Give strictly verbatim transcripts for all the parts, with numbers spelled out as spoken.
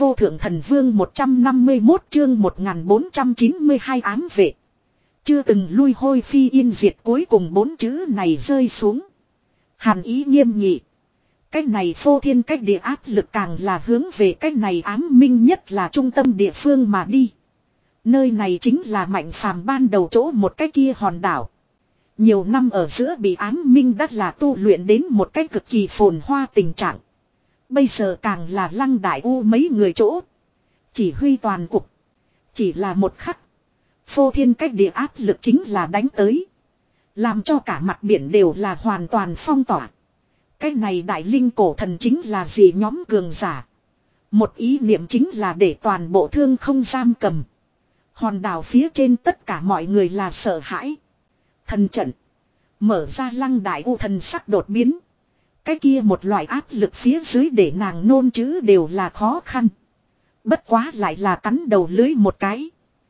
vô thượng thần vương một trăm năm mươi mốt chương một nghìn bốn trăm chín mươi hai ám vệ. Chưa từng lui hôi phi yên diệt, cuối cùng bốn chữ này rơi xuống. Hàn ý nghiêm nghị. Cái này phô thiên cách địa áp lực càng là hướng về cái này ám minh nhất là trung tâm địa phương mà đi. Nơi này chính là Mạnh Phàm ban đầu chỗ một cái kia hòn đảo. Nhiều năm ở giữa bị ám minh đã là tu luyện đến một cái cực kỳ phồn hoa tình trạng. Bây giờ càng là Lăng Đại U mấy người chỗ. Chỉ huy toàn cục. Chỉ là một khắc. Phô thiên cách địa áp lực chính là đánh tới. Làm cho cả mặt biển đều là hoàn toàn phong tỏa. Cái này đại linh cổ thần chính là gì nhóm cường giả. Một ý niệm chính là để toàn bộ thương không giam cầm. Hòn đảo phía trên tất cả mọi người là sợ hãi. Thần trận. Mở ra Lăng Đại U thần sắc đột biến. Cái kia một loại áp lực phía dưới để nàng nôn chữ đều là khó khăn. Bất quá lại là cắn đầu lưới một cái.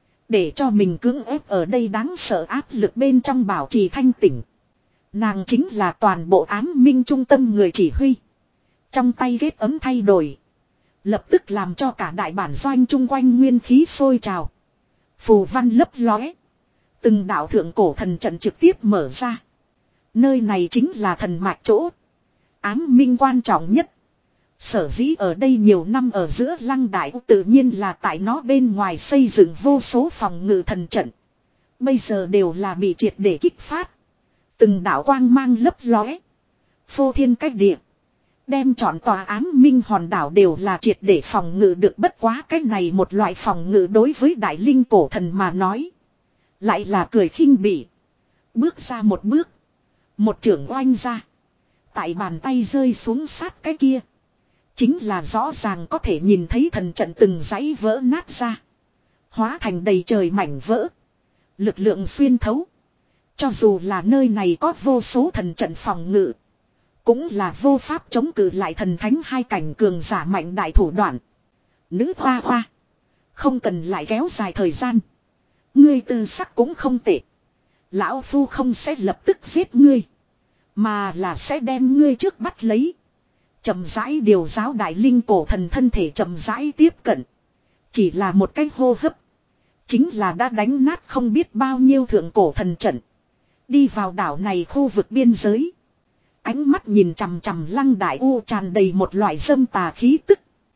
Để cho mình cưỡng ép ở đây đáng sợ áp lực bên trong bảo trì thanh tỉnh. Nàng chính là toàn bộ ám minh trung tâm người chỉ huy. Trong tay ghét ấm thay đổi. Lập tức làm cho cả đại bản doanh chung quanh nguyên khí sôi trào. Phù văn lấp lóe. Từng đạo thượng cổ thần trận trực tiếp mở ra. Nơi này chính là thần mạch chỗ. Ám minh quan trọng nhất. Sở dĩ ở đây nhiều năm ở giữa Lăng Đại U tự nhiên là tại nó bên ngoài xây dựng vô số phòng ngự thần trận. Bây giờ đều là bị triệt để kích phát. Từng đạo quang mang lấp lóe. Phô thiên cách địa. Đem trọn tòa ám minh hòn đảo đều là triệt để phòng ngự được, bất quá cái này một loại phòng ngự đối với đại linh cổ thần mà nói. Lại là cười khinh bỉ. Bước ra một bước. Một trưởng oanh ra. Tại bàn tay rơi xuống sát cái kia. Chính là rõ ràng có thể nhìn thấy thần trận từng dãy vỡ nát ra. Hóa thành đầy trời mảnh vỡ. Lực lượng xuyên thấu. Cho dù là nơi này có vô số thần trận phòng ngự. Cũng là vô pháp chống cự lại thần thánh hai cảnh cường giả mạnh đại thủ đoạn. Nữ hoa hoa. Không cần lại kéo dài thời gian. Ngươi tư sắc cũng không tệ. Lão Phu không sẽ lập tức giết ngươi. Mà là sẽ đem ngươi trước bắt lấy. Chậm rãi điều giáo đại linh cổ thần thân thể chậm rãi tiếp cận. Chỉ là một cái hô hấp. Chính là đã đánh nát không biết bao nhiêu thượng cổ thần trận. Đi vào đảo này khu vực biên giới. Ánh mắt nhìn chằm chằm Lăng Đại U tràn đầy một loại dâm tà khí tức.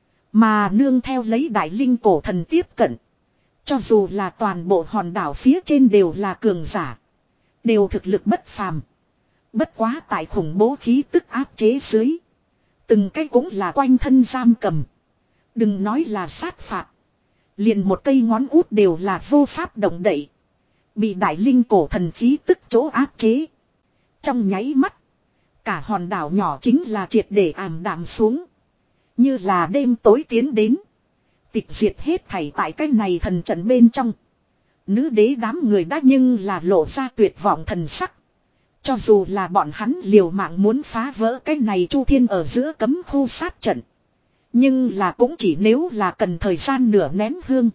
Mà nương theo lấy đại linh cổ thần tiếp cận. Cho dù là toàn bộ hòn đảo phía trên đều là cường giả. Đều thực lực bất phàm. Bất quá tại khủng bố khí tức áp chế dưới. Từng cái cũng là quanh thân giam cầm. Đừng nói là sát phạt. Liền một cây ngón út đều là vô pháp động đậy. Bị đại linh cổ thần khí tức chỗ áp chế. Trong nháy mắt. Cả hòn đảo nhỏ chính là triệt để ảm đạm xuống. Như là đêm tối tiến đến. Tịch diệt hết thảy tại cái này thần trận bên trong. Nữ đế đám người đã nhưng là lộ ra tuyệt vọng thần sắc. Cho dù là bọn hắn liều mạng muốn phá vỡ cái này chu thiên ở giữa cấm khu sát trận. Nhưng là cũng chỉ nếu là cần thời gian nửa nén hương.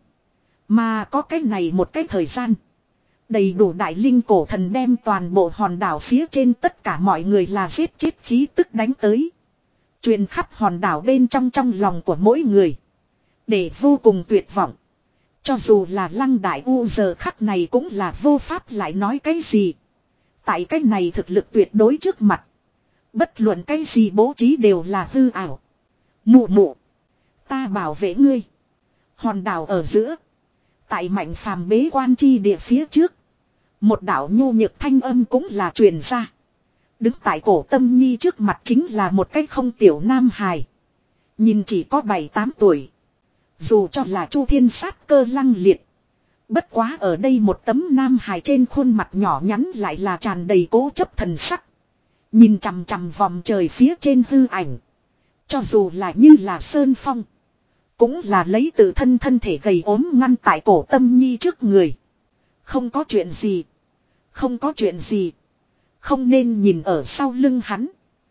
Mà có cái này một cái thời gian. Đầy đủ đại linh cổ thần đem toàn bộ hòn đảo phía trên tất cả mọi người là giết chết khí tức đánh tới. Truyền khắp hòn đảo bên trong trong lòng của mỗi người. Để vô cùng tuyệt vọng. Cho dù là Lăng Đại U giờ khắc này cũng là vô pháp lại nói cái gì. Tại cái này thực lực tuyệt đối trước mặt. Bất luận cái gì bố trí đều là hư ảo. Mụ mụ. Ta bảo vệ ngươi. Hòn đảo ở giữa. Tại Mạnh Phàm bế quan chi địa phía trước. Một đạo nhu nhược thanh âm cũng là truyền ra. Đứng tại Cổ Tâm Nhi trước mặt chính là một cái không tiểu nam hài. Nhìn chỉ có bảy tám tuổi. Dù cho là Chu Thiên sát cơ lăng liệt. Bất quá ở đây một tấm nam hài trên khuôn mặt nhỏ nhắn lại là tràn đầy cố chấp thần sắc. Nhìn chằm chằm vòng trời phía trên hư ảnh. Cho dù là như là Sơn Phong. Cũng là lấy tự thân thân thể gầy ốm ngăn tại Cổ Tâm Nhi trước người. Không có chuyện gì. Không có chuyện gì. Không nên nhìn ở sau lưng hắn.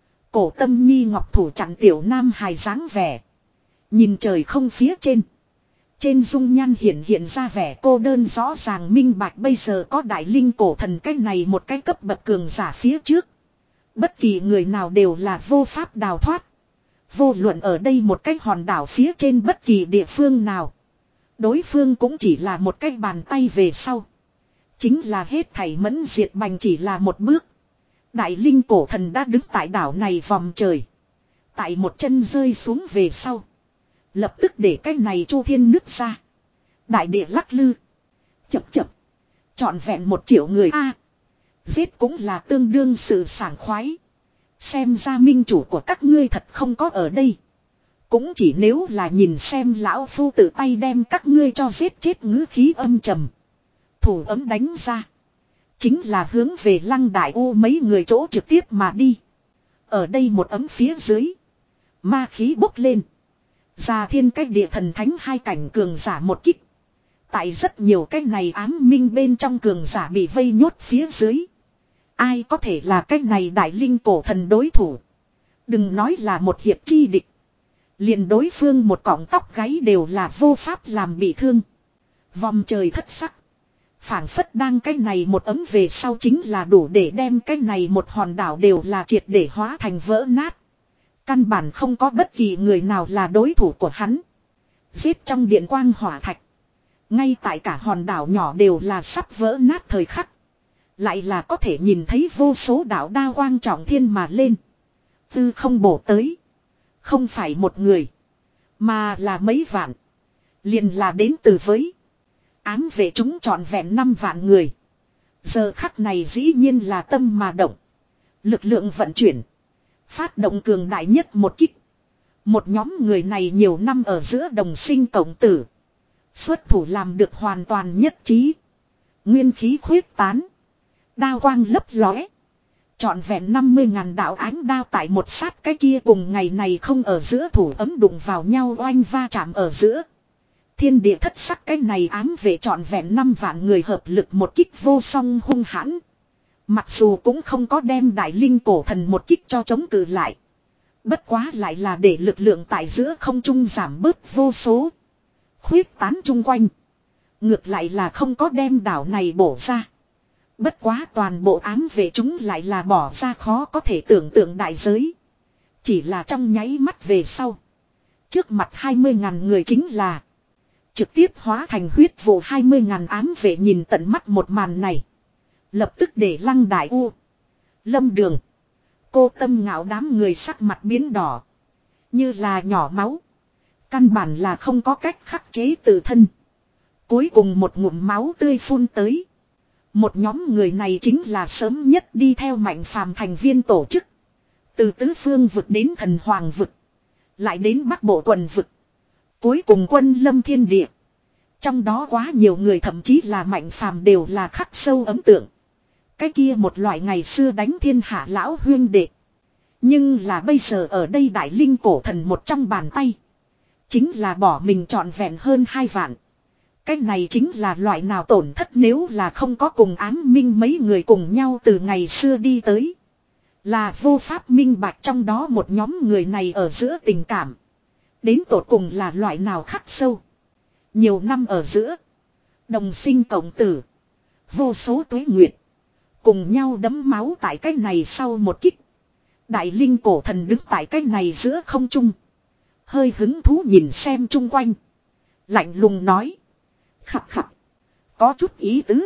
Cổ Tâm Nhi ngọc thủ chặn tiểu nam hài dáng vẻ. Nhìn trời không phía trên. Trên dung nhan hiện hiện ra vẻ cô đơn rõ ràng minh bạch, bây giờ có đại linh cổ thần cái này một cái cấp bậc cường giả phía trước. Bất kỳ người nào đều là vô pháp đào thoát. Vô luận ở đây một cái hòn đảo phía trên bất kỳ địa phương nào. Đối phương cũng chỉ là một cái bàn tay về sau. Chính là hết thảy mẫn diệt bành chỉ là một bước. Đại linh cổ thần đã đứng tại đảo này vòng trời. Tại một chân rơi xuống về sau. Lập tức để cái này chu thiên nứt ra. Đại địa lắc lư. Chập chập. Trọn vẹn một triệu người a. Giết cũng là tương đương sự sảng khoái. Xem ra minh chủ của các ngươi thật không có ở đây. Cũng chỉ nếu là nhìn xem lão phu tự tay đem các ngươi cho giết chết ngữ khí âm trầm. Thủ ấm đánh ra. Chính là hướng về Lăng Đại U mấy người chỗ trực tiếp mà đi. Ở đây một ấm phía dưới. Ma khí bốc lên. Già thiên cách địa thần thánh hai cảnh cường giả một kích. Tại rất nhiều cái này ám minh bên trong cường giả bị vây nhốt phía dưới. Ai có thể là cái này đại linh cổ thần đối thủ. Đừng nói là một hiệp chi địch. Liền đối phương một cọng tóc gáy đều là vô pháp làm bị thương. Vòng trời thất sắc. Phảng phất đang cái này một ấm về sau chính là đủ để đem cái này một hòn đảo đều là triệt để hóa thành vỡ nát. Căn bản không có bất kỳ người nào là đối thủ của hắn. Giết trong điện quang hỏa thạch. Ngay tại cả hòn đảo nhỏ đều là sắp vỡ nát thời khắc. Lại là có thể nhìn thấy vô số đảo đa quang trọng thiên mà lên. Tư không bổ tới. Không phải một người. Mà là mấy vạn. Liền là đến từ với. Ám vệ chúng trọn vẹn năm vạn người. Giờ khắc này dĩ nhiên là tâm mà động. Lực lượng vận chuyển. Phát động cường đại nhất một kích. Một nhóm người này nhiều năm ở giữa đồng sinh cộng tử. Xuất thủ làm được hoàn toàn nhất trí. Nguyên khí khuyết tán. Đao quang lấp lóe. Trọn vẹn năm mươi ngàn đạo ánh đao tại một sát cái kia cùng ngày này không ở giữa thủ ấm đụng vào nhau oanh va chạm ở giữa. Thiên địa thất sắc cái này ám vệ trọn vẹn năm vạn người hợp lực một kích vô song hung hãn. Mặc dù cũng không có đem đại linh cổ thần một kích cho chống cự lại. Bất quá lại là để lực lượng tại giữa không trung giảm bớt vô số. Khuyết tán chung quanh. Ngược lại là không có đem đảo này bổ ra. Bất quá toàn bộ ám vệ chúng lại là bỏ ra khó có thể tưởng tượng đại giới. Chỉ là trong nháy mắt về sau. Trước mặt hai mươi ngàn người chính là. Trực tiếp hóa thành huyết vụ hai mươi ngàn ám vệ nhìn tận mắt một màn này. Lập tức để Lăng Đại U. Lâm Đường. Cô Tâm Ngạo đám người sắc mặt biến đỏ. Như là nhỏ máu. Căn bản là không có cách khắc chế tự thân. Cuối cùng một ngụm máu tươi phun tới. Một nhóm người này chính là sớm nhất đi theo Mạnh Phàm thành viên tổ chức. Từ tứ phương vực đến thần hoàng vực. Lại đến bắc bộ quần vực. Cuối cùng quân lâm thiên địa. Trong đó quá nhiều người thậm chí là Mạnh Phàm đều là khắc sâu ấn tượng. Cái kia một loại ngày xưa đánh thiên hạ lão huyên đệ. Nhưng là bây giờ ở đây đại linh cổ thần một trong bàn tay. Chính là bỏ mình trọn vẹn hơn hai vạn. Cái này chính là loại nào tổn thất nếu là không có cùng ám minh mấy người cùng nhau từ ngày xưa đi tới. Là vô pháp minh bạch trong đó một nhóm người này ở giữa tình cảm. Đến tột cùng là loại nào khắc sâu. Nhiều năm ở giữa. Đồng sinh cộng tử. Vô số tuế nguyệt. Cùng nhau đấm máu tại cái này sau một kích. Đại linh cổ thần đứng tại cái này giữa không trung. Hơi hứng thú nhìn xem chung quanh. Lạnh lùng nói. Khập khập. Có chút ý tứ.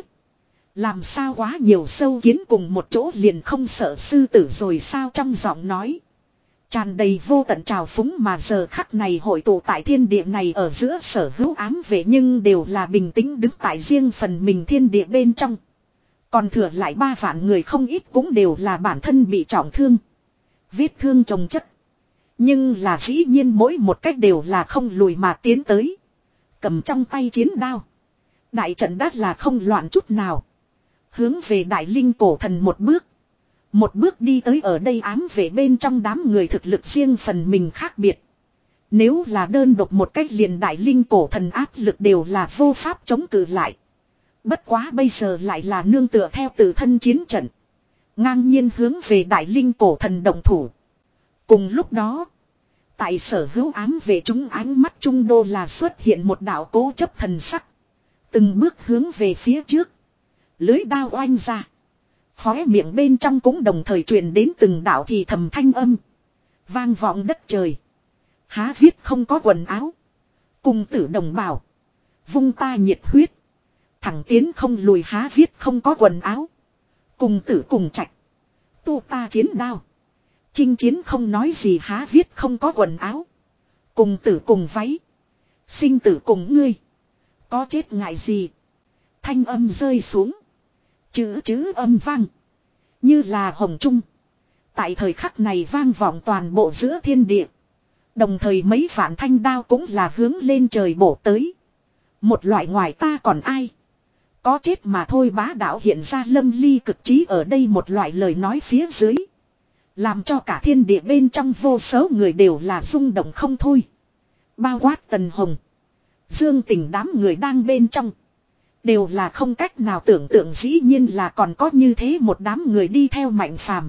Làm sao quá nhiều sâu kiến cùng một chỗ liền không sợ sư tử rồi sao trong giọng nói. Tràn đầy vô tận trào phúng mà giờ khắc này hội tụ tại thiên địa này ở giữa sở hữu ám vệ nhưng đều là bình tĩnh đứng tại riêng phần mình thiên địa bên trong. Còn thừa lại ba vạn người không ít cũng đều là bản thân bị trọng thương. Vết thương chồng chất. Nhưng là dĩ nhiên mỗi một cách đều là không lùi mà tiến tới. Cầm trong tay chiến đao. Đại trận đắt là không loạn chút nào. Hướng về đại linh cổ thần một bước. Một bước đi tới ở đây ám vệ bên trong đám người thực lực riêng phần mình khác biệt. Nếu là đơn độc một cách liền đại linh cổ thần áp lực đều là vô pháp chống cự lại. Bất quá bây giờ lại là nương tựa theo tự thân chiến trận. Ngang nhiên hướng về đại linh cổ thần động thủ. Cùng lúc đó. Tại sở hữu ám vệ chúng ánh mắt trung đô là xuất hiện một đạo cố chấp thần sắc. Từng bước hướng về phía trước. Lưới đao oanh ra. Khóe miệng bên trong cũng đồng thời truyền đến từng đạo thì thầm thanh âm. Vang vọng đất trời. Há viết không có quần áo. Cùng tử đồng bào. Vung ta nhiệt huyết. Thẳng tiến không lùi há viết không có quần áo. Cùng tử cùng trạch. Tu ta chiến đao. Chinh chiến không nói gì há viết không có quần áo. Cùng tử cùng váy. Sinh tử cùng ngươi. Có chết ngại gì. Thanh âm rơi xuống. Chữ chữ âm vang. Như là hồng trung. Tại thời khắc này vang vọng toàn bộ giữa thiên địa. Đồng thời mấy vạn thanh đao cũng là hướng lên trời bổ tới. Một loại ngoài ta còn ai. Có chết mà thôi bá đạo hiện ra lâm ly cực trí ở đây một loại lời nói phía dưới. Làm cho cả thiên địa bên trong vô số người đều là rung động không thôi. Bao quát Tần Hồng. Dương Tình đám người đang bên trong. Đều là không cách nào tưởng tượng dĩ nhiên là còn có như thế một đám người đi theo Mạnh Phàm.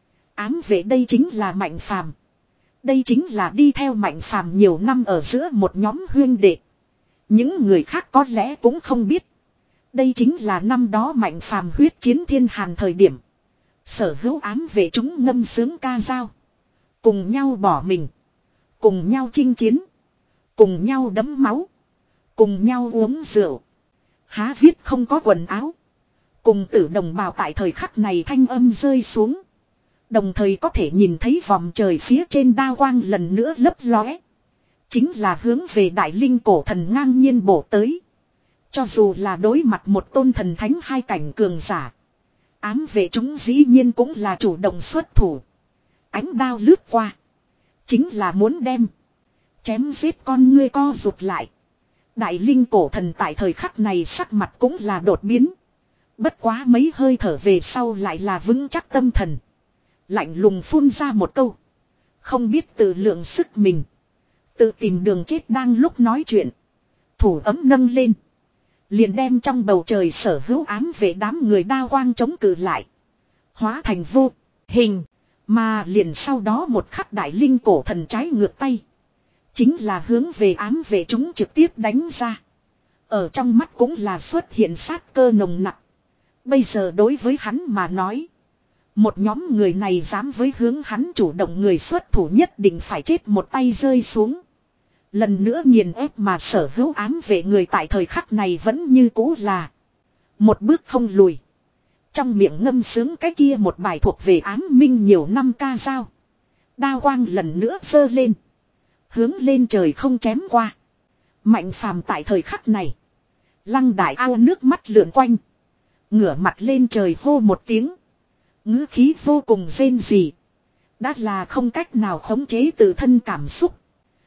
Ám vệ đây chính là Mạnh Phàm. Đây chính là đi theo Mạnh Phàm nhiều năm ở giữa một nhóm huyên đệ. Những người khác có lẽ cũng không biết. Đây chính là năm đó Mạnh Phàm huyết chiến thiên hàn thời điểm. Sở hữu ám vệ chúng ngâm sướng ca dao. Cùng nhau bỏ mình. Cùng nhau chinh chiến. Cùng nhau đấm máu. Cùng nhau uống rượu. Há viết không có quần áo. Cùng tử đồng bào tại thời khắc này thanh âm rơi xuống. Đồng thời có thể nhìn thấy vòng trời phía trên đao quang lần nữa lấp lóe. Chính là hướng về đại linh cổ thần ngang nhiên bổ tới. Cho dù là đối mặt một tôn thần thánh hai cảnh cường giả. Ám vệ chúng dĩ nhiên cũng là chủ động xuất thủ. Ánh đao lướt qua. Chính là muốn đem. Chém giết con ngươi co rụt lại. Đại linh cổ thần tại thời khắc này sắc mặt cũng là đột biến. Bất quá mấy hơi thở về sau lại là vững chắc tâm thần. Lạnh lùng phun ra một câu. Không biết tự lượng sức mình. Tự tìm đường chết đang lúc nói chuyện. Thủ ấm nâng lên. Liền đem trong bầu trời sở hữu ám vệ đám người đao quang chống cự lại. Hóa thành vô hình. Mà liền sau đó một khắc đại linh cổ thần trái ngược tay. Chính là hướng về ám vệ chúng trực tiếp đánh ra. Ở trong mắt cũng là xuất hiện sát cơ nồng nặng. Bây giờ đối với hắn mà nói. Một nhóm người này dám với hướng hắn chủ động người xuất thủ nhất định phải chết một tay rơi xuống. Lần nữa nghiền ép mà sở hữu ám vệ người tại thời khắc này vẫn như cũ là. Một bước không lùi. Trong miệng ngâm sướng cái kia một bài thuộc về ám minh nhiều năm ca dao. Đao quang lần nữa giơ lên. Hướng lên trời không chém qua. Mạnh Phàm tại thời khắc này. Lăng đại ao nước mắt lượn quanh. Ngửa mặt lên trời hô một tiếng. Ngữ khí vô cùng rên rỉ. Đã là không cách nào khống chế tự thân cảm xúc.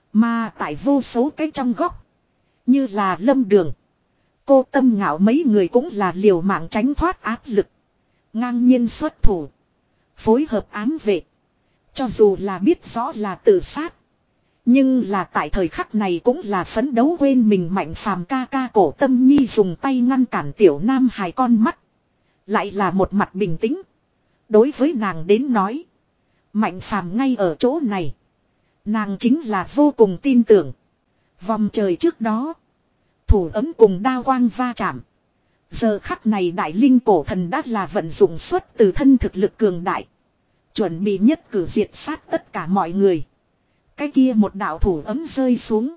Mà tại vô số cái trong góc. Như là Lâm Đường. Cô Tâm Ngạo mấy người cũng là liều mạng tránh thoát áp lực. Ngang nhiên xuất thủ. Phối hợp ám vệ. Cho dù là biết rõ là tự sát. Nhưng là tại thời khắc này cũng là phấn đấu quên mình Mạnh Phàm ca ca Cổ Tâm Nhi dùng tay ngăn cản tiểu nam hài con mắt. Lại là một mặt bình tĩnh. Đối với nàng đến nói. Mạnh Phàm ngay ở chỗ này. Nàng chính là vô cùng tin tưởng. Vòng trời trước đó. Thủ ấm cùng đao quang va chạm. Giờ khắc này đại linh cổ thần đã là vận dụng xuất từ thân thực lực cường đại. Chuẩn bị nhất cử diệt sát tất cả mọi người. Cái kia một đạo thủ ấm rơi xuống.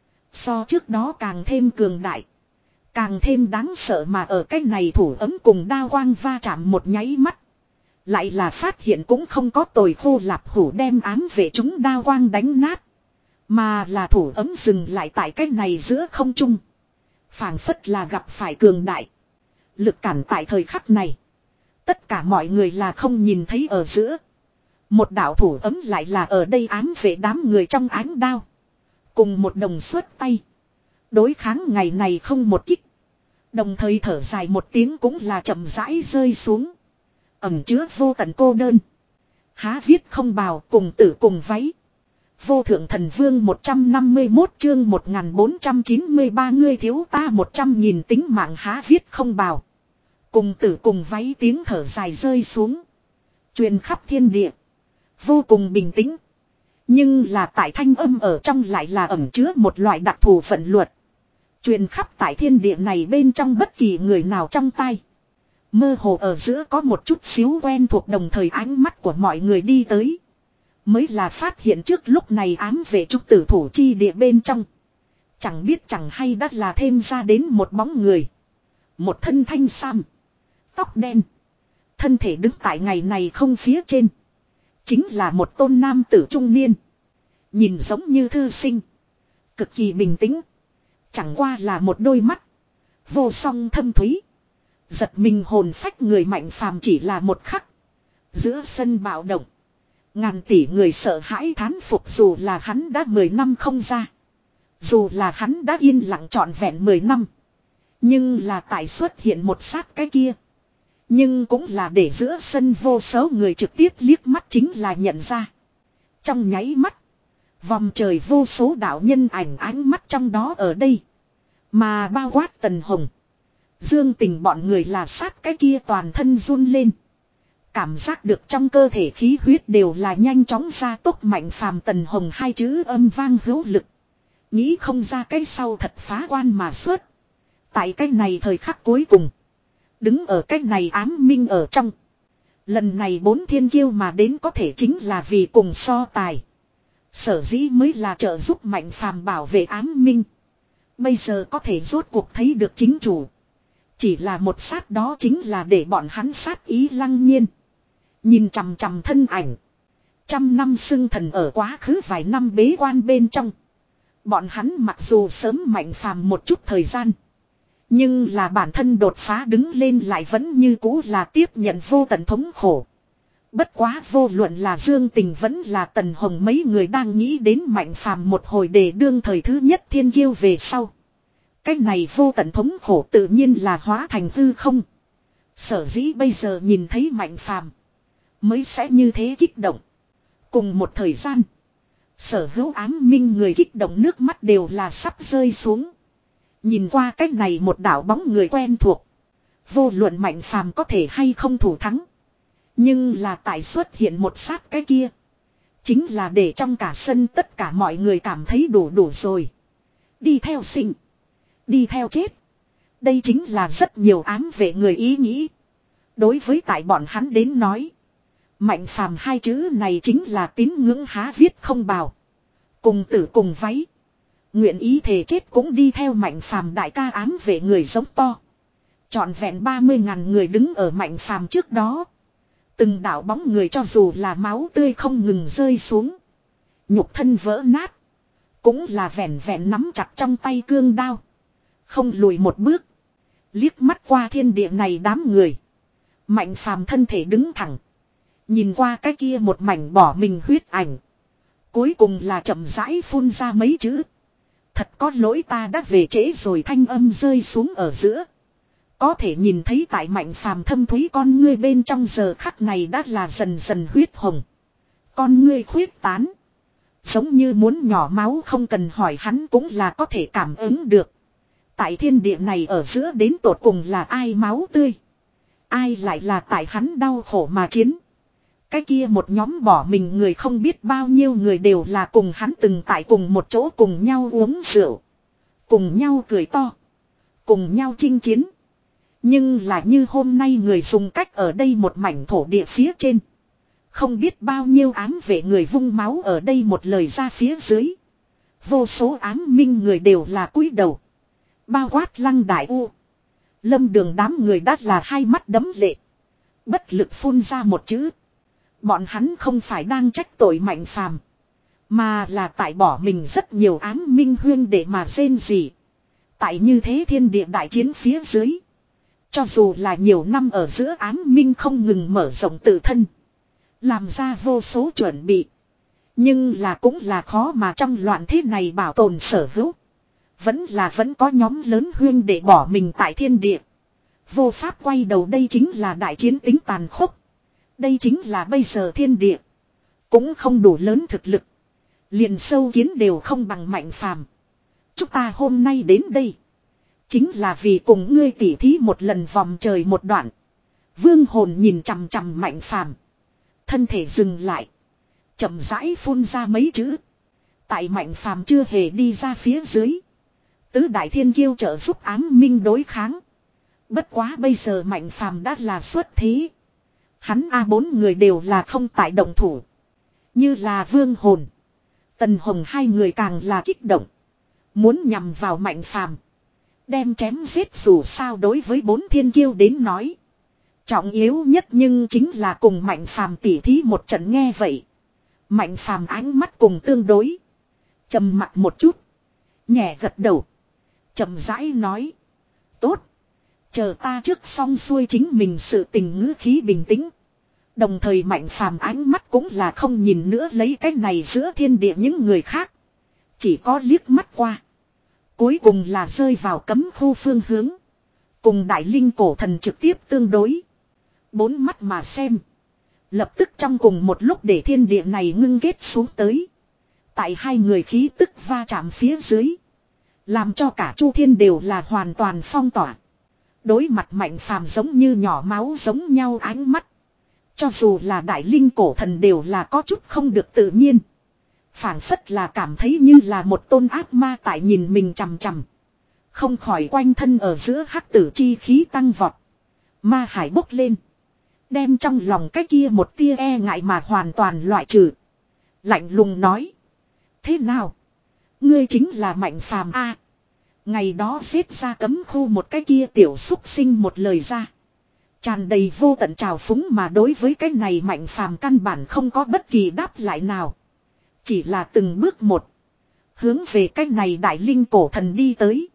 So trước đó càng thêm cường đại. Càng thêm đáng sợ mà ở cái này thủ ấm cùng đao quang va chạm một nháy mắt. Lại là phát hiện cũng không có tồi khô lạp hủ đem ám vệ chúng đao quang đánh nát. Mà là thủ ấm dừng lại tại cái này giữa không trung. Phảng phất là gặp phải cường đại. Lực cản tại thời khắc này. Tất cả mọi người là không nhìn thấy ở giữa. Một đạo thủ ấm lại là ở đây ám vệ đám người trong ánh đao. Cùng một đồng xuất tay. Đối kháng ngày này không một kích. Đồng thời thở dài một tiếng cũng là chậm rãi rơi xuống. Ẩm chứa vô tận cô đơn. Há viết không bào cùng tử cùng váy. Vô thượng thần vương một trăm năm mươi mốt chương một nghìn bốn trăm chín mươi ba ngươi thiếu ta một trăm nghìn tính mạng há viết không bào. Cùng tử cùng váy tiếng thở dài rơi xuống. Truyền khắp thiên địa. Vô cùng bình tĩnh. Nhưng là tại thanh âm ở trong lại là ẩm chứa một loại đặc thù phận luật. Truyền khắp tại thiên địa này bên trong bất kỳ người nào trong tay. Mơ hồ ở giữa có một chút xíu quen thuộc đồng thời ánh mắt của mọi người đi tới. Mới là phát hiện trước lúc này ám vệ trúc tử thủ chi địa bên trong. Chẳng biết chẳng hay đã là thêm ra đến một bóng người. Một thân thanh sam. Tóc đen. Thân thể đứng tại ngày này không phía trên. Chính là một tôn nam tử trung niên. Nhìn giống như thư sinh. Cực kỳ bình tĩnh. Chẳng qua là một đôi mắt. Vô song thâm thúy. Giật mình hồn phách người Mạnh Phàm chỉ là một khắc. Giữa sân bạo động. Ngàn tỷ người sợ hãi thán phục dù là hắn đã mười năm không ra. Dù là hắn đã yên lặng trọn vẹn mười năm. Nhưng là tại xuất hiện một sát cái kia. Nhưng cũng là để giữa sân vô số người trực tiếp liếc mắt chính là nhận ra. Trong nháy mắt. Vòng trời vô số đạo nhân ảnh ánh mắt trong đó ở đây. Mà bao quát Tần Hồng. Dương Tình bọn người là sát cái kia toàn thân run lên. Cảm giác được trong cơ thể khí huyết đều là nhanh chóng ra tốc Mạnh Phàm Tần Hồng hai chữ âm vang hữu lực. Nghĩ không ra cái sau thật phá quan mà xuất. Tại cái này thời khắc cuối cùng. Đứng ở cái này ám minh ở trong. Lần này bốn thiên kiêu mà đến có thể chính là vì cùng so tài. Sở dĩ mới là trợ giúp Mạnh Phàm bảo vệ ám minh. Bây giờ có thể rốt cuộc thấy được chính chủ. Chỉ là một sát đó chính là để bọn hắn sát ý lăng nhiên. Nhìn chằm chằm thân ảnh. Trăm năm xưng thần ở quá khứ vài năm bế quan bên trong. Bọn hắn mặc dù sớm Mạnh Phàm một chút thời gian. Nhưng là bản thân đột phá đứng lên lại vẫn như cũ là tiếp nhận vô tận thống khổ. Bất quá vô luận là Dương Tình vẫn là Tần Hồng mấy người đang nghĩ đến Mạnh Phàm một hồi để đương thời thứ nhất thiên kiêu về sau. Cái này vô tận thống khổ tự nhiên là hóa thành hư không. Sở dĩ bây giờ nhìn thấy Mạnh Phàm mới sẽ như thế kích động. Cùng một thời gian. Sở hữu ám minh người kích động nước mắt đều là sắp rơi xuống. Nhìn qua cách này một đảo bóng người quen thuộc. Vô luận Mạnh Phàm có thể hay không thủ thắng. Nhưng là tại xuất hiện một sát cái kia. Chính là để trong cả sân tất cả mọi người cảm thấy đủ đủ rồi. Đi theo sinh. Đi theo chết. Đây chính là rất nhiều ám vệ người ý nghĩ. Đối với tại bọn hắn đến nói. Mạnh Phàm hai chữ này chính là tín ngưỡng há viết không bào. Cùng tử cùng váy. Nguyện ý thề chết cũng đi theo Mạnh Phàm đại ca ám vệ người giống to. Trọn vẹn ba mươi ngàn người đứng ở Mạnh Phàm trước đó. Từng đảo bóng người cho dù là máu tươi không ngừng rơi xuống. Nhục thân vỡ nát. Cũng là vẹn vẹn nắm chặt trong tay cương đao. Không lùi một bước. Liếc mắt qua thiên địa này đám người. Mạnh Phàm thân thể đứng thẳng. Nhìn qua cái kia một mảnh bỏ mình huyết ảnh. Cuối cùng là chậm rãi phun ra mấy chữ. Thật có lỗi ta đã về trễ rồi thanh âm rơi xuống ở giữa. Có thể nhìn thấy tại Mạnh Phàm thâm thúy con ngươi bên trong giờ khắc này đã là dần dần huyết hồng. Con ngươi khuyết tán. Giống như muốn nhỏ máu không cần hỏi hắn cũng là có thể cảm ứng được. Tại thiên địa này ở giữa đến tột cùng là ai máu tươi. Ai lại là tại hắn đau khổ mà chiến. Cái kia một nhóm bỏ mình người không biết bao nhiêu người đều là cùng hắn từng tại cùng một chỗ cùng nhau uống rượu. Cùng nhau cười to. Cùng nhau chinh chiến. Nhưng là như hôm nay người dùng cách ở đây một mảnh thổ địa phía trên. Không biết bao nhiêu ám vệ người vung máu ở đây một lời ra phía dưới. Vô số ám minh người đều là cúi đầu. Bao quát Lăng Đại U. Lâm Đường đám người đắt là hai mắt đấm lệ. Bất lực phun ra một chữ. Bọn hắn không phải đang trách tội Mạnh Phàm, mà là tại bỏ mình rất nhiều ám minh huyên để mà rên rỉ. Tại như thế thiên địa đại chiến phía dưới. Cho dù là nhiều năm ở giữa ám minh không ngừng mở rộng tự thân. Làm ra vô số chuẩn bị. Nhưng là cũng là khó mà trong loạn thế này bảo tồn sở hữu. Vẫn là vẫn có nhóm lớn huyên để bỏ mình tại thiên địa. Vô pháp quay đầu đây chính là đại chiến tính tàn khốc. Đây chính là bây giờ thiên địa. Cũng không đủ lớn thực lực. Liền sâu kiến đều không bằng Mạnh Phàm. Chúng ta hôm nay đến đây. Chính là vì cùng ngươi tỉ thí một lần vòng trời một đoạn. Vương hồn nhìn chằm chằm Mạnh Phàm. Thân thể dừng lại. Chậm rãi phun ra mấy chữ. Tại Mạnh Phàm chưa hề đi ra phía dưới. Tứ đại thiên kiêu trợ giúp ám minh đối kháng. Bất quá bây giờ Mạnh Phàm đã là xuất thế. Hắn A bốn người đều là không tại động thủ. Như là Vương Hồn, Tần Hồng hai người càng là kích động. Muốn nhằm vào Mạnh Phàm, đem chém giết, dù sao đối với bốn thiên kiêu đến nói. Trọng yếu nhất nhưng chính là cùng Mạnh Phàm tỉ thí một trận. Nghe vậy, Mạnh Phàm ánh mắt cùng tương đối. Trầm mặt một chút, nhẹ gật đầu, chậm rãi nói. Tốt, chờ ta trước xong xuôi chính mình sự tình, ngữ khí bình tĩnh. Đồng thời Mạnh Phàm ánh mắt cũng là không nhìn nữa lấy cái này giữa thiên địa những người khác. Chỉ có liếc mắt qua. Cuối cùng là rơi vào cấm khu phương hướng. Cùng Đại Linh cổ thần trực tiếp tương đối. Bốn mắt mà xem. Lập tức trong cùng một lúc để thiên địa này ngưng kết xuống tới. Tại hai người khí tức va chạm phía dưới. Làm cho cả Chu Thiên đều là hoàn toàn phong tỏa. Đối mặt Mạnh Phàm giống như nhỏ máu giống nhau ánh mắt. Cho dù là Đại Linh cổ thần đều là có chút không được tự nhiên. Phảng phất là cảm thấy như là một tôn ác ma tại nhìn mình chằm chằm. Không khỏi quanh thân ở giữa hắc tử chi khí tăng vọt. Ma hải bốc lên. Đem trong lòng cái kia một tia e ngại mà hoàn toàn loại trừ. Lạnh lùng nói. Thế nào? Ngươi chính là Mạnh Phàm a? Ngày đó xếp ra cấm khu một cái kia tiểu xúc sinh một lời ra. Tràn đầy vô tận trào phúng mà đối với cái này Mạnh Phàm căn bản không có bất kỳ đáp lại nào. Chỉ là từng bước một. Hướng về cái này Đại Linh cổ thần đi tới.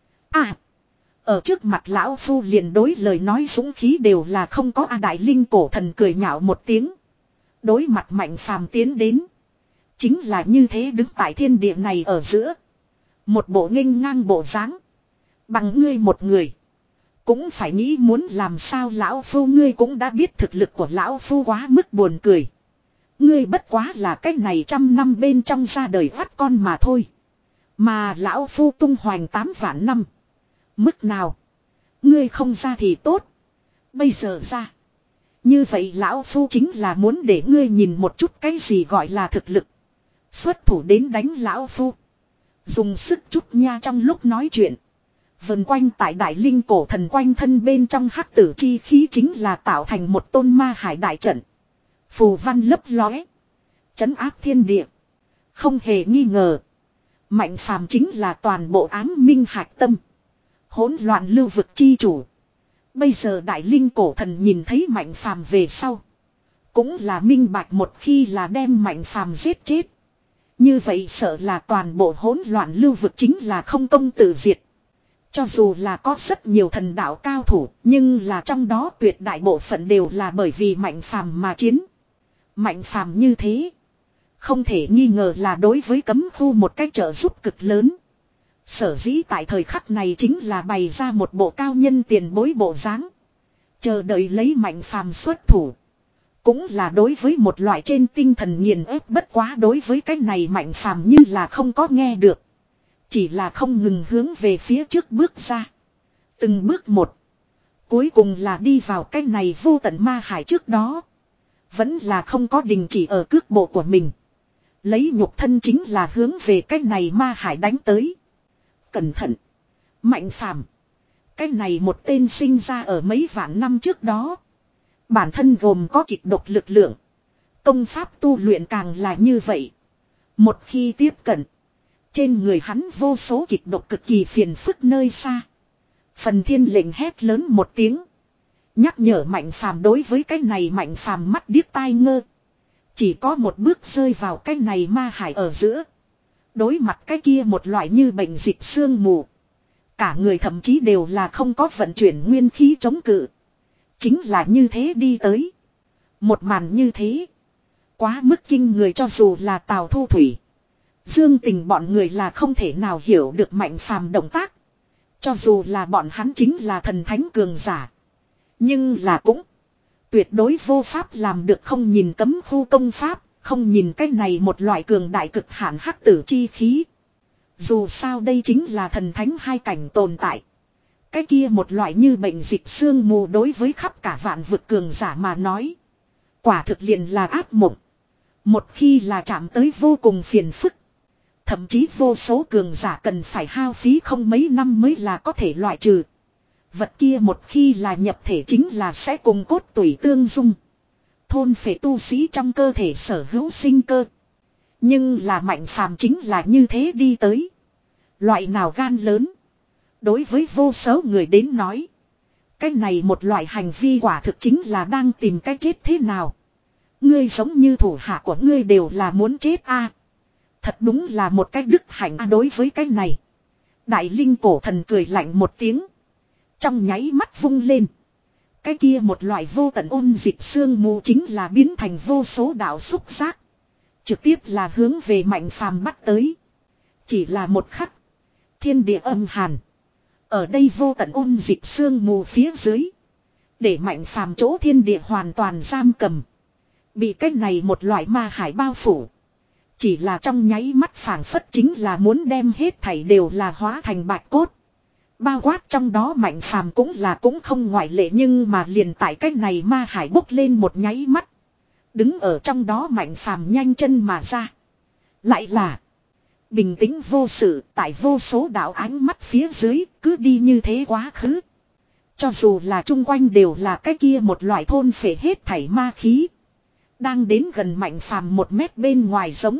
À! Ở trước mặt lão phu liền đối lời nói dũng khí đều là không có. A Đại Linh cổ thần cười nhạo một tiếng. Đối mặt Mạnh Phàm tiến đến. Chính là như thế đứng tại thiên địa này ở giữa. Một bộ nghênh ngang bộ dáng. Bằng ngươi một người. Cũng phải nghĩ muốn làm sao lão phu, ngươi cũng đã biết thực lực của lão phu quá mức buồn cười. Ngươi bất quá là cái này trăm năm bên trong ra đời vắt con mà thôi. Mà lão phu tung hoành tám vạn năm. Mức nào? Ngươi không ra thì tốt. Bây giờ ra. Như vậy lão phu chính là muốn để ngươi nhìn một chút cái gì gọi là thực lực. Xuất thủ đến đánh lão phu. Dùng sức chút nha. Trong lúc nói chuyện, vần quanh tại Đại Linh cổ thần quanh thân bên trong hắc tử chi khí chính là tạo thành một tôn ma hải đại trận. Phù văn lấp lóe, trấn áp thiên địa. Không hề nghi ngờ, Mạnh Phàm chính là toàn bộ ám minh hạch tâm, hỗn loạn lưu vực chi chủ. Bây giờ Đại Linh cổ thần nhìn thấy Mạnh Phàm về sau, cũng là minh bạch, một khi là đem Mạnh Phàm giết chết, như vậy sợ là toàn bộ hỗn loạn lưu vực chính là không công tự diệt. Cho dù là có rất nhiều thần đạo cao thủ, nhưng là trong đó tuyệt đại bộ phận đều là bởi vì Mạnh Phàm mà chiến. Mạnh Phàm như thế, không thể nghi ngờ là đối với cấm khu một cách trợ giúp cực lớn. Sở dĩ tại thời khắc này chính là bày ra một bộ cao nhân tiền bối bộ dáng, chờ đợi lấy Mạnh Phàm xuất thủ. Cũng là đối với một loại trên tinh thần nghiền ép. Bất quá đối với cái này Mạnh Phàm như là không có nghe được, chỉ là không ngừng hướng về phía trước bước ra. Từng bước một, cuối cùng là đi vào cái này vô tận ma hải trước đó. Vẫn là không có đình chỉ ở cước bộ của mình. Lấy nhục thân chính là hướng về cái này ma hải đánh tới. Cẩn thận! Mạnh Phàm, cái này một tên sinh ra ở mấy vạn năm trước đó. Bản thân gồm có kịch độc lực lượng. Công pháp tu luyện càng là như vậy. Một khi tiếp cận, trên người hắn vô số kịch độc cực kỳ phiền phức nơi xa. Phần Thiên lệnh hét lớn một tiếng, nhắc nhở Mạnh Phàm đối với cái này Mạnh Phàm mắt điếc tai ngơ. Chỉ có một bước rơi vào cái này ma hải ở giữa. Đối mặt cái kia một loại như bệnh dịch sương mù. Cả người thậm chí đều là không có vận chuyển nguyên khí chống cự. Chính là như thế đi tới. Một màn như thế, quá mức kinh người, cho dù là Tào Thu Thủy, Dương Tình bọn người là không thể nào hiểu được Mạnh Phàm động tác. Cho dù là bọn hắn chính là thần thánh cường giả, nhưng là cũng tuyệt đối vô pháp làm được không nhìn cấm khu công pháp, không nhìn cái này một loại cường đại cực hạn hắc tử chi khí. Dù sao đây chính là thần thánh hai cảnh tồn tại. Cái kia một loại như bệnh dịch sương mù đối với khắp cả vạn vực cường giả mà nói, quả thực liền là ác mộng. Một khi là chạm tới vô cùng phiền phức. Thậm chí vô số cường giả cần phải hao phí không mấy năm mới là có thể loại trừ. Vật kia một khi là nhập thể chính là sẽ cùng cốt tủy tương dung. Thôn phệ tu sĩ trong cơ thể sở hữu sinh cơ. Nhưng là Mạnh Phàm chính là như thế đi tới. Loại nào gan lớn. Đối với vô số người đến nói. Cái này một loại hành vi quả thực chính là đang tìm cách chết thế nào. Ngươi giống như thủ hạ của ngươi đều là muốn chết a. Thật đúng là một cái đức hạnh a. Đối với cái này. Đại linh cổ thần cười lạnh một tiếng. Trong nháy mắt vung lên. Cái kia một loại vô tận ôn dịch sương mù chính là biến thành vô số đạo xúc giác. Trực tiếp là hướng về Mạnh Phàm bắt tới. Chỉ là một khắc. Thiên địa âm hàn. Ở đây vô tận ôn dịch sương mù phía dưới. Để Mạnh Phàm chỗ thiên địa hoàn toàn giam cầm. Bị cái này một loại ma hải bao phủ. Chỉ là trong nháy mắt phảng phất chính là muốn đem hết thảy đều là hóa thành bạch cốt. Bao quát trong đó Mạnh Phàm cũng là cũng không ngoại lệ, nhưng mà liền tại cái này ma hải bốc lên một nháy mắt. Đứng ở trong đó Mạnh Phàm nhanh chân mà ra. Lại là bình tĩnh vô sự, tại vô số đạo ánh mắt phía dưới cứ đi như thế quá khứ. Cho dù là chung quanh đều là cái kia một loại thôn phệ hết thảy ma khí. Đang đến gần Mạnh Phàm một mét bên ngoài giống.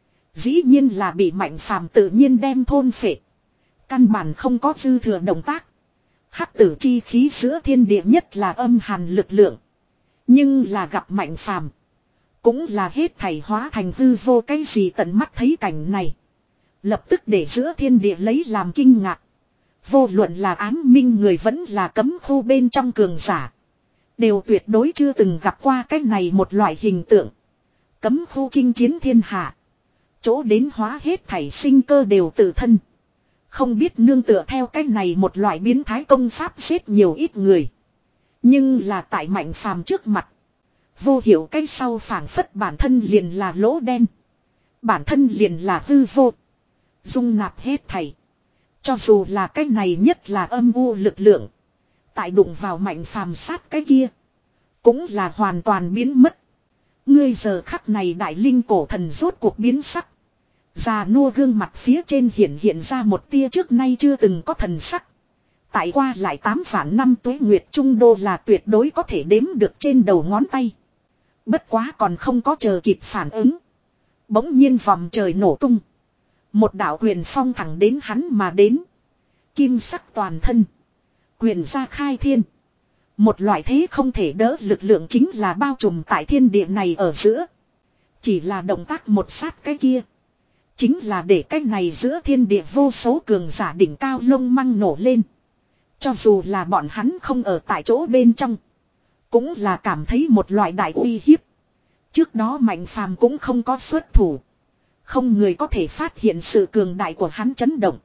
Dĩ nhiên là bị Mạnh Phàm tự nhiên đem thôn phệ. Căn bản không có dư thừa động tác. Hắc tử chi khí giữa thiên địa nhất là âm hàn lực lượng. Nhưng là gặp Mạnh Phàm, cũng là hết thảy hóa thành hư vô. Cái gì tận mắt thấy cảnh này, lập tức để giữa thiên địa lấy làm kinh ngạc. Vô luận là ám minh người vẫn là cấm khu bên trong cường giả, đều tuyệt đối chưa từng gặp qua cái này một loại hình tượng. Cấm khu chinh chiến thiên hạ, chỗ đến hóa hết thảy sinh cơ đều tự thân. Không biết nương tựa theo cái này một loại biến thái công pháp giết nhiều ít người. Nhưng là tại Mạnh Phàm trước mặt, vô hiểu cái sau phảng phất bản thân liền là lỗ đen. Bản thân liền là hư vô. Dung nạp hết thảy. Cho dù là cái này nhất là âm u lực lượng, tại đụng vào Mạnh Phàm sát cái kia, cũng là hoàn toàn biến mất. Ngươi giờ khắc này đại linh cổ thần rốt cuộc biến sắc. Già nua gương mặt phía trên hiện hiện ra một tia trước nay chưa từng có thần sắc. Tại qua lại tám vạn năm tuế nguyệt trung đô là tuyệt đối có thể đếm được trên đầu ngón tay. Bất quá còn không có chờ kịp phản ứng. Bỗng nhiên vòng trời nổ tung. Một đạo quyền phong thẳng đến hắn mà đến. Kim sắc toàn thân. Quyền ra khai thiên. Một loại thế không thể đỡ lực lượng chính là bao trùm tại thiên địa này ở giữa. Chỉ là động tác một sát cái kia, chính là để cái này giữa thiên địa vô số cường giả đỉnh cao lông măng nổ lên. Cho dù là bọn hắn không ở tại chỗ bên trong, cũng là cảm thấy một loại đại uy hiếp. Trước đó Mạnh Phàm cũng không có xuất thủ. Không người có thể phát hiện sự cường đại của hắn chấn động.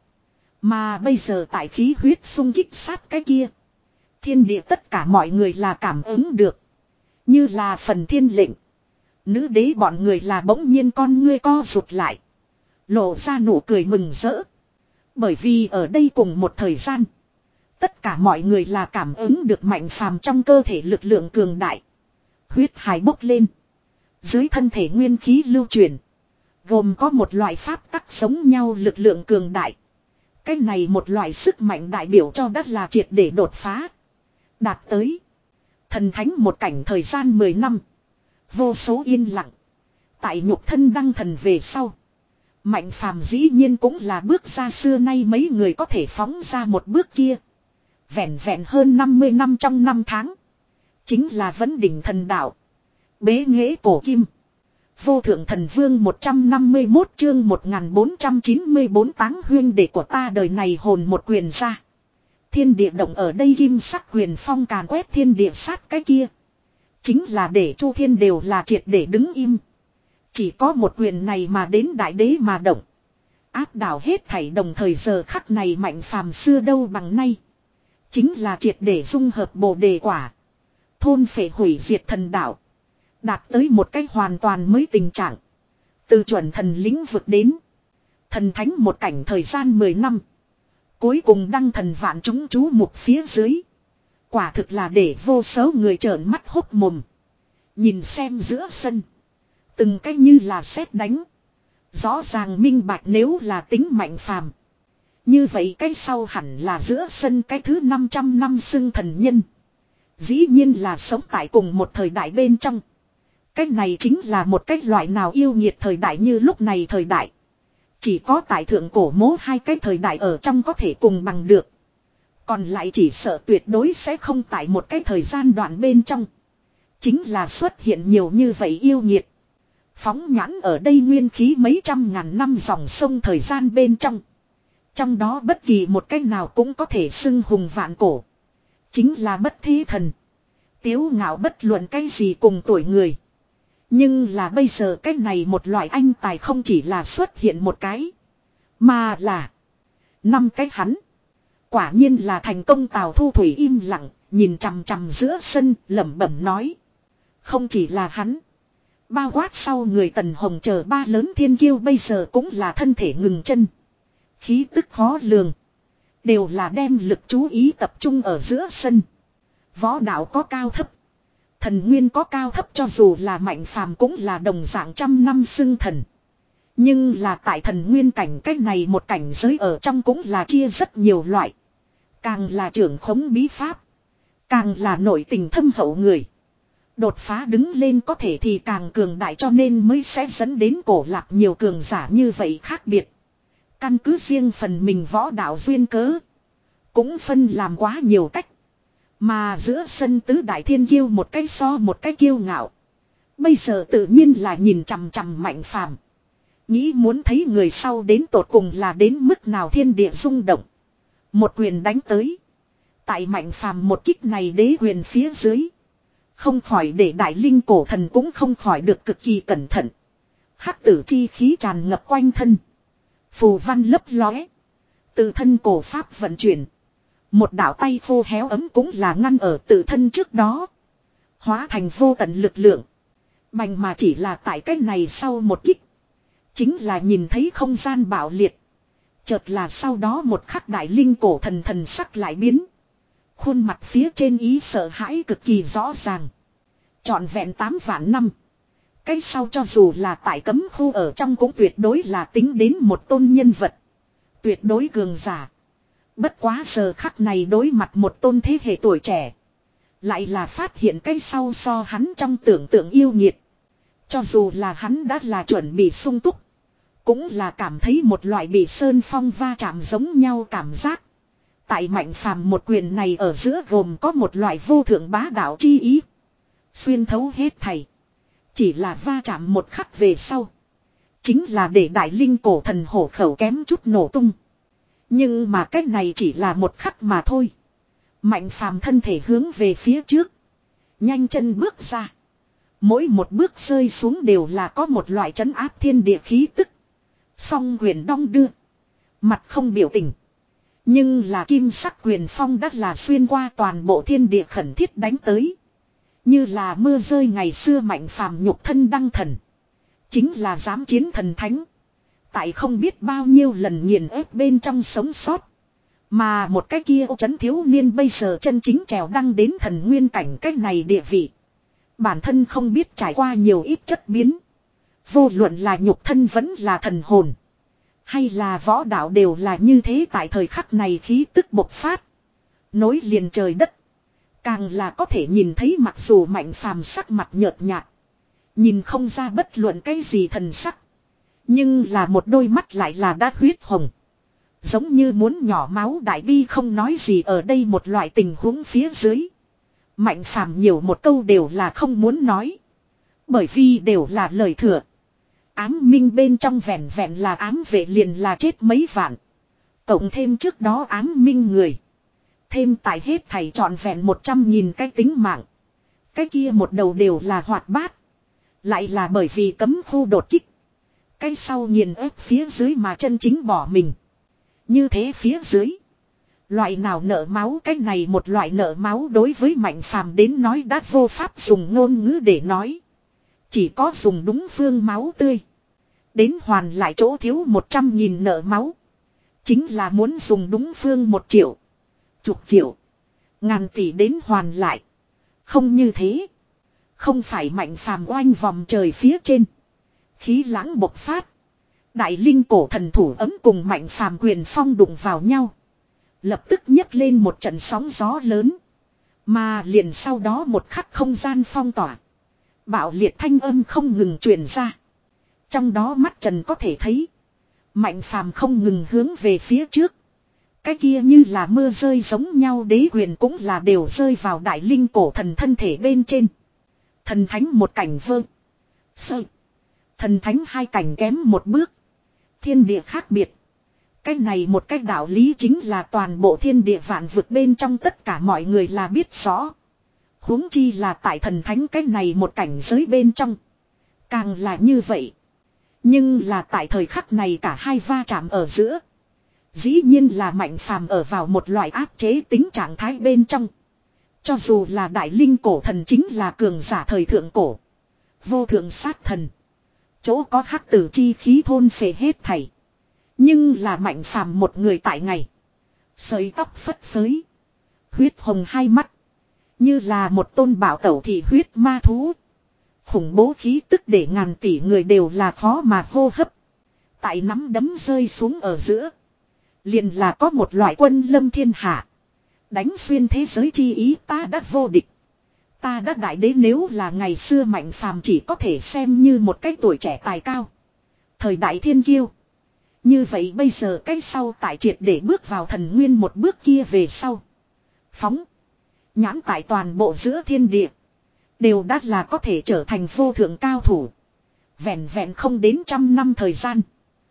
Mà bây giờ tại khí huyết xung kích sát cái kia, thiên địa tất cả mọi người là cảm ứng được. Như là phần thiên lệnh. Nữ đế bọn người là bỗng nhiên con ngươi co rụt lại, lộ ra nụ cười mừng rỡ. Bởi vì ở đây cùng một thời gian, tất cả mọi người là cảm ứng được Mạnh Phàm trong cơ thể lực lượng cường đại. Huyết hải bốc lên. Dưới thân thể nguyên khí lưu truyền, gồm có một loại pháp tắc giống nhau lực lượng cường đại. Cái này một loại sức mạnh đại biểu cho đất là triệt để đột phá. Đạt tới thần thánh một cảnh thời gian mười năm. Vô số yên lặng. Tại nhục thân đăng thần về sau, Mạnh Phàm dĩ nhiên cũng là bước ra xưa nay mấy người có thể phóng ra một bước kia. Vẹn vẹn hơn năm mươi năm trong năm tháng, chính là vấn đỉnh thần đạo. Bế nghệ cổ kim. Vô thượng thần vương một trăm năm mươi mốt chương một nghìn bốn trăm chín mươi bốn táng huyên đệ của ta đời này hồn một quyền ra. Thiên địa động ở đây kim sắc quyền phong càn quét thiên địa sát cái kia. Chính là để chu thiên đều là triệt để đứng im. Chỉ có một quyền này mà đến đại đế mà động. Áp đảo hết thảy đồng thời giờ khắc này Mạnh Phàm xưa đâu bằng nay. Chính là triệt để dung hợp bồ đề quả. Thôn phệ hủy diệt thần đạo. Đạt tới một cách hoàn toàn mới tình trạng. Từ chuẩn thần lĩnh vực đến thần thánh một cảnh thời gian mười năm. Cuối cùng đăng thần vạn chúng chú mục phía dưới. Quả thực là để vô số người trợn mắt hốt mồm. Nhìn xem giữa sân, từng cách như là sét đánh. Rõ ràng minh bạch nếu là tính Mạnh Phàm, như vậy cái sau hẳn là giữa sân cái thứ năm trăm năm xưng thần nhân. Dĩ nhiên là sống tại cùng một thời đại bên trong. Cái này chính là một cái loại nào yêu nhiệt thời đại như lúc này thời đại. Chỉ có tại thượng cổ mố hai cái thời đại ở trong có thể cùng bằng được. Còn lại chỉ sợ tuyệt đối sẽ không tại một cái thời gian đoạn bên trong. Chính là xuất hiện nhiều như vậy yêu nhiệt. Phóng nhãn ở đây nguyên khí mấy trăm ngàn năm dòng sông thời gian bên trong. Trong đó bất kỳ một cách nào cũng có thể xưng hùng vạn cổ. Chính là bất thí thần. Tiếu ngạo bất luận cái gì cùng tuổi người. Nhưng là bây giờ cái này một loại anh tài không chỉ là xuất hiện một cái. Mà là năm cái hắn. Quả nhiên là thành công. Tào Thu Thủy im lặng. Nhìn chằm chằm giữa sân lẩm bẩm nói. Không chỉ là hắn. Bao quát sau người Tần Hồng chờ ba lớn thiên kiêu bây giờ cũng là thân thể ngừng chân. Khí tức khó lường. Đều là đem lực chú ý tập trung ở giữa sân. Võ đạo có cao thấp. Thần nguyên có cao thấp, cho dù là Mạnh Phàm cũng là đồng dạng trăm năm xưng thần. Nhưng là tại thần nguyên cảnh cái này một cảnh giới ở trong cũng là chia rất nhiều loại. Càng là trưởng khống bí pháp. Càng là nội tình thâm hậu người. Đột phá đứng lên có thể thì càng cường đại, cho nên mới sẽ dẫn đến cổ lạc nhiều cường giả như vậy khác biệt. Căn cứ riêng phần mình võ đạo duyên cớ. Cũng phân làm quá nhiều cách. Mà giữa sân tứ đại thiên kiêu một cái so một cái kiêu ngạo. Bây giờ tự nhiên là nhìn chằm chằm Mạnh Phàm. Nghĩ muốn thấy người sau đến tột cùng là đến mức nào thiên địa rung động. Một quyền đánh tới. Tại Mạnh Phàm một kích này đế quyền phía dưới. Không khỏi để đại linh cổ thần cũng không khỏi được cực kỳ cẩn thận. Hắc tử chi khí tràn ngập quanh thân. Phù văn lấp lóe. Từ thân cổ pháp vận chuyển. Một đạo tay khô héo ấm cũng là ngăn ở tự thân trước đó. Hóa thành vô tận lực lượng. Bành mà chỉ là tại cái này sau một kích. Chính là nhìn thấy không gian bạo liệt. Chợt là sau đó một khắc đại linh cổ thần thần sắc lại biến. Khuôn mặt phía trên ý sợ hãi cực kỳ rõ ràng. Trọn vẹn tám vạn năm. Cái sau cho dù là tại cấm khu ở trong cũng tuyệt đối là tính đến một tôn nhân vật. Tuyệt đối cường giả. Bất quá giờ khắc này đối mặt một tôn thế hệ tuổi trẻ. Lại là phát hiện cái sau so hắn trong tưởng tượng yêu nhiệt. Cho dù là hắn đã là chuẩn bị sung túc. Cũng là cảm thấy một loại bị sơn phong va chạm giống nhau cảm giác. Tại Mạnh Phàm một quyền này ở giữa gồm có một loại vô thượng bá đạo chi ý. Xuyên thấu hết thảy. Chỉ là va chạm một khắc về sau. Chính là để đại linh cổ thần hổ khẩu kém chút nổ tung. Nhưng mà cách này chỉ là một khắc mà thôi. Mạnh Phàm thân thể hướng về phía trước. Nhanh chân bước ra. Mỗi một bước rơi xuống đều là có một loại trấn áp thiên địa khí tức. Song quyền đong đưa. Mặt không biểu tình. Nhưng là kim sắc quyền phong đắt là xuyên qua toàn bộ thiên địa khẩn thiết đánh tới. Như là mưa rơi ngày xưa Mạnh Phàm nhục thân đăng thần. Chính là dám chiến thần thánh. Tại không biết bao nhiêu lần nghiền ép bên trong sống sót. Mà một cái kia ô chấn thiếu niên bây giờ chân chính trèo đăng đến thần nguyên cảnh cách này địa vị. Bản thân không biết trải qua nhiều ít chất biến. Vô luận là nhục thân vẫn là thần hồn. Hay là võ đạo đều là như thế, tại thời khắc này khí tức bộc phát. Nối liền trời đất. Càng là có thể nhìn thấy mặc dù Mạnh Phàm sắc mặt nhợt nhạt. Nhìn không ra bất luận cái gì thần sắc. Nhưng là một đôi mắt lại là đã huyết hồng. Giống như muốn nhỏ máu đại bi không nói gì ở đây một loại tình huống phía dưới. Mạnh Phàm nhiều một câu đều là không muốn nói. Bởi vì đều là lời thừa. Ám minh bên trong vẹn vẹn là ám vệ liền là chết mấy vạn. Cộng thêm trước đó ám minh người. Thêm tại hết thảy trọn vẹn một trăm nghìn cái tính mạng. Cái kia một đầu đều là hoạt bát. Lại là bởi vì cấm khu đột kích. Cái sau nghiền ép phía dưới mà chân chính bỏ mình. Như thế phía dưới. Loại nào nợ máu, cái này một loại nợ máu đối với Mạnh Phàm đến nói đã vô pháp dùng ngôn ngữ để nói. Chỉ có dùng đúng phương máu tươi. Đến hoàn lại chỗ thiếu một trăm nghìn nợ máu. Chính là muốn dùng đúng phương một triệu. Chục triệu. Ngàn tỷ đến hoàn lại. Không như thế. Không phải Mạnh Phàm oanh vòng trời phía trên. Khí lãng bộc phát. Đại linh cổ thần thủ ấm cùng Mạnh Phàm quyền phong đụng vào nhau. Lập tức nhấc lên một trận sóng gió lớn. Mà liền sau đó một khắc không gian phong tỏa. Bạo liệt thanh âm không ngừng truyền ra. Trong đó mắt Trần có thể thấy. Mạnh phàm không ngừng hướng về phía trước. Cái kia như là mưa rơi giống nhau đế quyền cũng là đều rơi vào đại linh cổ thần thân thể bên trên. Thần thánh một cảnh vơ. Sơ. Thần thánh hai cảnh kém một bước. Thiên địa khác biệt. Cái này một cái đạo lý chính là toàn bộ thiên địa vạn vực bên trong tất cả mọi người là biết rõ. Huống chi là tại thần thánh cái này một cảnh giới bên trong. Càng là như vậy. Nhưng là tại thời khắc này cả hai va chạm ở giữa. Dĩ nhiên là mạnh phàm ở vào một loại áp chế tính trạng thái bên trong. Cho dù là đại linh cổ thần chính là cường giả thời thượng cổ. Vô thượng sát thần. Chỗ có hắc tử chi khí thôn phệ hết thảy. Nhưng là mạnh phàm một người tại ngày. Sợi tóc phất phới. Huyết hồng hai mắt. Như là một tôn bảo tẩu thị huyết ma thú. Khủng bố khí tức để ngàn tỷ người đều là khó mà hô hấp. Tại nắm đấm rơi xuống ở giữa. Liền là có một loại quân lâm thiên hạ. Đánh xuyên thế giới chi ý ta đã vô địch. Ta đã đại đế nếu là ngày xưa mạnh phàm chỉ có thể xem như một cái tuổi trẻ tài cao. Thời đại thiên kiêu. Như vậy bây giờ cái sau tại triệt để bước vào thần nguyên một bước kia về sau. Phóng. Nhãn tại toàn bộ giữa thiên địa. Đều đắt là có thể trở thành vô thượng cao thủ. Vẹn vẹn không đến trăm năm thời gian.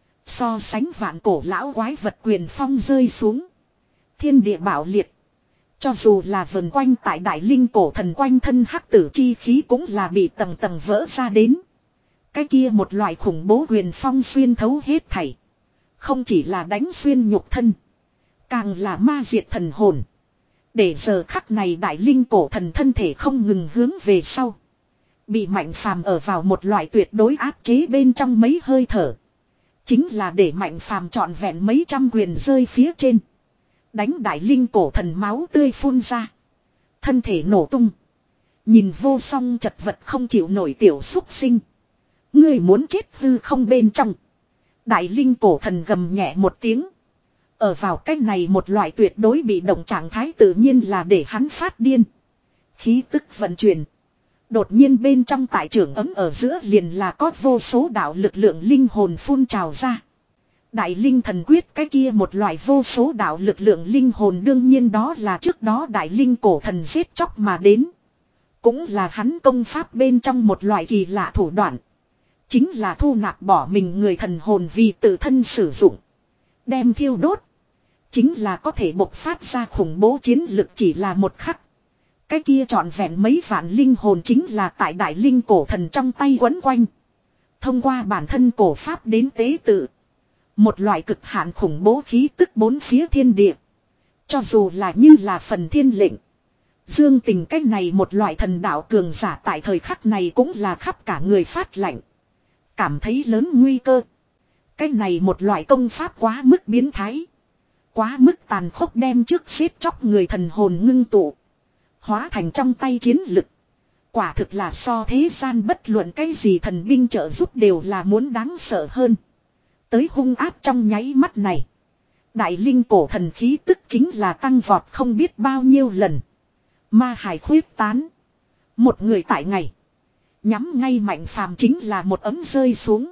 So sánh vạn cổ lão quái vật quyền phong rơi xuống. Thiên địa bạo liệt. Cho dù là vần quanh tại đại linh cổ thần quanh thân hắc tử chi khí cũng là bị tầng tầng vỡ ra đến. Cái kia một loại khủng bố quyền phong xuyên thấu hết thảy. Không chỉ là đánh xuyên nhục thân. Càng là ma diệt thần hồn. Để giờ khắc này đại linh cổ thần thân thể không ngừng hướng về sau. Bị mạnh phàm ở vào một loại tuyệt đối áp chế bên trong mấy hơi thở. Chính là để mạnh phàm trọn vẹn mấy trăm quyền rơi phía trên. Đánh đại linh cổ thần máu tươi phun ra. Thân thể nổ tung. Nhìn vô song chật vật không chịu nổi tiểu xúc sinh. Ngươi muốn chết hư không bên trong. Đại linh cổ thần gầm nhẹ một tiếng. Ở vào cách này một loại tuyệt đối bị động trạng thái tự nhiên là để hắn phát điên. Khí tức vận chuyển. Đột nhiên bên trong tại trường ấm ở giữa liền là có vô số đạo lực lượng linh hồn phun trào ra. Đại linh thần quyết cái kia một loại vô số đạo lực lượng linh hồn đương nhiên đó là trước đó đại linh cổ thần giết chóc mà đến. Cũng là hắn công pháp bên trong một loại kỳ lạ thủ đoạn. Chính là thu nạp bỏ mình người thần hồn vì tự thân sử dụng. Đem thiêu đốt. Chính là có thể bộc phát ra khủng bố chiến lực chỉ là một khắc. Cái kia trọn vẹn mấy vạn linh hồn chính là tại đại linh cổ thần trong tay quấn quanh. Thông qua bản thân cổ pháp đến tế tự. Một loại cực hạn khủng bố khí tức bốn phía thiên địa. Cho dù là như là phần thiên lệnh. Dương tình cách này một loại thần đạo cường giả tại thời khắc này cũng là khắp cả người phát lạnh. Cảm thấy lớn nguy cơ. Cách này một loại công pháp quá mức biến thái. Quá mức tàn khốc đem trước xếp chóc người thần hồn ngưng tụ. Hóa thành trong tay chiến lực. Quả thực là so thế gian bất luận cái gì thần binh trợ giúp đều là muốn đáng sợ hơn. Tới hung áp trong nháy mắt này. Đại linh cổ thần khí tức chính là tăng vọt không biết bao nhiêu lần. Ma hải khuyết tán. Một người tại ngày. Nhắm ngay mạnh phàm chính là một ấm rơi xuống.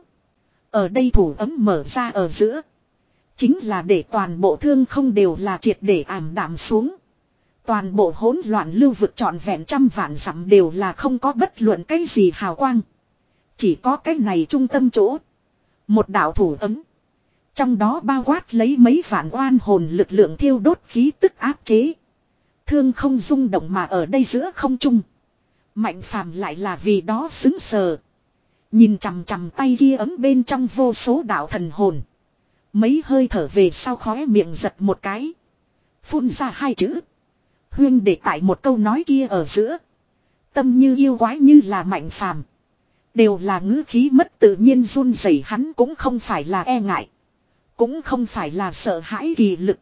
Ở đây thủ ấm mở ra ở giữa. Chính là để toàn bộ thương không đều là triệt để ảm đạm xuống. Toàn bộ hỗn loạn lưu vực trọn vẹn trăm vạn dặm đều là không có bất luận cái gì hào quang. Chỉ có cái này trung tâm chỗ. Một đạo thủ ấm. Trong đó bao quát lấy mấy vạn oan hồn lực lượng thiêu đốt khí tức áp chế. Thương không rung động mà ở đây giữa không trung. Mạnh phàm lại là vì đó xứng sờ. Nhìn chằm chằm tay kia ấm bên trong vô số đạo thần hồn. Mấy hơi thở về sau khóe miệng giật một cái. Phun ra hai chữ. Huyên để tại một câu nói kia ở giữa. Tâm như yêu quái như là mạnh phàm. Đều là ngữ khí mất tự nhiên run rẩy hắn cũng không phải là e ngại. Cũng không phải là sợ hãi kỳ lực.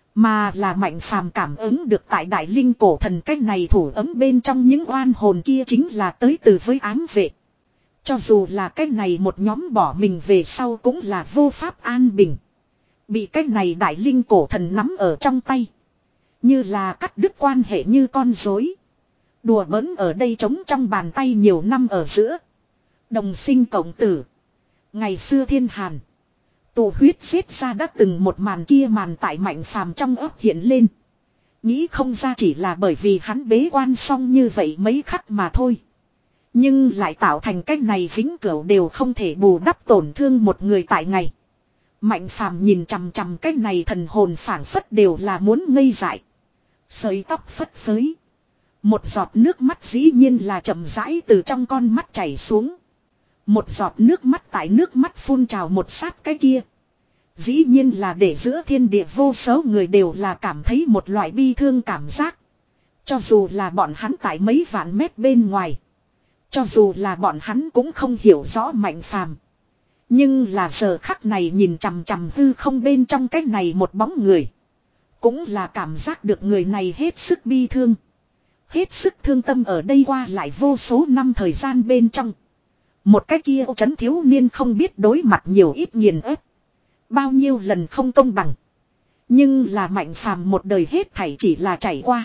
Mà là mạnh phàm cảm ứng được tại đại linh cổ thần cách này thủ ấm bên trong những oan hồn kia chính là tới từ với ám vệ. Cho dù là cách này một nhóm bỏ mình về sau cũng là vô pháp an bình. Bị cách này đại linh cổ thần nắm ở trong tay. Như là cắt đứt quan hệ như con rối. Đùa bỡn ở đây trống trong bàn tay nhiều năm ở giữa. Đồng sinh cộng tử. Ngày xưa thiên hàn. Tụ huyết giết ra đã từng một màn kia màn tại Mạnh Phàm trong óc hiện lên. Nghĩ không ra chỉ là bởi vì hắn bế quan xong như vậy mấy khắc mà thôi. Nhưng lại tạo thành cách này vĩnh cửu đều không thể bù đắp tổn thương một người tại ngày. Mạnh Phàm nhìn chằm chằm cách này thần hồn phảng phất đều là muốn ngây dại. Sợi tóc phất phới. Một giọt nước mắt dĩ nhiên là chậm rãi từ trong con mắt chảy xuống. Một giọt nước mắt tại nước mắt phun trào một sát cái kia. Dĩ nhiên là để giữa thiên địa vô số người đều là cảm thấy một loại bi thương cảm giác. Cho dù là bọn hắn tại mấy vạn mét bên ngoài. Cho dù là bọn hắn cũng không hiểu rõ Mạnh Phàm. Nhưng là giờ khắc này nhìn chằm chằm hư không bên trong cái này một bóng người. Cũng là cảm giác được người này hết sức bi thương. Hết sức thương tâm ở đây qua lại vô số năm thời gian bên trong. Một cái kia trấn thiếu niên không biết đối mặt nhiều ít nghiền ép. Bao nhiêu lần không công bằng. Nhưng là Mạnh Phàm một đời hết thảy chỉ là chảy qua.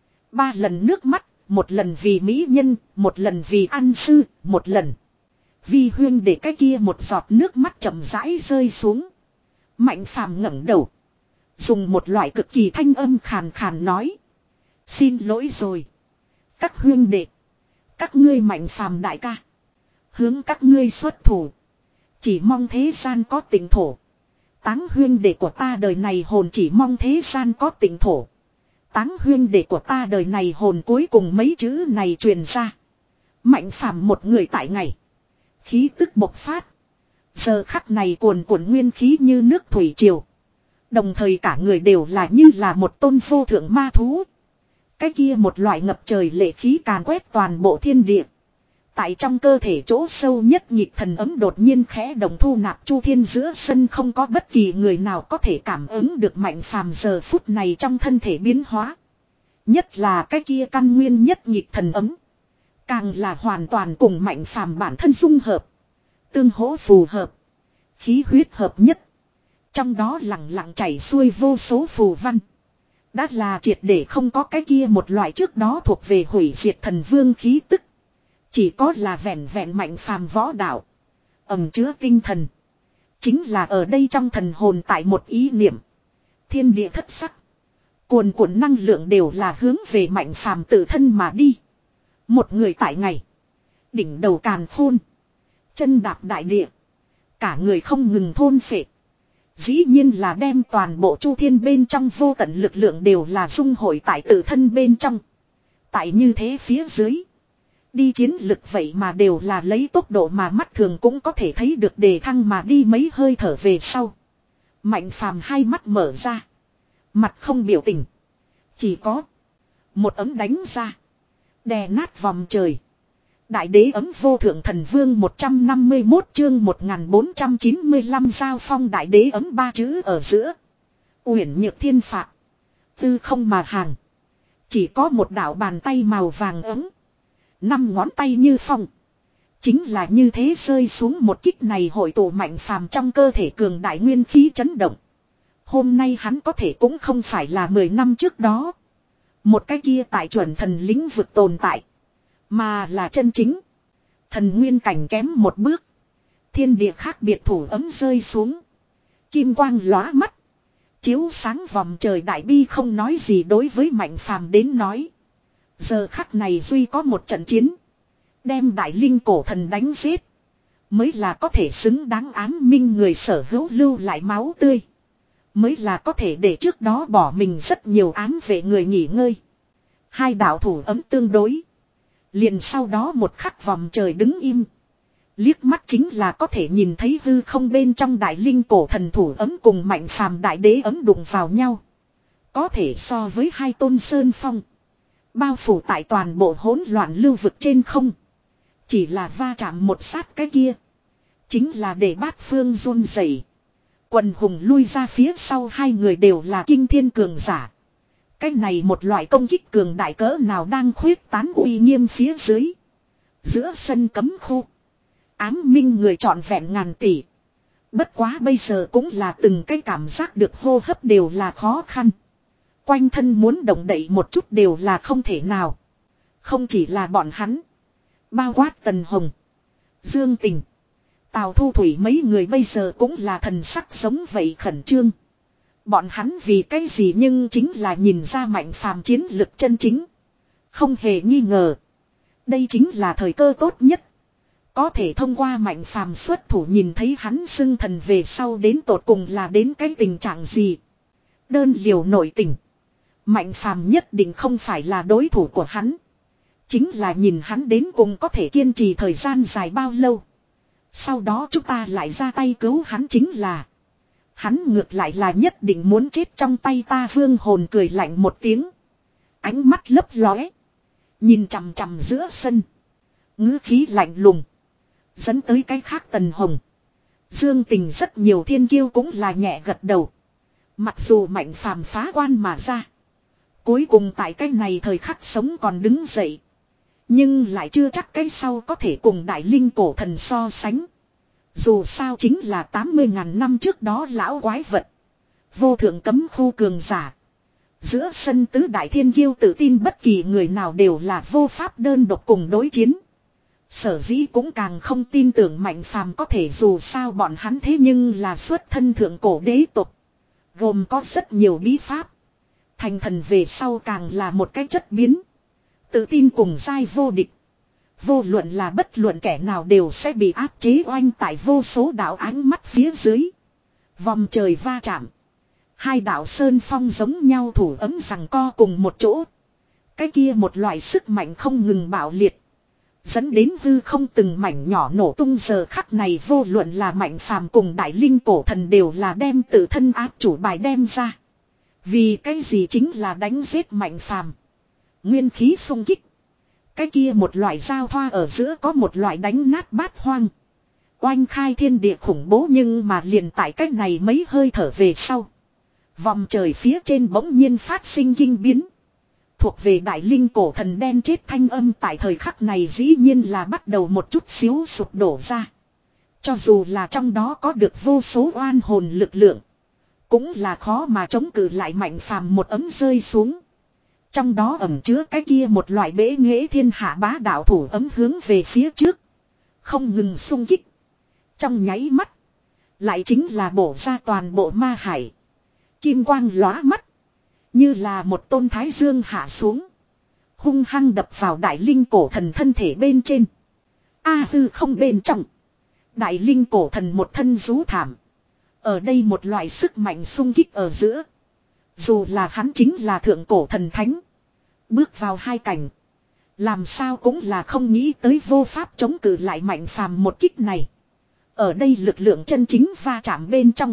Ba lần nước mắt, một lần vì mỹ nhân, một lần vì ăn sư, một lần. Vi huyên để cái kia một giọt nước mắt chậm rãi rơi xuống. Mạnh Phàm ngẩng đầu. Dùng một loại cực kỳ thanh âm khàn khàn nói. Xin lỗi rồi. Các huyên đệ. Các ngươi Mạnh Phàm đại ca. Hướng các ngươi xuất thủ. Chỉ mong thế gian có tỉnh thổ. Táng huyên đệ của ta đời này hồn chỉ mong thế gian có tỉnh thổ. Táng huyên đệ của ta đời này hồn cuối cùng mấy chữ này truyền ra. Mạnh Phàm một người tại ngày. Khí tức bộc phát. Giờ khắc này cuồn cuộn nguyên khí như nước thủy triều. Đồng thời cả người đều là như là một tôn vô thượng ma thú. Cái kia một loại ngập trời lệ khí càn quét toàn bộ thiên địa. Tại trong cơ thể chỗ sâu nhất nhịp thần ấm đột nhiên khẽ động thu nạp chu thiên giữa sân không có bất kỳ người nào có thể cảm ứng được Mạnh Phàm giờ phút này trong thân thể biến hóa. Nhất là cái kia căn nguyên nhất nhịp thần ấm. Càng là hoàn toàn cùng Mạnh Phàm bản thân dung hợp. Tương hỗ phù hợp. Khí huyết hợp nhất. Trong đó lặng lặng chảy xuôi vô số phù văn. Đã là triệt để không có cái kia một loại trước đó thuộc về hủy diệt thần vương khí tức. Chỉ có là vẹn vẹn Mạnh Phàm võ đạo. Ẩm chứa tinh thần. Chính là ở đây trong thần hồn tại một ý niệm. Thiên địa thất sắc. Cuồn cuộn năng lượng đều là hướng về Mạnh Phàm tự thân mà đi. Một người tại ngày. Đỉnh đầu càn khôn. Chân đạp đại địa. Cả người không ngừng thôn phệ. Dĩ nhiên là đem toàn bộ chu thiên bên trong vô tận lực lượng đều là dung hội tại tự thân bên trong. Tại như thế phía dưới. Đi chiến lực vậy mà đều là lấy tốc độ mà mắt thường cũng có thể thấy được đề thăng mà đi mấy hơi thở về sau. Mạnh Phàm hai mắt mở ra. Mặt không biểu tình. Chỉ có một ấm đánh ra. Đè nát vòng trời. Đại đế ấm vô thượng thần vương một trăm năm mươi mốt chương một nghìn bốn trăm chín mươi lăm giao phong đại đế ấm ba chữ ở giữa. Uyển nhược thiên phạt. Tư không mà hàng. Chỉ có một đạo bàn tay màu vàng ấm. Năm ngón tay như phong. Chính là như thế rơi xuống một kích này hội tụ Mạnh Phàm trong cơ thể cường đại nguyên khí chấn động. Hôm nay hắn có thể cũng không phải là mười năm trước đó. Một cái kia tại chuẩn thần lĩnh vực tồn tại. Mà là chân chính. Thần nguyên cảnh kém một bước. Thiên địa khác biệt thủ ấm rơi xuống. Kim quang lóa mắt. Chiếu sáng vòng trời đại bi không nói gì đối với Mạnh Phàm đến nói. Giờ khắc này duy có một trận chiến. Đem đại linh cổ thần đánh giết. Mới là có thể xứng đáng ám minh người sở hữu lưu lại máu tươi. Mới là có thể để trước đó bỏ mình rất nhiều ám vệ người nghỉ ngơi. Hai đạo thủ ấm tương đối. Liền sau đó một khắc vòng trời đứng im. Liếc mắt chính là có thể nhìn thấy hư không bên trong đại linh cổ thần thủ ấm cùng Mạnh Phàm đại đế ấm đụng vào nhau. Có thể so với hai tôn sơn phong. Bao phủ tại toàn bộ hỗn loạn lưu vực trên không. Chỉ là va chạm một sát cái kia. Chính là để bát phương run rẩy. Quần hùng lui ra phía sau hai người đều là kinh thiên cường giả. Cái này một loại công kích cường đại cỡ nào đang khuyết tán uy nghiêm phía dưới. Giữa sân cấm khu. Ám minh người trọn vẹn ngàn tỷ. Bất quá bây giờ cũng là từng cái cảm giác được hô hấp đều là khó khăn. Quanh thân muốn động đậy một chút đều là không thể nào. Không chỉ là bọn hắn. Bao quát Tần Hồng. Dương Tình. Tào Thu Thủy mấy người bây giờ cũng là thần sắc giống vậy khẩn trương. Bọn hắn vì cái gì nhưng chính là nhìn ra Mạnh Phàm chiến lực chân chính. Không hề nghi ngờ. Đây chính là thời cơ tốt nhất. Có thể thông qua Mạnh Phàm xuất thủ nhìn thấy hắn xưng thần về sau đến tột cùng là đến cái tình trạng gì. Đơn liều nội tình. Mạnh Phàm nhất định không phải là đối thủ của hắn. Chính là nhìn hắn đến cùng có thể kiên trì thời gian dài bao lâu. Sau đó chúng ta lại ra tay cứu hắn chính là. Hắn ngược lại là nhất định muốn chết trong tay ta. Vương Hồn cười lạnh một tiếng. Ánh mắt lấp lóe. Nhìn chằm chằm giữa sân. Ngữ khí lạnh lùng. Dẫn tới cái khác Tần Hồng. Dương Tình rất nhiều thiên kiêu cũng là nhẹ gật đầu. Mặc dù Mạnh Phàm phá quan mà ra. Cuối cùng tại cái này thời khắc sống còn đứng dậy. Nhưng lại chưa chắc cái sau có thể cùng Đại Linh cổ thần so sánh. Dù sao chính là tám mươi ngàn năm trước đó lão quái vật. Vô thượng cấm khu cường giả. Giữa sân tứ đại thiên kiêu tự tin bất kỳ người nào đều là vô pháp đơn độc cùng đối chiến. Sở dĩ cũng càng không tin tưởng Mạnh Phàm có thể, dù sao bọn hắn thế nhưng là xuất thân thượng cổ đế tộc. Gồm có rất nhiều bí pháp. Thành thần về sau càng là một cái chất biến. Tự tin cùng giai vô địch. Vô luận là bất luận kẻ nào đều sẽ bị áp chế oanh tại vô số đạo ánh mắt phía dưới. Vòng trời va chạm. Hai đạo sơn phong giống nhau thủ ấm rằng co cùng một chỗ. Cái kia một loại sức mạnh không ngừng bạo liệt. Dẫn đến hư không từng mảnh nhỏ nổ tung. Giờ khắc này vô luận là Mạnh Phàm cùng Đại Linh cổ thần đều là đem tự thân áp chủ bài đem ra. Vì cái gì chính là đánh giết Mạnh Phàm. Nguyên khí xung kích. Cái kia một loại giao thoa ở giữa có một loại đánh nát bát hoang. Oanh khai thiên địa khủng bố, nhưng mà liền tại cách này mấy hơi thở về sau. Vòng trời phía trên bỗng nhiên phát sinh kinh biến. Thuộc về Đại Linh cổ thần đen chết thanh âm tại thời khắc này dĩ nhiên là bắt đầu một chút xíu sụp đổ ra. Cho dù là trong đó có được vô số oan hồn lực lượng. Cũng là khó mà chống cự lại Mạnh Phàm một ấm rơi xuống. Trong đó ẩn chứa cái kia một loại bế nghệ thiên hạ bá đạo thủ ấm hướng về phía trước. Không ngừng xung kích. Trong nháy mắt. Lại chính là bổ ra toàn bộ ma hải. Kim quang lóa mắt. Như là một tôn thái dương hạ xuống. Hung hăng đập vào Đại Linh cổ thần thân thể bên trên. A hư không bên trong. Đại Linh cổ thần một thân rú thảm. Ở đây một loại sức mạnh xung kích ở giữa. Dù là hắn chính là thượng cổ thần thánh. Bước vào hai cảnh. Làm sao cũng là không nghĩ tới vô pháp chống cự lại Mạnh Phàm một kích này. Ở đây lực lượng chân chính va chạm bên trong.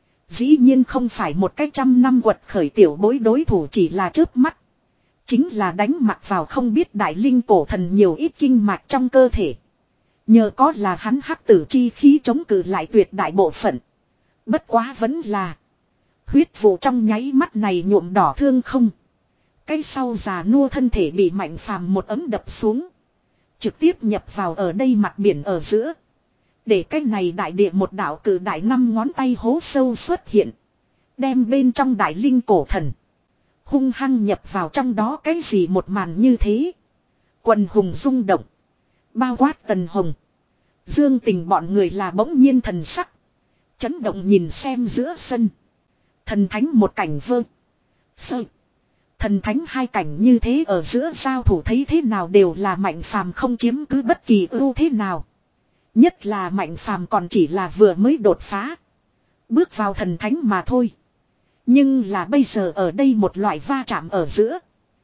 Dĩ nhiên không phải một cái trăm năm quật khởi tiểu bối đối thủ, chỉ là chớp mắt. Chính là đánh mặt vào không biết Đại Linh cổ thần nhiều ít kinh mạch trong cơ thể. Nhờ có là hắn hắc tử chi khí chống cự lại tuyệt đại bộ phận. Bất quá vẫn là. Huyết vụ trong nháy mắt này nhuộm đỏ thương không. Cái sau già nua thân thể bị Mạnh Phàm một ấm đập xuống. Trực tiếp nhập vào ở đây mặt biển ở giữa. Để cái này đại địa một đạo cử đại năm ngón tay hố sâu xuất hiện. Đem bên trong Đại Linh cổ thần. Hung hăng nhập vào trong đó, cái gì một màn như thế. Quần hùng rung động. Bao quát Tần Hồng. Dương Tình bọn người là bỗng nhiên thần sắc. Chấn động nhìn xem giữa sân. Thần thánh một cảnh vơ. Sơ. Thần thánh hai cảnh như thế ở giữa giao thủ thấy thế nào đều là Mạnh Phàm không chiếm cứ bất kỳ ưu thế nào. Nhất là Mạnh Phàm còn chỉ là vừa mới đột phá. Bước vào thần thánh mà thôi. Nhưng là bây giờ ở đây một loại va chạm ở giữa.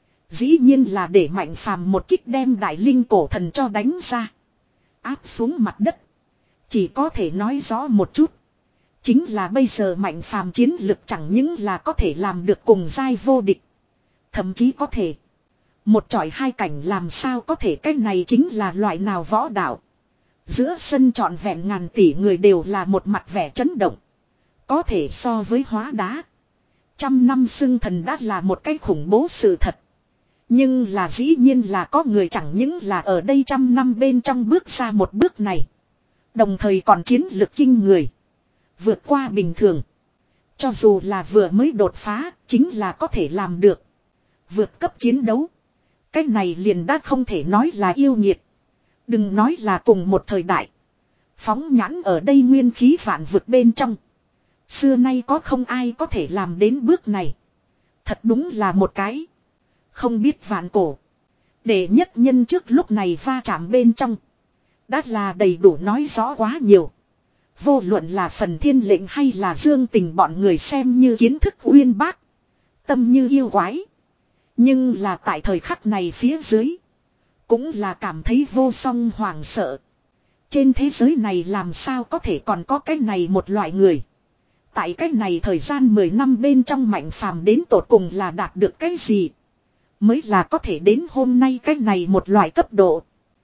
Dĩ nhiên là để Mạnh Phàm một kích đem Đại Linh cổ thần cho đánh ra. Áp xuống mặt đất. Chỉ có thể nói rõ một chút. Chính là bây giờ Mạnh Phàm chiến lực chẳng những là có thể làm được cùng giai vô địch. Thậm chí có thể. Một chọi hai cảnh làm sao có thể, cái này chính là loại nào võ đạo. Giữa sân trọn vẹn ngàn tỷ người đều là một mặt vẻ chấn động. Có thể so với hóa đá. Trăm năm xưng thần đã là một cái khủng bố sự thật. Nhưng là dĩ nhiên là có người chẳng những là ở đây trăm năm bên trong bước ra một bước này. Đồng thời còn chiến lực kinh người. Vượt qua bình thường. Cho dù là vừa mới đột phá, chính là có thể làm được. Vượt cấp chiến đấu. Cái này liền đã không thể nói là yêu nghiệt. Đừng nói là cùng một thời đại. Phóng nhãn ở đây nguyên khí vạn vực bên trong. Xưa nay có không ai có thể làm đến bước này. Thật đúng là một cái. Không biết vạn cổ. Để nhất nhân trước lúc này va chạm bên trong. Đã là đầy đủ nói rõ quá nhiều. Vô luận là phần thiên lệnh hay là dương tình bọn người xem như kiến thức uyên bác. Tâm như yêu quái. Nhưng là tại thời khắc này phía dưới. Cũng là cảm thấy vô song hoàng sợ. Trên thế giới này làm sao có thể còn có cái này một loại người. Tại cái này thời gian mười năm bên trong Mạnh Phàm đến tột cùng là đạt được cái gì. Mới là có thể đến hôm nay cái này một loại cấp độ.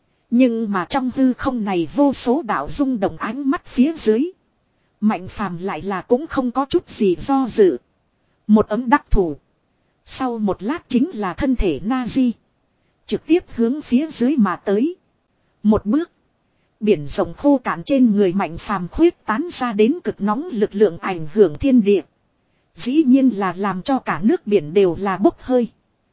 Nhưng mà trong hư không này vô số đạo rung động ánh mắt phía dưới. Mạnh Phàm lại là cũng không có chút gì do dự. Một ấm đắc thủ. Sau một lát chính là thân thể Nazi. Trực tiếp hướng phía dưới mà tới. Một bước. Biển rộng khô cạn trên người Mạnh Phàm khuyết tán ra đến cực nóng lực lượng ảnh hưởng thiên địa. Dĩ nhiên là làm cho cả nước biển đều là bốc hơi.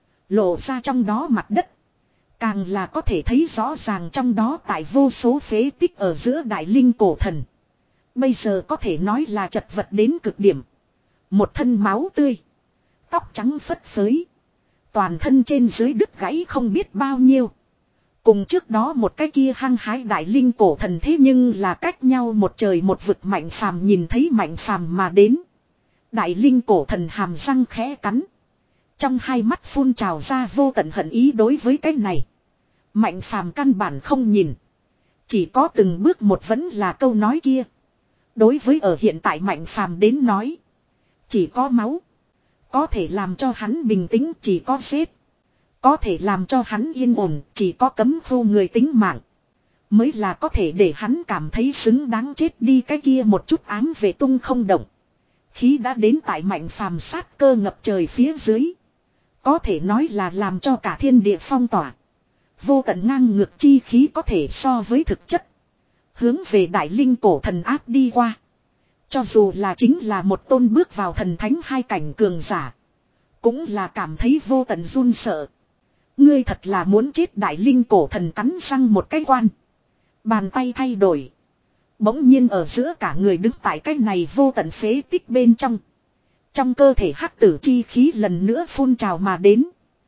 Lộ ra trong đó mặt đất. Càng là có thể thấy rõ ràng trong đó tại vô số phế tích ở giữa đại linh cổ thần. Bây giờ có thể nói là chật vật đến cực điểm. Một thân máu tươi. Tóc trắng phất phới. Toàn thân trên dưới đứt gãy không biết bao nhiêu. Cùng trước đó một cái kia hăng hái đại linh cổ thần thế nhưng là cách nhau một trời một vực. Mạnh Phàm nhìn thấy Mạnh Phàm mà đến. Đại linh cổ thần hàm răng khẽ cắn. Trong hai mắt phun trào ra vô tận hận ý đối với cái này. Mạnh Phàm căn bản không nhìn. Chỉ có từng bước một vẫn là câu nói kia. Đối với ở hiện tại Mạnh Phàm đến nói. Chỉ có máu. Có thể làm cho hắn bình tĩnh chỉ có giết. Có thể làm cho hắn yên ổn chỉ có cấm khu người tính mạng. Mới là có thể để hắn cảm thấy xứng đáng chết đi cái kia một chút ám về tung không động. Khí đã đến tại Mạnh Phàm sát cơ ngập trời phía dưới. Có thể nói là làm cho cả thiên địa phong tỏa. Vô tận ngang ngược chi khí có thể so với thực chất. Hướng về đại linh cổ thần áp đi qua. Cho dù là chính là một tôn bước vào thần thánh hai cảnh cường giả. Cũng là cảm thấy vô tận run sợ. Ngươi thật là muốn chết đại linh cổ thần cắn răng một cái quan. Bàn tay thay đổi. Bỗng nhiên ở giữa cả người đứng tại cái này vô tận phế tích bên trong. Trong cơ thể hắc tử chi khí lần nữa phun trào mà đến.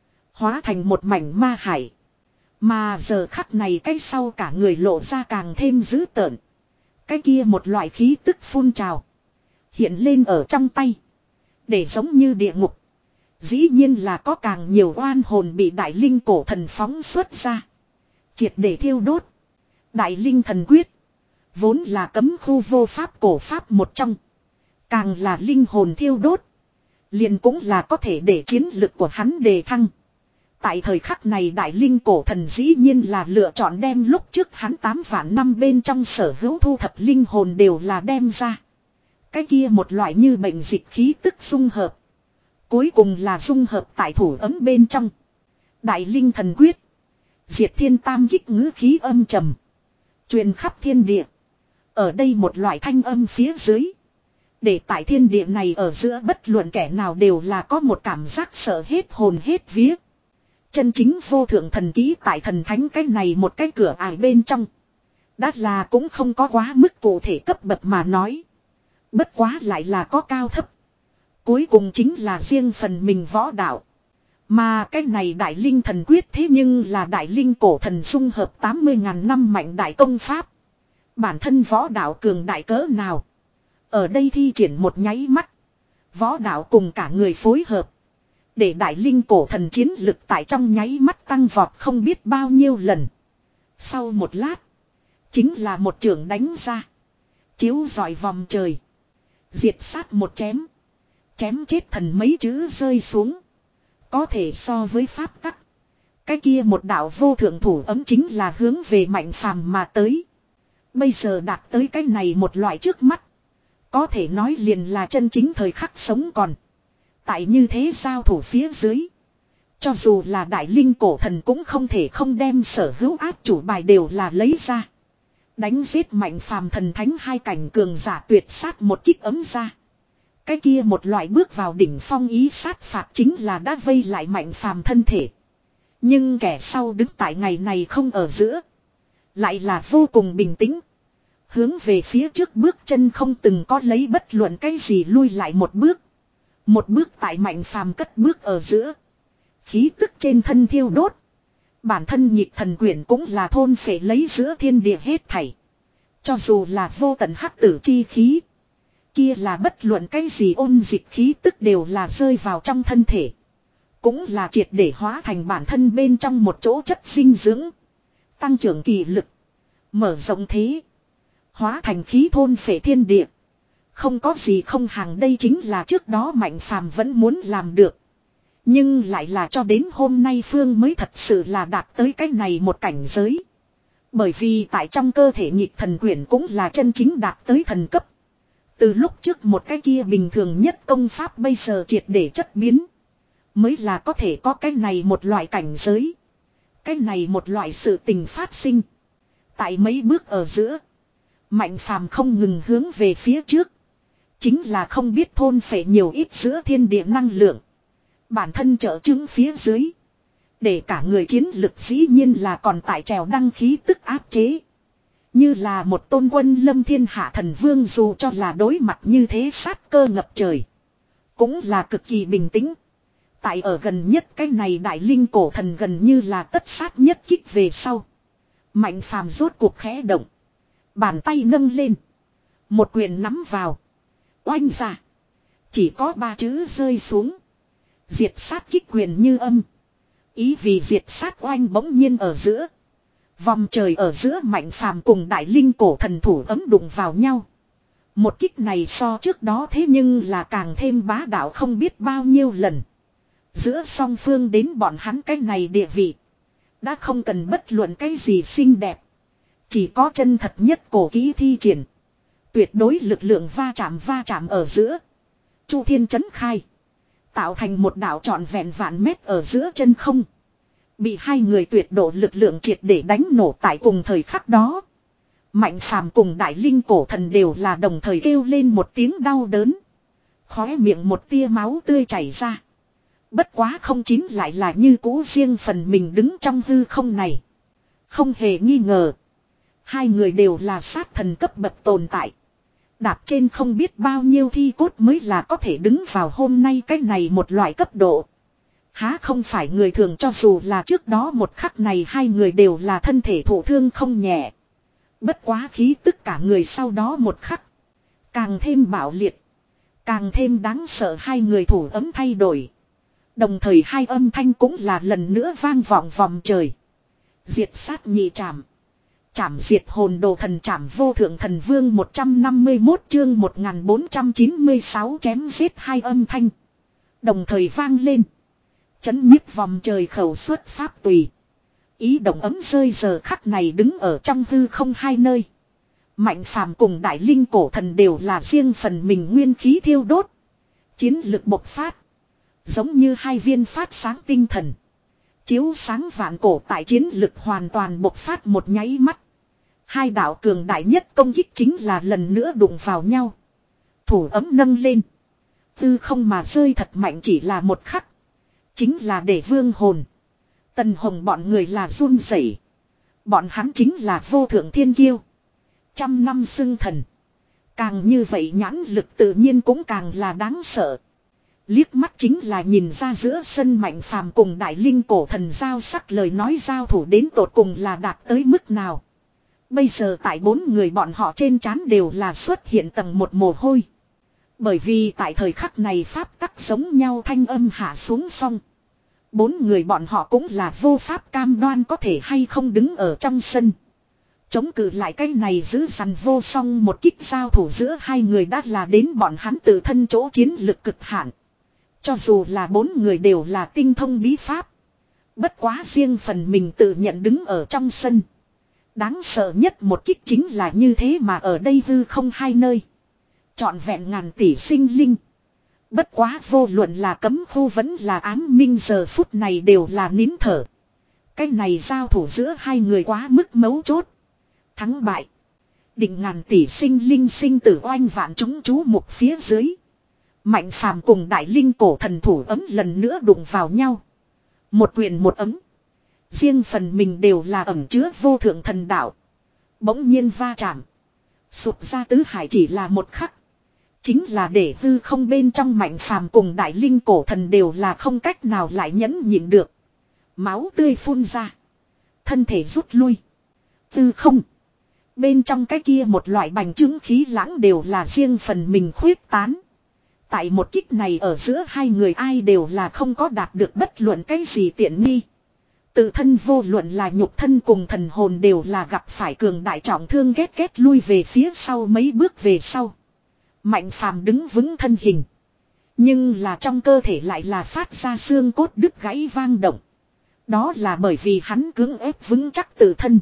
Hóa thành một mảnh ma hải. Mà giờ khắc này cái sau cả người lộ ra càng thêm dữ tợn. Cái kia một loại khí tức phun trào. Hiện lên ở trong tay. Để giống như địa ngục. Dĩ nhiên là có càng nhiều oan hồn bị đại linh cổ thần phóng xuất ra. Triệt để thiêu đốt. Đại linh thần quyết. Vốn là cấm khu vô pháp cổ pháp một trong. Càng là linh hồn thiêu đốt. Liền cũng là có thể để chiến lực của hắn đề thăng. Tại thời khắc này đại linh cổ thần dĩ nhiên là lựa chọn đem lúc trước hắn tám vạn năm bên trong sở hữu thu thập linh hồn đều là đem ra. Cái kia một loại như bệnh dịch khí tức dung hợp. Cuối cùng là dung hợp tại thủ ấm bên trong. Đại linh thần quyết. Diệt thiên tam kích ngữ khí âm trầm. Truyền khắp thiên địa. Ở đây một loại thanh âm phía dưới. Để tại thiên địa này ở giữa bất luận kẻ nào đều là có một cảm giác sợ hết hồn hết vía. Chân chính vô thượng thần ký tại thần thánh cái này một cái cửa ải bên trong. Đã là cũng không có quá mức cụ thể cấp bậc mà nói. Bất quá lại là có cao thấp. Cuối cùng chính là riêng phần mình võ đạo. Mà cái này đại linh thần quyết thế nhưng là đại linh cổ thần dung hợp tám mươi ngàn năm mạnh đại công pháp. Bản thân võ đạo cường đại cỡ nào. Ở đây thi triển một nháy mắt. Võ đạo cùng cả người phối hợp. Để đại linh cổ thần chiến lực tại trong nháy mắt tăng vọt không biết bao nhiêu lần. Sau một lát. Chính là một trường đánh ra. Chiếu rọi vòng trời. Diệt sát một chém. Chém chết thần mấy chữ rơi xuống. Có thể so với pháp tắc. Cái kia một đạo vô thượng thủ ấm chính là hướng về Mạnh Phàm mà tới. Bây giờ đạt tới cái này một loại trước mắt. Có thể nói liền là chân chính thời khắc sống còn. Tại như thế giao thủ phía dưới. Cho dù là đại linh cổ thần cũng không thể không đem sở hữu áp chủ bài đều là lấy ra. Đánh giết Mạnh Phàm thần thánh hai cảnh cường giả tuyệt sát một kích ấm ra. Cái kia một loại bước vào đỉnh phong ý sát phạt chính là đã vây lại Mạnh Phàm thân thể. Nhưng kẻ sau đứng tại ngày này không ở giữa. Lại là vô cùng bình tĩnh. Hướng về phía trước bước chân không từng có lấy bất luận cái gì lui lại một bước. Một bước tại Mạnh Phàm cất bước ở giữa. Khí tức trên thân thiêu đốt. Bản thân nhịp thần quyển cũng là thôn phệ lấy giữa thiên địa hết thảy. Cho dù là vô tận hắc tử chi khí. Kia là bất luận cái gì ôn dịch khí tức đều là rơi vào trong thân thể. Cũng là triệt để hóa thành bản thân bên trong một chỗ chất dinh dưỡng. Tăng trưởng kỳ lực. Mở rộng thế. Hóa thành khí thôn phệ thiên địa. Không có gì không hàng, đây chính là trước đó Mạnh Phàm vẫn muốn làm được. Nhưng lại là cho đến hôm nay Phương mới thật sự là đạt tới cái này một cảnh giới. Bởi vì tại trong cơ thể nhịp thần quyển cũng là chân chính đạt tới thần cấp. Từ lúc trước một cái kia bình thường nhất công pháp bây giờ triệt để chất biến. Mới là có thể có cái này một loại cảnh giới. Cái này một loại sự tình phát sinh. Tại mấy bước ở giữa. Mạnh Phàm không ngừng hướng về phía trước. Chính là không biết thôn phệ nhiều ít giữa thiên địa năng lượng. Bản thân trợ chứng phía dưới. Để cả người chiến lực dĩ nhiên là còn tại trèo đăng khí tức áp chế. Như là một tôn quân lâm thiên hạ thần vương, dù cho là đối mặt như thế sát cơ ngập trời. Cũng là cực kỳ bình tĩnh. Tại ở gần nhất cái này đại linh cổ thần gần như là tất sát nhất kích về sau. Mạnh Phàm rốt cuộc khẽ động. Bàn tay nâng lên. Một quyền nắm vào. Oanh ra. Chỉ có ba chữ rơi xuống. Diệt sát kích quyền như âm. Ý vì diệt sát oanh bỗng nhiên ở giữa. Vòng trời ở giữa Mạnh Phàm cùng đại linh cổ thần thủ ấm đụng vào nhau. Một kích này so trước đó thế nhưng là càng thêm bá đạo không biết bao nhiêu lần. Giữa song phương đến bọn hắn cái này địa vị. Đã không cần bất luận cái gì xinh đẹp. Chỉ có chân thật nhất cổ kỹ thi triển. Tuyệt đối lực lượng va chạm va chạm ở giữa. Chu thiên chấn khai. Tạo thành một đảo trọn vẹn vạn mét ở giữa chân không. Bị hai người tuyệt độ lực lượng triệt để đánh nổ tại cùng thời khắc đó. Mạnh Phàm cùng đại linh cổ thần đều là đồng thời kêu lên một tiếng đau đớn. Khóe miệng một tia máu tươi chảy ra. Bất quá không chín lại là như cũ riêng phần mình đứng trong hư không này. Không hề nghi ngờ. Hai người đều là sát thần cấp bậc tồn tại. Đạp trên không biết bao nhiêu thi cốt mới là có thể đứng vào hôm nay cái này một loại cấp độ. Há không phải người thường, cho dù là trước đó một khắc này hai người đều là thân thể thụ thương không nhẹ. Bất quá khí tức cả người sau đó một khắc. Càng thêm bạo liệt. Càng thêm đáng sợ, hai người thủ ấm thay đổi. Đồng thời hai âm thanh cũng là lần nữa vang vọng vòng trời. Diệt sát nhị trảm. Trảm diệt hồn đồ thần, trảm vô thượng thần vương. Một trăm năm mươi mốt chương một nghìn bốn trăm chín mươi sáu chém giết, hai âm thanh đồng thời vang lên. Chấn nhiếp vòng trời khẩu xuất pháp tùy. Ý động ấm rơi giờ khắc này đứng ở trong hư không hai nơi. Mạnh Phàm cùng đại linh cổ thần đều là riêng phần mình nguyên khí thiêu đốt. Chiến lực bộc phát. Giống như hai viên phát sáng tinh thần. Chiếu sáng vạn cổ, tại chiến lực hoàn toàn bộc phát một nháy mắt. Hai đạo cường đại nhất công kích chính là lần nữa đụng vào nhau. Thủ ấm nâng lên. Tư không mà rơi thật mạnh, chỉ là một khắc. Chính là để vương hồn. Tần Hồng bọn người là run rẩy. Bọn hắn chính là vô thượng thiên kiêu. Trăm năm xưng thần. Càng như vậy nhãn lực tự nhiên cũng càng là đáng sợ. Liếc mắt chính là nhìn ra giữa sân Mạnh Phàm cùng đại linh cổ thần giao sắc lời nói giao thủ đến tột cùng là đạt tới mức nào. Bây giờ tại bốn người bọn họ trên trán đều là xuất hiện tầng một mồ hôi. Bởi vì tại thời khắc này pháp tắc giống nhau thanh âm hạ xuống xong. Bốn người bọn họ cũng là vô pháp cam đoan có thể hay không đứng ở trong sân. Chống cự lại cái này giữ sẵn vô song một kích giao thủ giữa hai người đã là đến bọn hắn tự thân chỗ chiến lực cực hạn. Cho dù là bốn người đều là tinh thông bí pháp. Bất quá riêng phần mình tự nhận đứng ở trong sân. Đáng sợ nhất một kích chính là như thế mà ở đây hư không hai nơi. Trọn vẹn ngàn tỷ sinh linh. Bất quá vô luận là cấm khu vẫn là ám minh giờ phút này đều là nín thở. Cái này giao thủ giữa hai người quá mức mấu chốt. Thắng bại. Định ngàn tỷ sinh linh sinh tử oanh vạn chúng chú mục phía dưới. Mạnh Phàm cùng đại linh cổ thần thủ ấm lần nữa đụng vào nhau. Một quyền một ấm. Riêng phần mình đều là ẩn chứa vô thượng thần đạo. Bỗng nhiên va chạm. Sụp ra tứ hải chỉ là một khắc. Chính là để hư không bên trong Mạnh Phàm cùng đại linh cổ thần đều là không cách nào lại nhẫn nhịn được. Máu tươi phun ra. Thân thể rút lui. Tư không. Bên trong cái kia một loại bành trướng khí lãng đều là riêng phần mình khuyết tán. Tại một kích này ở giữa hai người ai đều là không có đạt được bất luận cái gì tiện nghi. Tự thân vô luận là nhục thân cùng thần hồn đều là gặp phải cường đại trọng thương ghét ghét lui về phía sau mấy bước về sau. Mạnh Phàm đứng vững thân hình. Nhưng là trong cơ thể lại là phát ra xương cốt đứt gãy vang động. Đó là bởi vì hắn cưỡng ép vững chắc tự thân.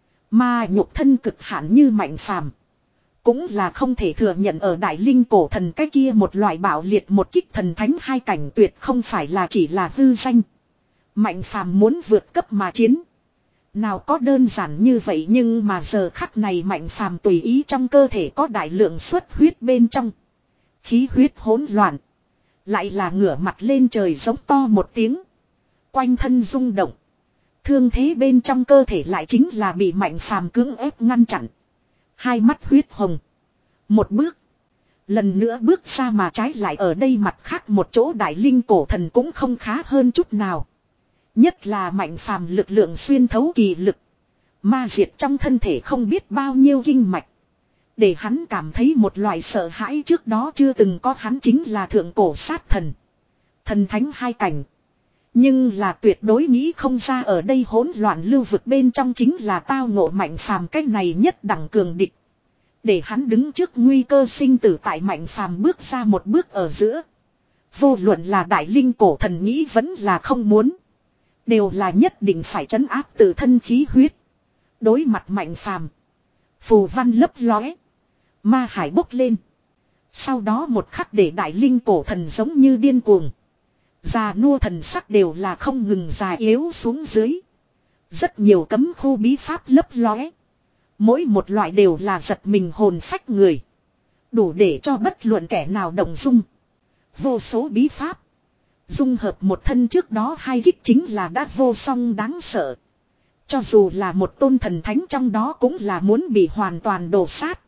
Mà nhục thân cực hạn như Mạnh Phàm cũng là không thể thừa nhận ở đại linh cổ thần cái kia một loại bạo liệt một kích thần thánh hai cảnh tuyệt không phải là chỉ là hư danh. Mạnh Phàm muốn vượt cấp mà chiến. Nào có đơn giản như vậy nhưng mà giờ khắc này Mạnh Phàm tùy ý trong cơ thể có đại lượng xuất huyết bên trong. Khí huyết hỗn loạn. Lại là ngửa mặt lên trời giống to một tiếng. Quanh thân rung động. Thương thế bên trong cơ thể lại chính là bị Mạnh Phàm cưỡng ép ngăn chặn. Hai mắt huyết hồng. Một bước. Lần nữa bước ra mà trái lại ở đây mặt khác một chỗ đại linh cổ thần cũng không khá hơn chút nào. Nhất là Mạnh Phàm lực lượng xuyên thấu kỳ lực. Ma diệt trong thân thể không biết bao nhiêu kinh mạch. Để hắn cảm thấy một loại sợ hãi trước đó chưa từng có hắn chính là thượng cổ sát thần. Thần thánh hai cảnh. Nhưng là tuyệt đối nghĩ không ra ở đây hỗn loạn lưu vực bên trong chính là tao ngộ Mạnh Phàm cái này nhất đẳng cường địch. Để hắn đứng trước nguy cơ sinh tử tại Mạnh Phàm bước ra một bước ở giữa. Vô luận là đại linh cổ thần nghĩ vẫn là không muốn. Đều là nhất định phải trấn áp tự thân khí huyết. Đối mặt Mạnh Phàm, phù văn lấp lóe, ma hải bốc lên. Sau đó một khắc để đại linh cổ thần giống như điên cuồng. Già nua thần sắc đều là không ngừng già yếu xuống dưới. Rất nhiều cấm khu bí pháp lấp lóe. Mỗi một loại đều là giật mình hồn phách người. Đủ để cho bất luận kẻ nào động dung. Vô số bí pháp. Dung hợp một thân trước đó hai kích chính là đã vô song đáng sợ. Cho dù là một tôn thần thánh trong đó cũng là muốn bị hoàn toàn đổ sát.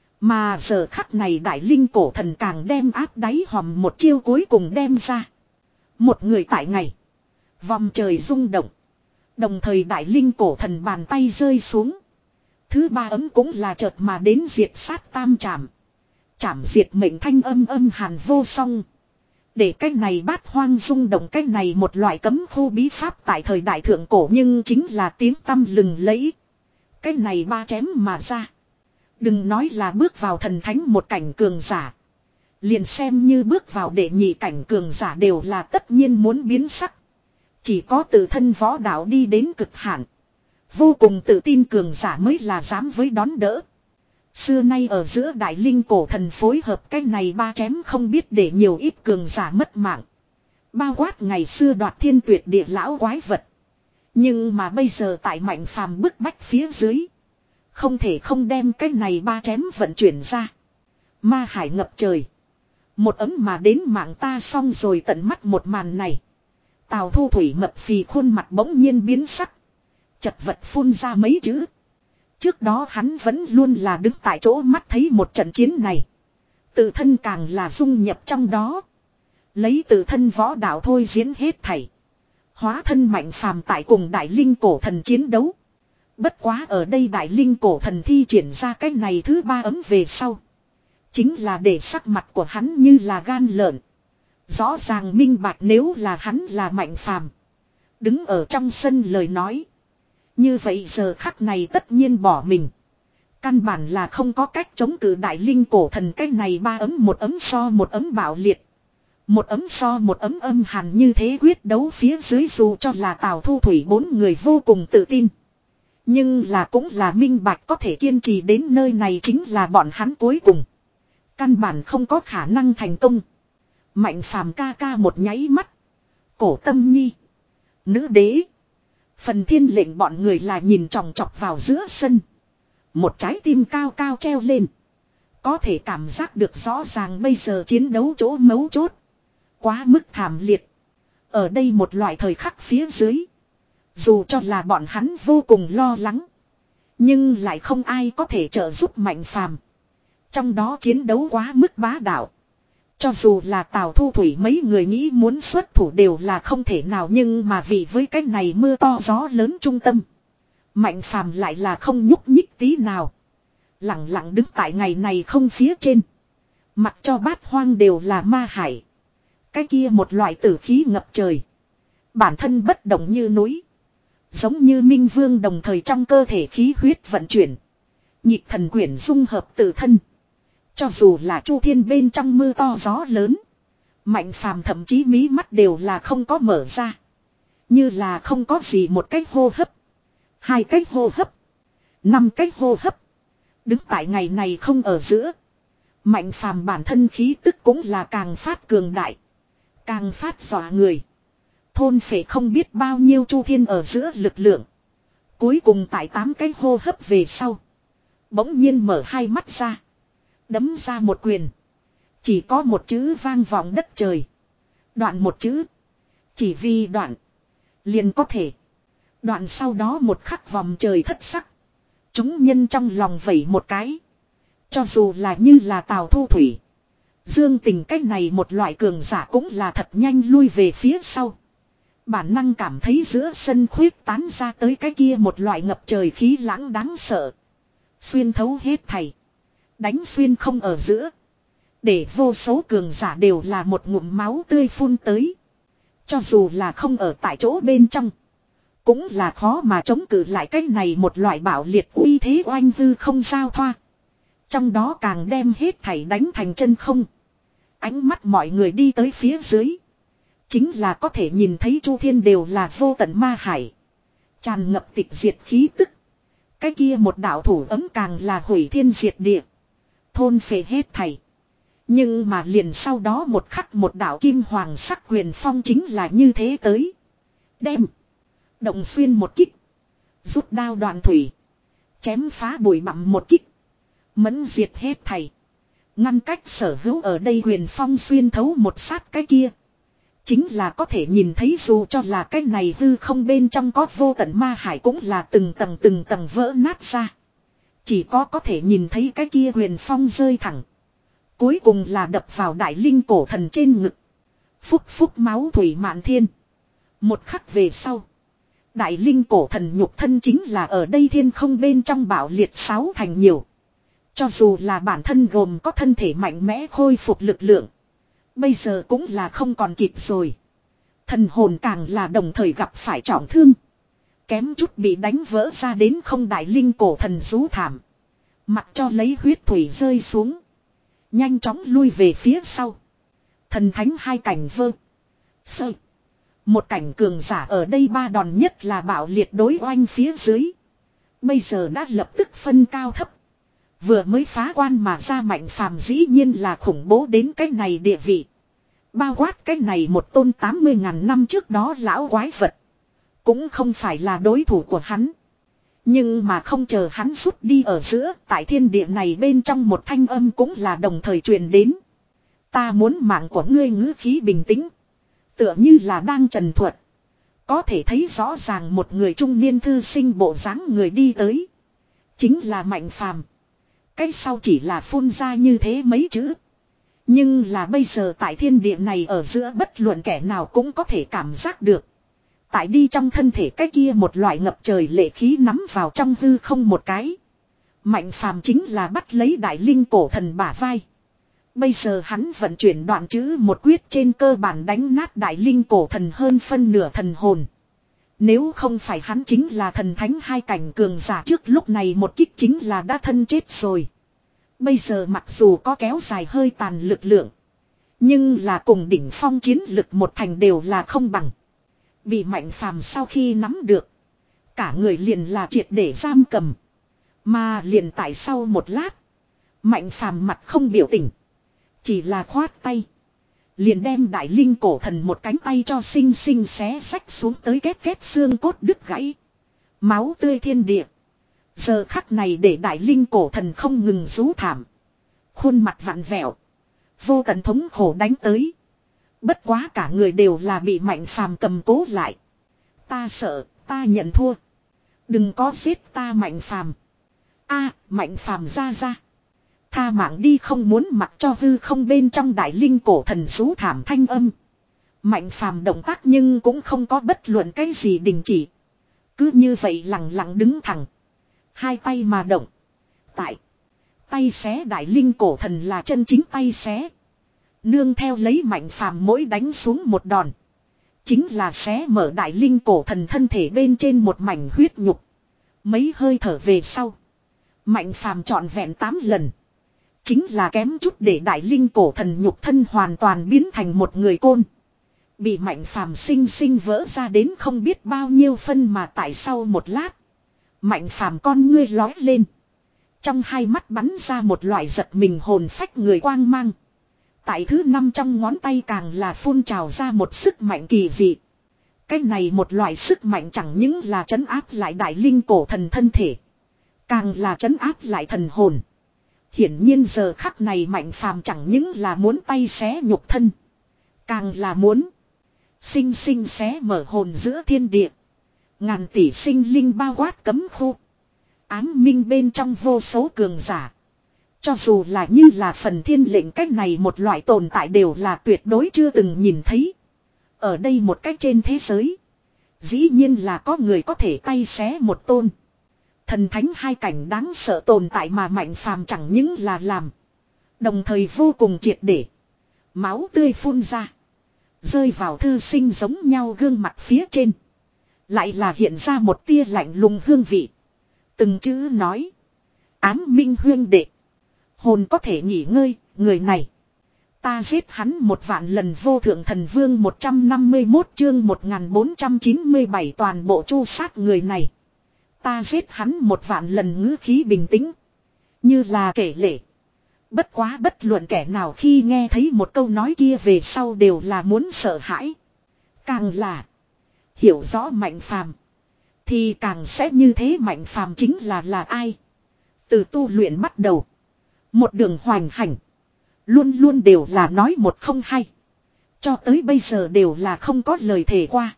Mà giờ khắc này đại linh cổ thần càng đem áp đáy hòm một chiêu cuối cùng đem ra. Một người tại ngày. Vòng trời rung động. Đồng thời đại linh cổ thần bàn tay rơi xuống. Thứ ba ấm cũng là chợt mà đến diệt sát tam trảm. Trảm diệt mệnh thanh âm âm hàn vô song. Để cái này bát hoang rung động cái này một loại cấm khu bí pháp tại thời đại thượng cổ nhưng chính là tiếng tăm lừng lẫy. Cái này ba chém mà ra. Đừng nói là bước vào thần thánh một cảnh cường giả. Liền xem như bước vào đệ nhị cảnh cường giả đều là tất nhiên muốn biến sắc. Chỉ có tự thân võ đạo đi đến cực hạn. Vô cùng tự tin cường giả mới là dám với đón đỡ. Xưa nay ở giữa đại linh cổ thần phối hợp cái này ba chém không biết để nhiều ít cường giả mất mạng. Bao quát ngày xưa đoạt thiên tuyệt địa lão quái vật. Nhưng mà bây giờ tại Mạnh Phàm bức bách phía dưới. Không thể không đem cái này ba chém vận chuyển ra. Ma hải ngập trời. Một ấm mà đến mạng ta xong rồi tận mắt một màn này. Tào Thu Thủy mập phì khuôn mặt bỗng nhiên biến sắc. Chật vật phun ra mấy chữ. Trước đó hắn vẫn luôn là đứng tại chỗ mắt thấy một trận chiến này. Tự thân càng là dung nhập trong đó. Lấy tự thân võ đạo thôi diễn hết thảy. Hóa thân Mạnh Phàm tại cùng đại linh cổ thần chiến đấu. Bất quá ở đây đại linh cổ thần thi triển ra cái này thứ ba ấm về sau. Chính là để sắc mặt của hắn như là gan lợn. Rõ ràng minh bạch nếu là hắn là Mạnh Phàm đứng ở trong sân lời nói. Như vậy giờ khắc này tất nhiên bỏ mình. Căn bản là không có cách chống cự đại linh cổ thần cái này ba ấm một ấm so một ấm bạo liệt. Một ấm so một ấm âm hàn như thế quyết đấu phía dưới dù cho là Tào Thu Thủy bốn người vô cùng tự tin. Nhưng là cũng là minh bạch có thể kiên trì đến nơi này chính là bọn hắn cuối cùng. Căn bản không có khả năng thành công. Mạnh Phàm ca ca một nháy mắt. Cổ Tâm Nhi. Nữ đế. Phần Thiên lệnh bọn người là nhìn chòng chọc vào giữa sân. Một trái tim cao cao treo lên. Có thể cảm giác được rõ ràng bây giờ chiến đấu chỗ mấu chốt. Quá mức thảm liệt. Ở đây một loại thời khắc phía dưới. Dù cho là bọn hắn vô cùng lo lắng. Nhưng lại không ai có thể trợ giúp Mạnh Phàm. Trong đó chiến đấu quá mức bá đạo. Cho dù là Tào Thu Thủy mấy người nghĩ muốn xuất thủ đều là không thể nào. Nhưng mà vì với cái này mưa to gió lớn trung tâm. Mạnh Phàm lại là không nhúc nhích tí nào. Lặng lặng đứng tại ngày này không phía trên. Mặc cho bát hoang đều là ma hải. Cái kia một loại tử khí ngập trời. Bản thân bất động như núi. Giống như minh vương đồng thời trong cơ thể khí huyết vận chuyển. Nhịp thần quyển dung hợp tự thân. Cho dù là chu thiên bên trong mưa to gió lớn. Mạnh Phàm thậm chí mí mắt đều là không có mở ra. Như là không có gì một cách hô hấp. Hai cách hô hấp. Năm cách hô hấp. Đứng tại ngày này không ở giữa. Mạnh Phàm bản thân khí tức cũng là càng phát cường đại. Càng phát dọa người. Thôn phệ không biết bao nhiêu chu thiên ở giữa lực lượng. Cuối cùng tại tám cái hô hấp về sau. Bỗng nhiên mở hai mắt ra. Đấm ra một quyền. Chỉ có một chữ vang vọng đất trời. Đoạn một chữ. Chỉ vì đoạn. Liền có thể. Đoạn sau đó một khắc vòng trời thất sắc. Chúng nhân trong lòng vẩy một cái. Cho dù là như là Tào Thu Thủy. Dương Tình cách này một loại cường giả cũng là thật nhanh lui về phía sau. Bản năng cảm thấy giữa sân khuyết tán ra tới cái kia một loại ngập trời khí lãng đáng sợ. Xuyên thấu hết thảy. Đánh xuyên không ở giữa. Để vô số cường giả đều là một ngụm máu tươi phun tới. Cho dù là không ở tại chỗ bên trong. Cũng là khó mà chống cự lại cái này một loại bạo liệt uy thế oanh hư không giao thoa. Trong đó càng đem hết thảy đánh thành chân không. Ánh mắt mọi người đi tới phía dưới. Chính là có thể nhìn thấy chu thiên đều là vô tận ma hải. Tràn ngập tịch diệt khí tức. Cái kia một đạo thủ ấm càng là hủy thiên diệt địa. Thôn phệ hết thảy. Nhưng mà liền sau đó một khắc một đạo kim hoàng sắc quyền phong chính là như thế tới. Đem. Động xuyên một kích. Rút đao đoạn thủy. Chém phá bụi bặm một kích. Mẫn diệt hết thảy. Ngăn cách sở hữu ở đây quyền phong xuyên thấu một sát cái kia. Chính là có thể nhìn thấy dù cho là cái này hư không bên trong có vô tận ma hải cũng là từng tầng từng tầng vỡ nát ra. Chỉ có có thể nhìn thấy cái kia huyền phong rơi thẳng. Cuối cùng là đập vào đại linh cổ thần trên ngực. Phúc phúc máu thủy mạn thiên. Một khắc về sau. Đại linh cổ thần nhục thân chính là ở đây thiên không bên trong bạo liệt sáu thành nhiều. Cho dù là bản thân gồm có thân thể mạnh mẽ khôi phục lực lượng. Bây giờ cũng là không còn kịp rồi. Thần hồn càng là đồng thời gặp phải trọng thương. Kém chút bị đánh vỡ ra đến không đại linh cổ thần rú thảm. Mặc cho lấy huyết thủy rơi xuống. Nhanh chóng lui về phía sau. Thần thánh hai cảnh vơ. Sơ. Một cảnh cường giả ở đây ba đòn nhất là bạo liệt đối oanh phía dưới. Bây giờ đã lập tức phân cao thấp. Vừa mới phá quan mà ra Mạnh Phàm dĩ nhiên là khủng bố đến cái này địa vị. Bao quát cái này một tôn tám mươi ngàn năm trước đó lão quái vật. Cũng không phải là đối thủ của hắn. Nhưng mà không chờ hắn rút đi ở giữa, tại thiên địa này bên trong một thanh âm cũng là đồng thời truyền đến. Ta muốn mạng của ngươi ngữ khí bình tĩnh. Tựa như là đang trần thuật. Có thể thấy rõ ràng một người trung niên thư sinh bộ dáng người đi tới. Chính là Mạnh Phàm. Cái sau chỉ là phun ra như thế mấy chữ. Nhưng là bây giờ tại thiên địa này ở giữa bất luận kẻ nào cũng có thể cảm giác được. Tại đi trong thân thể cái kia một loại ngập trời lệ khí nắm vào trong hư không một cái. Mạnh Phàm chính là bắt lấy đại linh cổ thần bả vai. Bây giờ hắn vận chuyển đoạn chữ một quyết trên cơ bản đánh nát đại linh cổ thần hơn phân nửa thần hồn. Nếu không phải hắn chính là thần thánh hai cảnh cường giả trước lúc này một kích chính là đã thân chết rồi. Bây giờ mặc dù có kéo dài hơi tàn lực lượng. Nhưng là cùng đỉnh phong chiến lực một thành đều là không bằng. Bị Mạnh Phàm sau khi nắm được. Cả người liền là triệt để giam cầm. Mà liền tại sau một lát. Mạnh Phàm mặt không biểu tình. Chỉ là khoát tay. Liền đem đại linh cổ thần một cánh tay cho xinh xinh xé xách xuống tới két két xương cốt đứt gãy. Máu tươi thiên địa. Giờ khắc này để đại linh cổ thần không ngừng rú thảm. Khuôn mặt vặn vẹo. Vô tận thống khổ đánh tới. Bất quá cả người đều là bị Mạnh Phàm cầm cố lại. Ta sợ, Ta nhận thua. Đừng có giết ta Mạnh Phàm. A, Mạnh Phàm ra ra. Tha mạng đi, không muốn mặc cho hư không bên trong đại linh cổ thần rú thảm thanh âm. Mạnh Phàm động tác nhưng cũng không có bất luận cái gì đình chỉ. Cứ như vậy lặng lặng đứng thẳng. Hai tay mà động. Tại. Tay xé đại linh cổ thần là chân chính tay xé. Nương theo lấy Mạnh Phàm mỗi đánh xuống một đòn. Chính là xé mở đại linh cổ thần thân thể bên trên một mảnh huyết nhục. Mấy hơi thở về sau. Mạnh Phàm trọn vẹn tám lần. Chính là kém chút để đại linh cổ thần nhục thân hoàn toàn biến thành một người côn. Bị Mạnh Phàm sinh sinh vỡ ra đến không biết bao nhiêu phân, mà tại sau một lát. Mạnh Phàm con ngươi lói lên. Trong hai mắt bắn ra một loại giật mình hồn phách người quang mang. Tại thứ năm trong ngón tay càng là phun trào ra một sức mạnh kỳ dị. Cái này một loại sức mạnh chẳng những là trấn áp lại đại linh cổ thần thân thể. Càng là trấn áp lại thần hồn. Hiển nhiên giờ khắc này Mạnh Phàm chẳng những là muốn tay xé nhục thân. Càng là muốn sinh sinh xé mở hồn giữa thiên địa. Ngàn tỷ sinh linh bao quát cấm khu. Ám minh bên trong vô số cường giả. Cho dù là như là phần thiên lệnh cách này một loại tồn tại đều là tuyệt đối chưa từng nhìn thấy. Ở đây một cách trên thế giới. Dĩ nhiên là có người có thể tay xé một tôn. Thần thánh hai cảnh đáng sợ tồn tại mà Mạnh Phàm chẳng những là làm. Đồng thời vô cùng triệt để. Máu tươi phun ra. Rơi vào thư sinh giống nhau gương mặt phía trên. Lại là hiện ra một tia lạnh lùng hương vị. Từng chữ nói. Ám minh huyên đệ. Hồn có thể nghỉ ngơi, người này. Ta giết hắn một vạn lần. Vô thượng thần vương một trăm năm mươi mốt chương một nghìn bốn trăm chín mươi bảy toàn bộ chu sát người này. Ta giết hắn một vạn lần, ngữ khí bình tĩnh. Như là kể lể. Bất quá bất luận kẻ nào khi nghe thấy một câu nói kia về sau đều là muốn sợ hãi. Càng là hiểu rõ Mạnh Phàm thì càng sẽ như thế. Mạnh Phàm chính là là ai? Từ tu luyện bắt đầu. Một đường hoành hành. Luôn luôn đều là nói một không hay. Cho tới bây giờ đều là không có lời thề qua.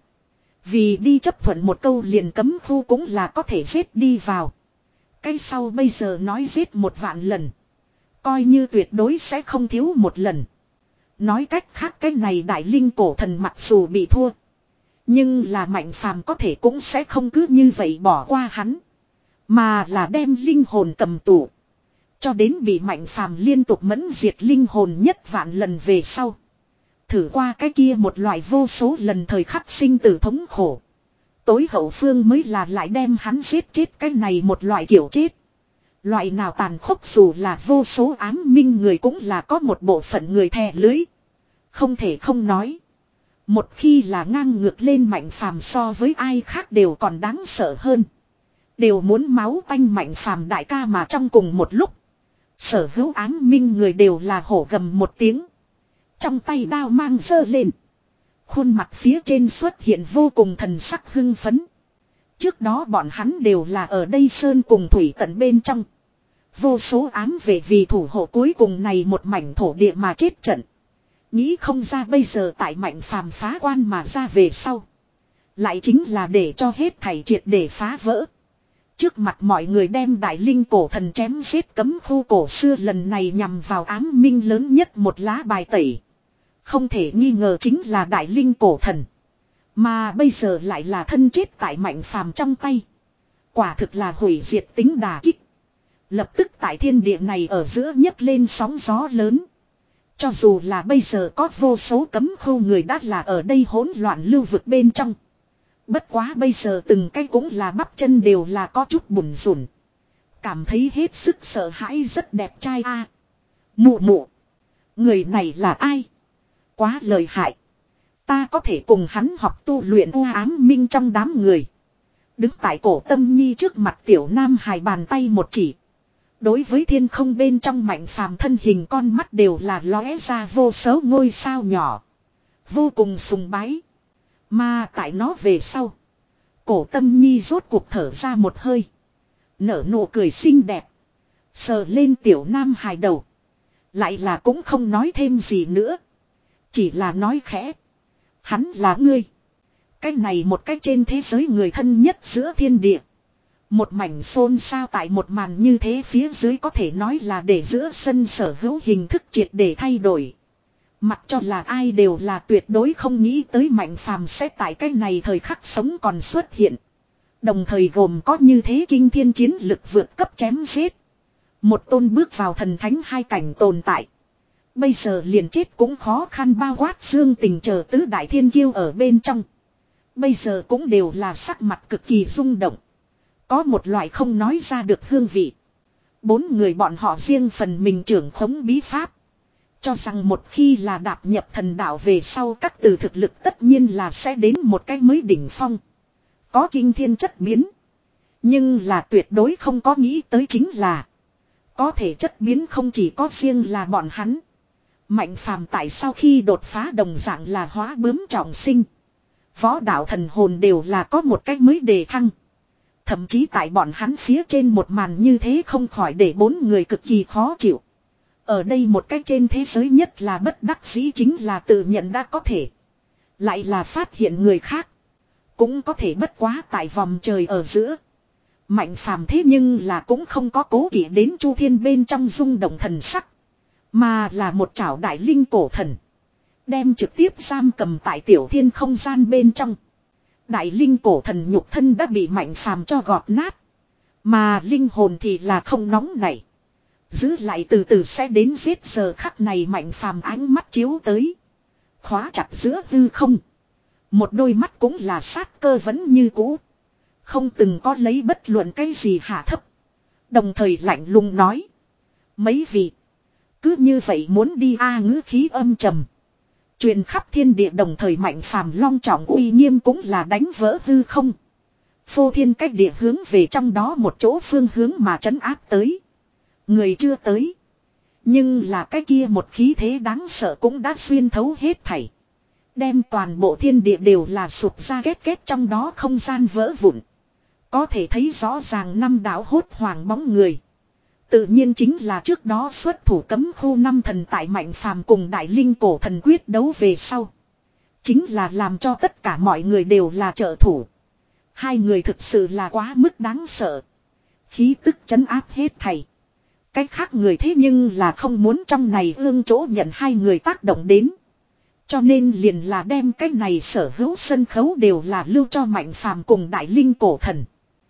Vì đi chấp thuận một câu liền cấm khu cũng là có thể giết đi vào. Cái sau bây giờ nói giết một vạn lần. Coi như tuyệt đối sẽ không thiếu một lần. Nói cách khác cái này đại linh cổ thần mặc dù bị thua. Nhưng là Mạnh Phàm có thể cũng sẽ không cứ như vậy bỏ qua hắn. Mà là đem linh hồn cầm tù. Cho đến bị Mạnh Phàm liên tục mẫn diệt linh hồn nhất vạn lần về sau. Thử qua cái kia một loại vô số lần thời khắc sinh tử thống khổ. Tối hậu phương mới là lại đem hắn giết chết cái này một loại kiểu chết. Loại nào tàn khốc dù là vô số ám minh người cũng là có một bộ phận người thè lưới. Không thể không nói. Một khi là ngang ngược lên Mạnh Phàm so với ai khác đều còn đáng sợ hơn. Đều muốn máu tanh Mạnh Phàm đại ca mà trong cùng một lúc. Sở hữu ám minh người đều là hổ gầm một tiếng. Trong tay đao mang giơ lên. Khuôn mặt phía trên xuất hiện vô cùng thần sắc hưng phấn. Trước đó bọn hắn đều là ở đây sơn cùng thủy tận bên trong. Vô số ám về vì thủ hộ cuối cùng này một mảnh thổ địa mà chết trận. Nghĩ không ra bây giờ tại Mạnh Phàm phá quan mà ra về sau. Lại chính là để cho hết thảy triệt để phá vỡ. Trước mặt mọi người đem đại linh cổ thần chém giết cấm khu cổ xưa lần này nhằm vào ám minh lớn nhất một lá bài tẩy. Không thể nghi ngờ chính là đại linh cổ thần. Mà bây giờ lại là thân chết tại Mạnh Phàm trong tay. Quả thực là hủy diệt tính đả kích. Lập tức tại thiên địa này ở giữa nhấc lên sóng gió lớn. Cho dù là bây giờ có vô số cấm khu người đã là ở đây hỗn loạn lưu vực bên trong. Bất quá bây giờ từng cái cũng là bắp chân đều là có chút bủn rủn. Cảm thấy hết sức sợ hãi, rất đẹp trai a. À, mụ mụ. Người này là ai? Quá lợi hại. Ta có thể cùng hắn học tu luyện u ám minh trong đám người. Đứng tại cổ Tâm Nhi trước mặt tiểu nam hài bàn tay một chỉ. Đối với thiên không bên trong Mạnh Phàm thân hình con mắt đều là lóe ra vô số ngôi sao nhỏ. Vô cùng sùng bái. Mà tại nó về sau. Cổ Tâm Nhi rốt cuộc thở ra một hơi. Nở nụ cười xinh đẹp. Sờ lên tiểu nam hài đầu. Lại là cũng không nói thêm gì nữa. Chỉ là nói khẽ. Hắn là ngươi. Cái này một cái trên thế giới người thân nhất giữa thiên địa. Một mảnh xôn xao tại một màn như thế phía dưới có thể nói là để giữa sân sở hữu hình thức triệt để thay đổi. Mặc cho là ai đều là tuyệt đối không nghĩ tới Mạnh Phàm sẽ tại cái này thời khắc sống còn xuất hiện. Đồng thời gồm có như thế kinh thiên chiến lực vượt cấp chém giết. Một tôn bước vào thần thánh hai cảnh tồn tại. Bây giờ liền chết cũng khó khăn bao quát dương tình chờ tứ đại thiên kiêu ở bên trong. Bây giờ cũng đều là sắc mặt cực kỳ rung động. Có một loại không nói ra được hương vị. Bốn người bọn họ riêng phần mình trưởng khống bí pháp. Cho rằng một khi là đạp nhập thần đạo về sau các từ thực lực tất nhiên là sẽ đến một cái mới đỉnh phong. Có kinh thiên chất biến. Nhưng là tuyệt đối không có nghĩ tới chính là. Có thể chất biến không chỉ có riêng là bọn hắn. Mạnh Phàm tại sau khi đột phá đồng dạng là hóa bướm trọng sinh. Võ đạo thần hồn đều là có một cách mới đề thăng. Thậm chí tại bọn hắn phía trên một màn như thế không khỏi để bốn người cực kỳ khó chịu. Ở đây một cách trên thế giới nhất là bất đắc dĩ chính là tự nhận đã có thể. Lại là phát hiện người khác. Cũng có thể bất quá tại vòng trời ở giữa. Mạnh Phàm thế nhưng là cũng không có cố kỵ đến Chu Thiên bên trong rung động thần sắc. Mà là một chảo đại linh cổ thần. Đem trực tiếp giam cầm tại tiểu thiên không gian bên trong. Đại linh cổ thần nhục thân đã bị Mạnh Phàm cho gọt nát. Mà linh hồn thì là không nóng nảy. Giữ lại từ từ sẽ đến giết giờ khắc này Mạnh Phàm ánh mắt chiếu tới. Khóa chặt giữa hư không. Một đôi mắt cũng là sát cơ vẫn như cũ. Không từng có lấy bất luận cái gì hạ thấp. Đồng thời lạnh lùng nói. Mấy vị. Cứ như vậy muốn đi a ngữ khí âm trầm. Truyền khắp thiên địa đồng thời Mạnh Phàm long trọng uy nghiêm cũng là đánh vỡ hư không. Phô thiên cách địa hướng về trong đó một chỗ phương hướng mà trấn áp tới. Người chưa tới. Nhưng là cái kia một khí thế đáng sợ cũng đã xuyên thấu hết thảy. Đem toàn bộ thiên địa đều là sụp ra kết kết trong đó không gian vỡ vụn. Có thể thấy rõ ràng năm đạo hốt hoàng bóng người. Tự nhiên chính là trước đó xuất thủ cấm khu năm thần tại Mạnh Phàm cùng đại linh cổ thần quyết đấu về sau. Chính là làm cho tất cả mọi người đều là trợ thủ. Hai người thực sự là quá mức đáng sợ. Khí tức trấn áp hết thảy. Cách khác người thế nhưng là không muốn trong này ương chỗ nhận hai người tác động đến. Cho nên liền là đem cái này sở hữu sân khấu đều là lưu cho Mạnh Phàm cùng đại linh cổ thần.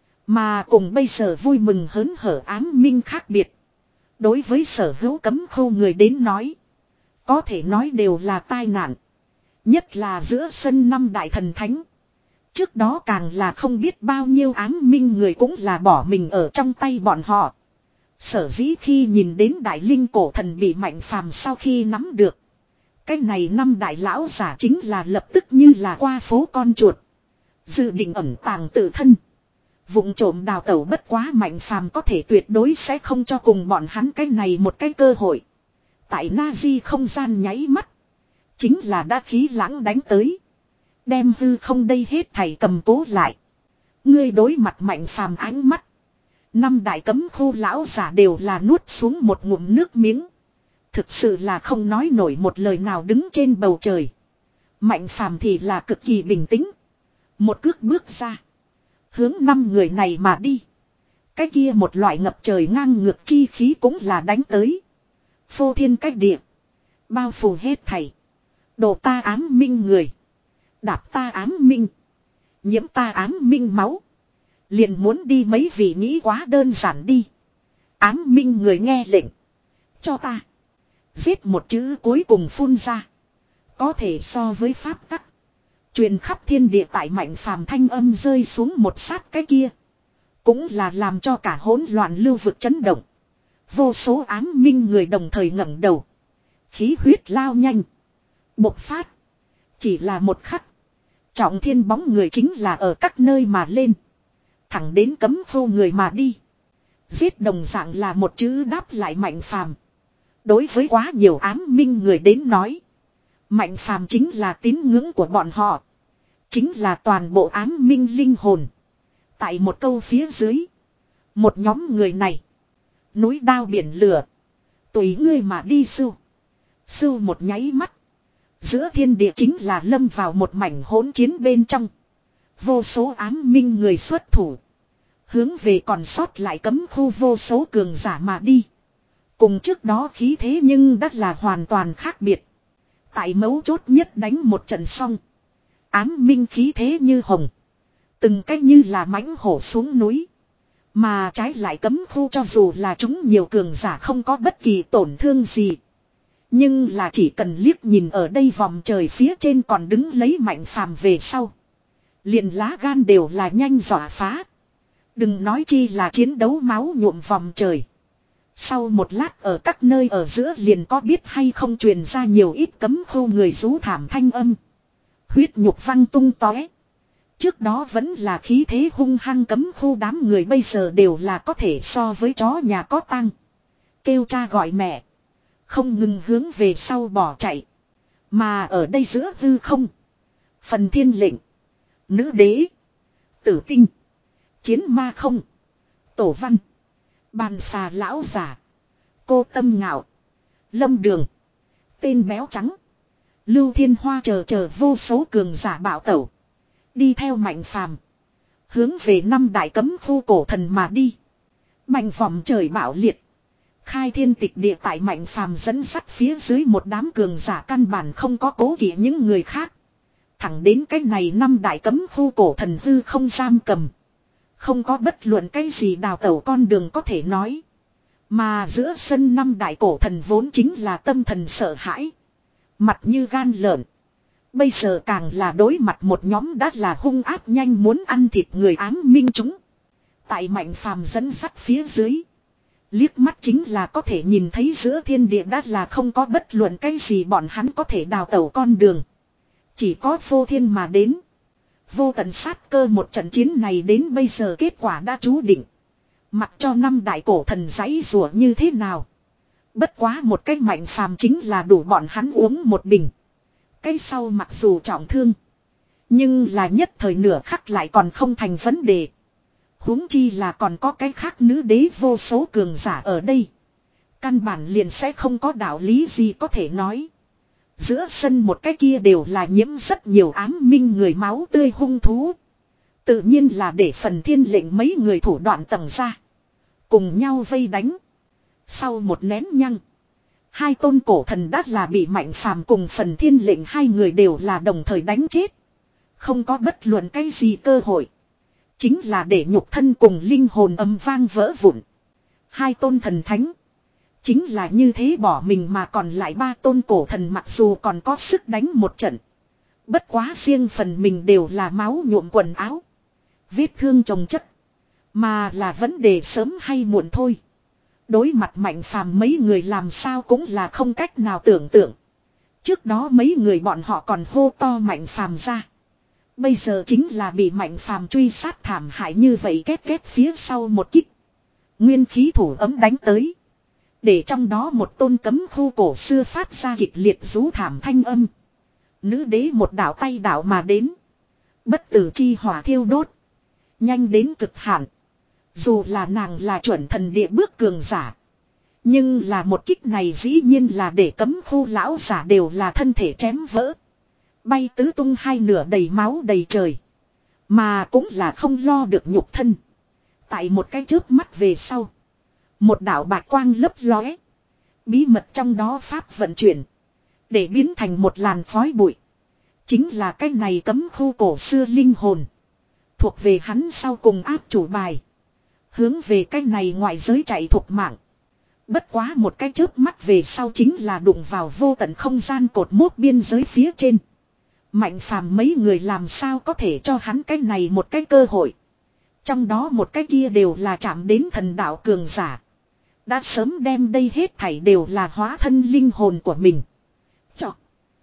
Mà cùng bây giờ vui mừng hớn hở ám minh khác biệt. Đối với sở hữu cấm khu người đến nói. Có thể nói đều là tai nạn. Nhất là giữa sân năm đại thần thánh. Trước đó càng là không biết bao nhiêu ám minh người cũng là bỏ mình ở trong tay bọn họ. Sở dĩ khi nhìn đến đại linh cổ thần bị Mạnh Phàm sau khi nắm được. Cái này năm đại lão giả chính là lập tức như là qua phố con chuột. Dự định ẩn tàng tự thân. Vụng trộm đào tẩu bất quá Mạnh Phàm có thể tuyệt đối sẽ không cho cùng bọn hắn cái này một cái cơ hội. Tại Na-di không gian nháy mắt. Chính là đã khí lãng đánh tới. Đem hư không đây hết thảy cầm cố lại. Ngươi đối mặt Mạnh Phàm ánh mắt. Năm đại cấm khu lão giả đều là nuốt xuống một ngụm nước miếng. Thực sự là không nói nổi một lời nào đứng trên bầu trời. Mạnh Phàm thì là cực kỳ bình tĩnh. Một cước bước ra. Hướng năm người này mà đi. Cái kia một loại ngập trời ngang ngược chi khí cũng là đánh tới. Phô thiên cách địa. Bao phủ hết thảy. Đồ ta ám minh người. Đạp ta ám minh. Nhiễm ta ám minh máu. Liền muốn đi mấy vị nghĩ quá đơn giản đi. Ám minh người nghe lệnh. Cho ta. Giết một chữ cuối cùng phun ra. Có thể so với pháp tắc. Truyền khắp thiên địa tại Mạnh Phàm thanh âm rơi xuống một sát cái kia. Cũng là làm cho cả hỗn loạn lưu vực chấn động. Vô số ám minh người đồng thời ngẩng đầu. Khí huyết lao nhanh. Bộc phát. Chỉ là một khắc. Trọng thiên bóng người chính là ở các nơi mà lên. Thẳng đến cấm khu người mà đi. Giết đồng dạng là một chữ đáp lại Mạnh Phàm. Đối với quá nhiều ám minh người đến nói. Mạnh Phàm chính là tín ngưỡng của bọn họ. Chính là toàn bộ ám minh linh hồn. Tại một câu phía dưới. Một nhóm người này. Núi đao biển lửa. Tùy ngươi mà đi sưu. Sưu một nháy mắt. Giữa thiên địa chính là lâm vào một mảnh hỗn chiến bên trong. Vô số ám minh người xuất thủ. Hướng về còn sót lại cấm khu vô số cường giả mà đi. Cùng trước đó khí thế nhưng đã là hoàn toàn khác biệt. Tại mấu chốt nhất đánh một trận xong. Ám minh khí thế như hồng. Từng cách như là mãnh hổ xuống núi. Mà trái lại cấm khu cho dù là chúng nhiều cường giả không có bất kỳ tổn thương gì. Nhưng là chỉ cần liếc nhìn ở đây vòng trời phía trên còn đứng lấy Mạnh Phàm về sau. Liền lá gan đều là nhanh dọa phá. Đừng nói chi là chiến đấu máu nhuộm vòng trời. Sau một lát ở các nơi ở giữa liền có biết hay không truyền ra nhiều ít cấm khu người rú thảm thanh âm. Huyết nhục văng tung tóe. Trước đó vẫn là khí thế hung hăng cấm khu đám người bây giờ đều là có thể so với chó nhà có tăng. Kêu cha gọi mẹ. Không ngừng hướng về sau bỏ chạy. Mà ở đây giữa hư không. Phần thiên lệnh. Nữ đế. Tử tinh. Chiến ma không. Tổ văn. Bàn xà lão giả. Cô tâm ngạo. Lâm đường. Tên béo trắng. Lưu Thiên Hoa chờ chờ vô số cường giả bạo tẩu. Đi theo Mạnh Phàm hướng về năm đại cấm khu cổ thần mà đi. Mạnh vòng trời bạo liệt. Khai thiên tịch địa tại Mạnh Phàm dẫn sắt phía dưới một đám cường giả căn bản không có cố kỵ những người khác. Thẳng đến cái này năm đại cấm khu cổ thần hư không giam cầm. Không có bất luận cái gì đào tẩu con đường có thể nói. Mà giữa sân năm đại cổ thần vốn chính là tâm thần sợ hãi. Mặt như gan lợn. Bây giờ càng là đối mặt một nhóm đã là hung ác nhanh muốn ăn thịt người ám minh chúng. Tại Mạnh Phàm dẫn sắt phía dưới. Liếc mắt chính là có thể nhìn thấy giữa thiên địa đã là không có bất luận cái gì bọn hắn có thể đào tẩu con đường. Chỉ có vô thiên mà đến. Vô tận sát cơ một trận chiến này đến bây giờ kết quả đã chú định. Mặc cho năm đại cổ thần giãy rủa như thế nào. Bất quá một cái Mạnh Phàm chính là đủ bọn hắn uống một bình. Cái sau mặc dù trọng thương. Nhưng là nhất thời nửa khắc lại còn không thành vấn đề. Huống chi là còn có cái khác nữ đế vô số cường giả ở đây. Căn bản liền sẽ không có đạo lý gì có thể nói. Giữa sân một cái kia đều là nhiễm rất nhiều ám minh người máu tươi hung thú. Tự nhiên là để phần thiên lệnh mấy người thủ đoạn tầng ra. Cùng nhau vây đánh. Sau một nén nhăng. Hai tôn cổ thần đã là bị Mạnh Phàm cùng phần thiên lệnh hai người đều là đồng thời đánh chết. Không có bất luận cái gì cơ hội. Chính là để nhục thân cùng linh hồn âm vang vỡ vụn. Hai tôn thần thánh. Chính là như thế bỏ mình mà còn lại ba tôn cổ thần mặc dù còn có sức đánh một trận. Bất quá riêng phần mình đều là máu nhuộm quần áo. Vết thương chồng chất. Mà là vấn đề sớm hay muộn thôi. Đối mặt Mạnh Phàm mấy người làm sao cũng là không cách nào tưởng tượng. Trước đó mấy người bọn họ còn hô to Mạnh Phàm ra. Bây giờ chính là bị Mạnh Phàm truy sát thảm hại như vậy kết kết phía sau một kích. Nguyên khí thủ ấm đánh tới. Để trong đó một tôn cấm khu cổ xưa phát ra kịch liệt rú thảm thanh âm. Nữ đế một đạo tay đạo mà đến. Bất tử chi hỏa thiêu đốt. Nhanh đến cực hạn. Dù là nàng là chuẩn thần địa bước cường giả. Nhưng là một kích này dĩ nhiên là để cấm khu lão giả đều là thân thể chém vỡ. Bay tứ tung hai nửa đầy máu đầy trời. Mà cũng là không lo được nhục thân. Tại một cái chớp mắt về sau. Một đạo bạch quang lấp lóe. Bí mật trong đó pháp vận chuyển. Để biến thành một làn khói bụi. Chính là cái này cấm khu cổ xưa linh hồn. Thuộc về hắn sau cùng áp chủ bài. Hướng về cái này ngoại giới chạy thuộc mạng. Bất quá một cái chớp mắt về sau chính là đụng vào vô tận không gian cột mốc biên giới phía trên. Mạnh Phàm mấy người làm sao có thể cho hắn cái này một cái cơ hội. Trong đó một cái kia đều là chạm đến thần đạo cường giả. Đã sớm đem đây hết thảy đều là hóa thân linh hồn của mình. Chọ.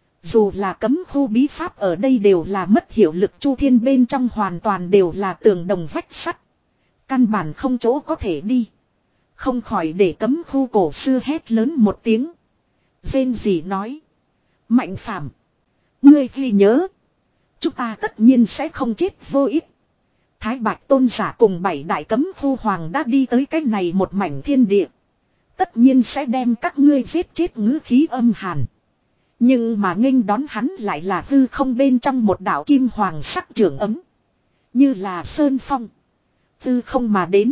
Dù là cấm khu bí pháp ở đây đều là mất hiệu lực chu thiên bên trong hoàn toàn đều là tường đồng vách sắt. Căn bản không chỗ có thể đi. Không khỏi để cấm khu cổ xưa hét lớn một tiếng. Rên gì nói. Mạnh Phàm, ngươi ghi nhớ. Chúng ta tất nhiên sẽ không chết vô ích. Thái Bạch tôn giả cùng bảy đại cấm khu hoàng đã đi tới cái này một mảnh thiên địa. Tất nhiên sẽ đem các ngươi giết chết ngữ khí âm hàn. Nhưng mà nghênh đón hắn lại là hư không bên trong một đạo kim hoàng sắc trường ấm. Như là sơn phong. Tư không mà đến.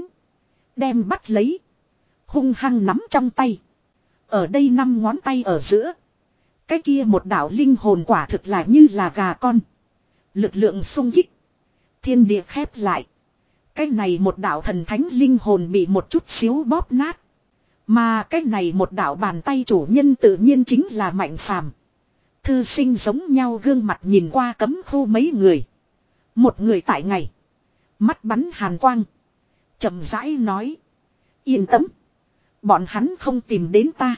Đem bắt lấy. Hung hăng nắm trong tay. Ở đây năm ngón tay ở giữa. Cái kia một đạo linh hồn quả thực là như là gà con. Lực lượng sung kích. Thiên địa khép lại. Cái này một đạo thần thánh linh hồn bị một chút xíu bóp nát. Mà cái này một đạo bàn tay chủ nhân tự nhiên chính là Mạnh Phàm. Thư sinh giống nhau gương mặt nhìn qua cấm khu mấy người. Một người tại ngày. Mắt bắn hàn quang. Chậm rãi nói. Yên tâm. Bọn hắn không tìm đến ta.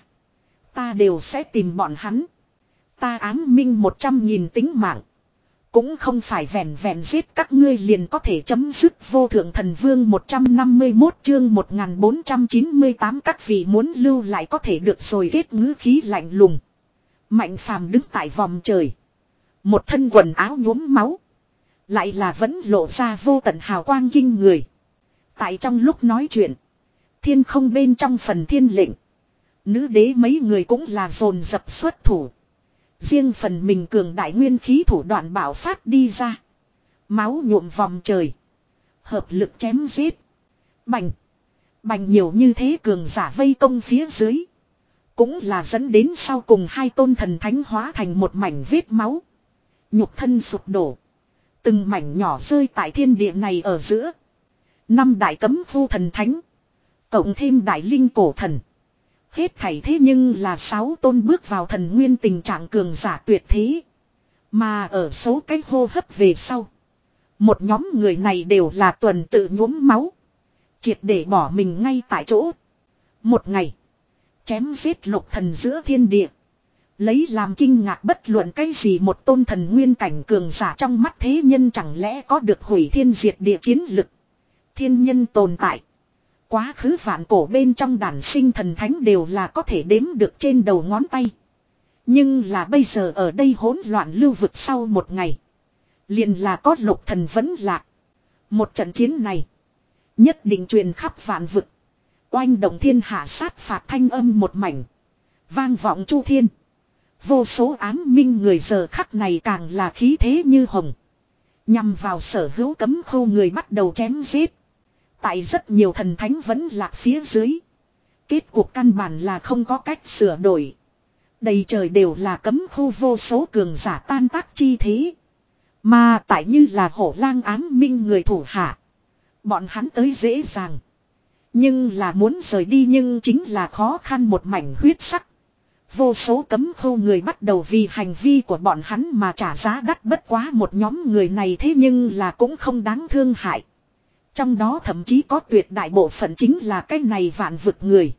Ta đều sẽ tìm bọn hắn. Ta ám minh một trăm nghìn tính mạng. Cũng không phải vẹn vẹn giết các ngươi liền có thể chấm dứt vô thượng thần vương một trăm năm mươi mốt chương một nghìn bốn trăm chín mươi tám các vị muốn lưu lại có thể được rồi kết ngữ khí lạnh lùng. Mạnh Phàm đứng tại vòng trời. Một thân quần áo nhuốm máu. Lại là vẫn lộ ra vô tận hào quang kinh người. Tại trong lúc nói chuyện. Thiên không bên trong phần thiên lệnh. Nữ đế mấy người cũng là dồn dập xuất thủ. Riêng phần mình cường đại nguyên khí thủ đoạn bảo phát đi ra. Máu nhuộm vòng trời. Hợp lực chém giết. Bành. Bành nhiều như thế cường giả vây công phía dưới. Cũng là dẫn đến sau cùng hai tôn thần thánh hóa thành một mảnh vết máu. Nhục thân sụp đổ. Từng mảnh nhỏ rơi tại thiên địa này ở giữa. Năm đại cấm khu thần thánh. Cộng thêm đại linh cổ thần. Hết thảy thế nhưng là sáu tôn bước vào thần nguyên tình trạng cường giả tuyệt thế. Mà ở số cái hô hấp về sau. Một nhóm người này đều là tuần tự nhuốm máu. Triệt để bỏ mình ngay tại chỗ. Một ngày. Chém giết lục thần giữa thiên địa. Lấy làm kinh ngạc bất luận cái gì một tôn thần nguyên cảnh cường giả trong mắt thế nhân chẳng lẽ có được hủy thiên diệt địa chiến lực. Thiên nhân tồn tại. Quá khứ vạn cổ bên trong đàn sinh thần thánh đều là có thể đếm được trên đầu ngón tay. Nhưng là bây giờ ở đây hỗn loạn lưu vực sau một ngày. Liền là có lục thần vẫn lạc. Một trận chiến này. Nhất định truyền khắp vạn vực. Oanh động thiên hạ sát phạt thanh âm một mảnh. Vang vọng chu thiên. Vô số ám minh người giờ khắc này càng là khí thế như hồng. Nhằm vào sở hữu cấm khu người bắt đầu chém giết. Tại rất nhiều thần thánh vẫn lạc phía dưới. Kết cuộc căn bản là không có cách sửa đổi. Đầy trời đều là cấm khu vô số cường giả tan tác chi thế. Mà tại như là hổ lang ám minh người thủ hạ. Bọn hắn tới dễ dàng. Nhưng là muốn rời đi nhưng chính là khó khăn một mảnh huyết sắc. Vô số cấm khu người bắt đầu vì hành vi của bọn hắn mà trả giá đắt bất quá một nhóm người này thế nhưng là cũng không đáng thương hại. Trong đó thậm chí có tuyệt đại bộ phận chính là cái này vạn vực người.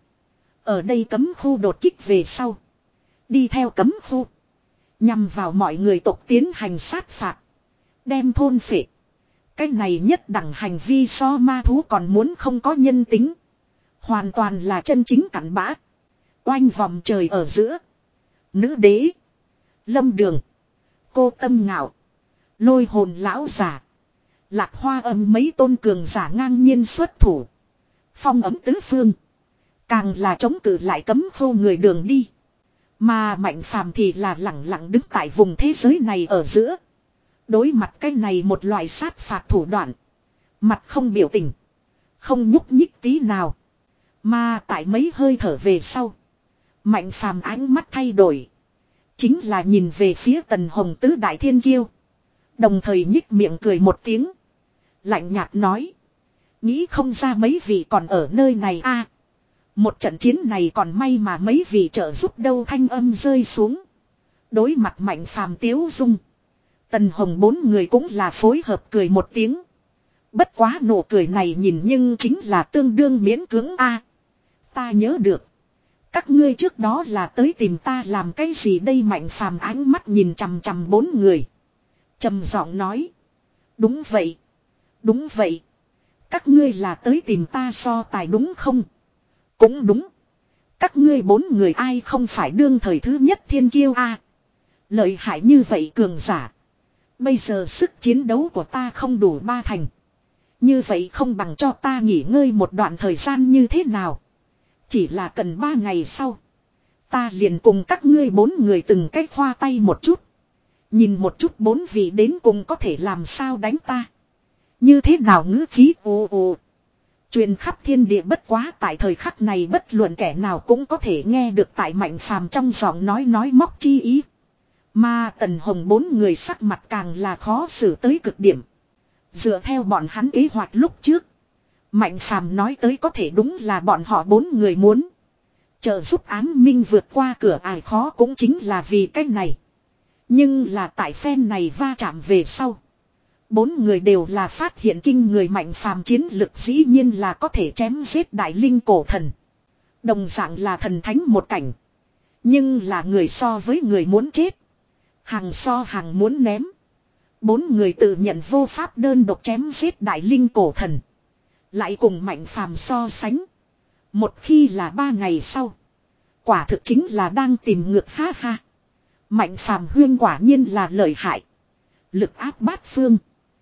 Ở đây cấm khu đột kích về sau. Đi theo cấm khu. Nhằm vào mọi người tộc tiến hành sát phạt. Đem thôn phệ. Cái này nhất đẳng hành vi so ma thú còn muốn không có nhân tính. Hoàn toàn là chân chính cặn bã. Oanh vòng trời ở giữa. Nữ đế. Lâm đường. Cô tâm ngạo. Lôi hồn lão giả. Lạc hoa âm mấy tôn cường giả ngang nhiên xuất thủ. Phong ấm tứ phương. Càng là chống cự lại cấm khu người đường đi. Mà Mạnh Phàm thì là lẳng lặng đứng tại vùng thế giới này ở giữa. Đối mặt cái này một loại sát phạt thủ đoạn. Mặt không biểu tình. Không nhúc nhích tí nào. Mà tại mấy hơi thở về sau. Mạnh Phàm ánh mắt thay đổi. Chính là nhìn về phía Tần Hồng tứ đại thiên kiêu. Đồng thời nhích miệng cười một tiếng. Lạnh nhạt nói. Nghĩ không ra mấy vị còn ở nơi này a. Một trận chiến này còn may mà mấy vị trợ giúp đâu thanh âm rơi xuống. Đối mặt Mạnh Phàm tiếu dung. Tần Hồng bốn người cũng là phối hợp cười một tiếng. Bất quá nụ cười này nhìn nhưng chính là tương đương miễn cưỡng a. Ta nhớ được. Các ngươi trước đó là tới tìm ta làm cái gì đây Mạnh Phàm ánh mắt nhìn chằm chằm bốn người. Trầm giọng nói. Đúng vậy. Đúng vậy. Các ngươi là tới tìm ta so tài đúng không? Cũng đúng. Các ngươi bốn người ai không phải đương thời thứ nhất thiên kiêu a? Lợi hại như vậy cường giả. Bây giờ sức chiến đấu của ta không đủ ba thành. Như vậy không bằng cho ta nghỉ ngơi một đoạn thời gian như thế nào? Chỉ là cần ba ngày sau. Ta liền cùng các ngươi bốn người từng cách khoa tay một chút. Nhìn một chút bốn vị đến cùng có thể làm sao đánh ta. Như thế nào ngữ khí ồ ồ. Truyền khắp thiên địa, bất quá tại thời khắc này bất luận kẻ nào cũng có thể nghe được tại Mạnh Phàm trong giọng nói nói móc chi ý. Mà Tần Hồng bốn người sắc mặt càng là khó xử tới cực điểm. Dựa theo bọn hắn kế hoạch lúc trước, Mạnh Phàm nói tới có thể đúng là bọn họ bốn người muốn trợ giúp Ám Minh vượt qua cửa ải khó cũng chính là vì cái này. Nhưng là tại phen này va chạm về sau, bốn người đều là phát hiện kinh người Mạnh Phàm chiến lực dĩ nhiên là có thể chém giết đại linh cổ thần. Đồng dạng là thần thánh một cảnh. Nhưng là người so với người muốn chết, hàng so hàng muốn ném. Bốn người tự nhận vô pháp đơn độc chém giết đại linh cổ thần, lại cùng Mạnh Phàm so sánh. Một khi là ba ngày sau, quả thực chính là đang tìm ngược ha ha. Mạnh Phàm huyên quả nhiên là lợi hại. Lực áp bát phương,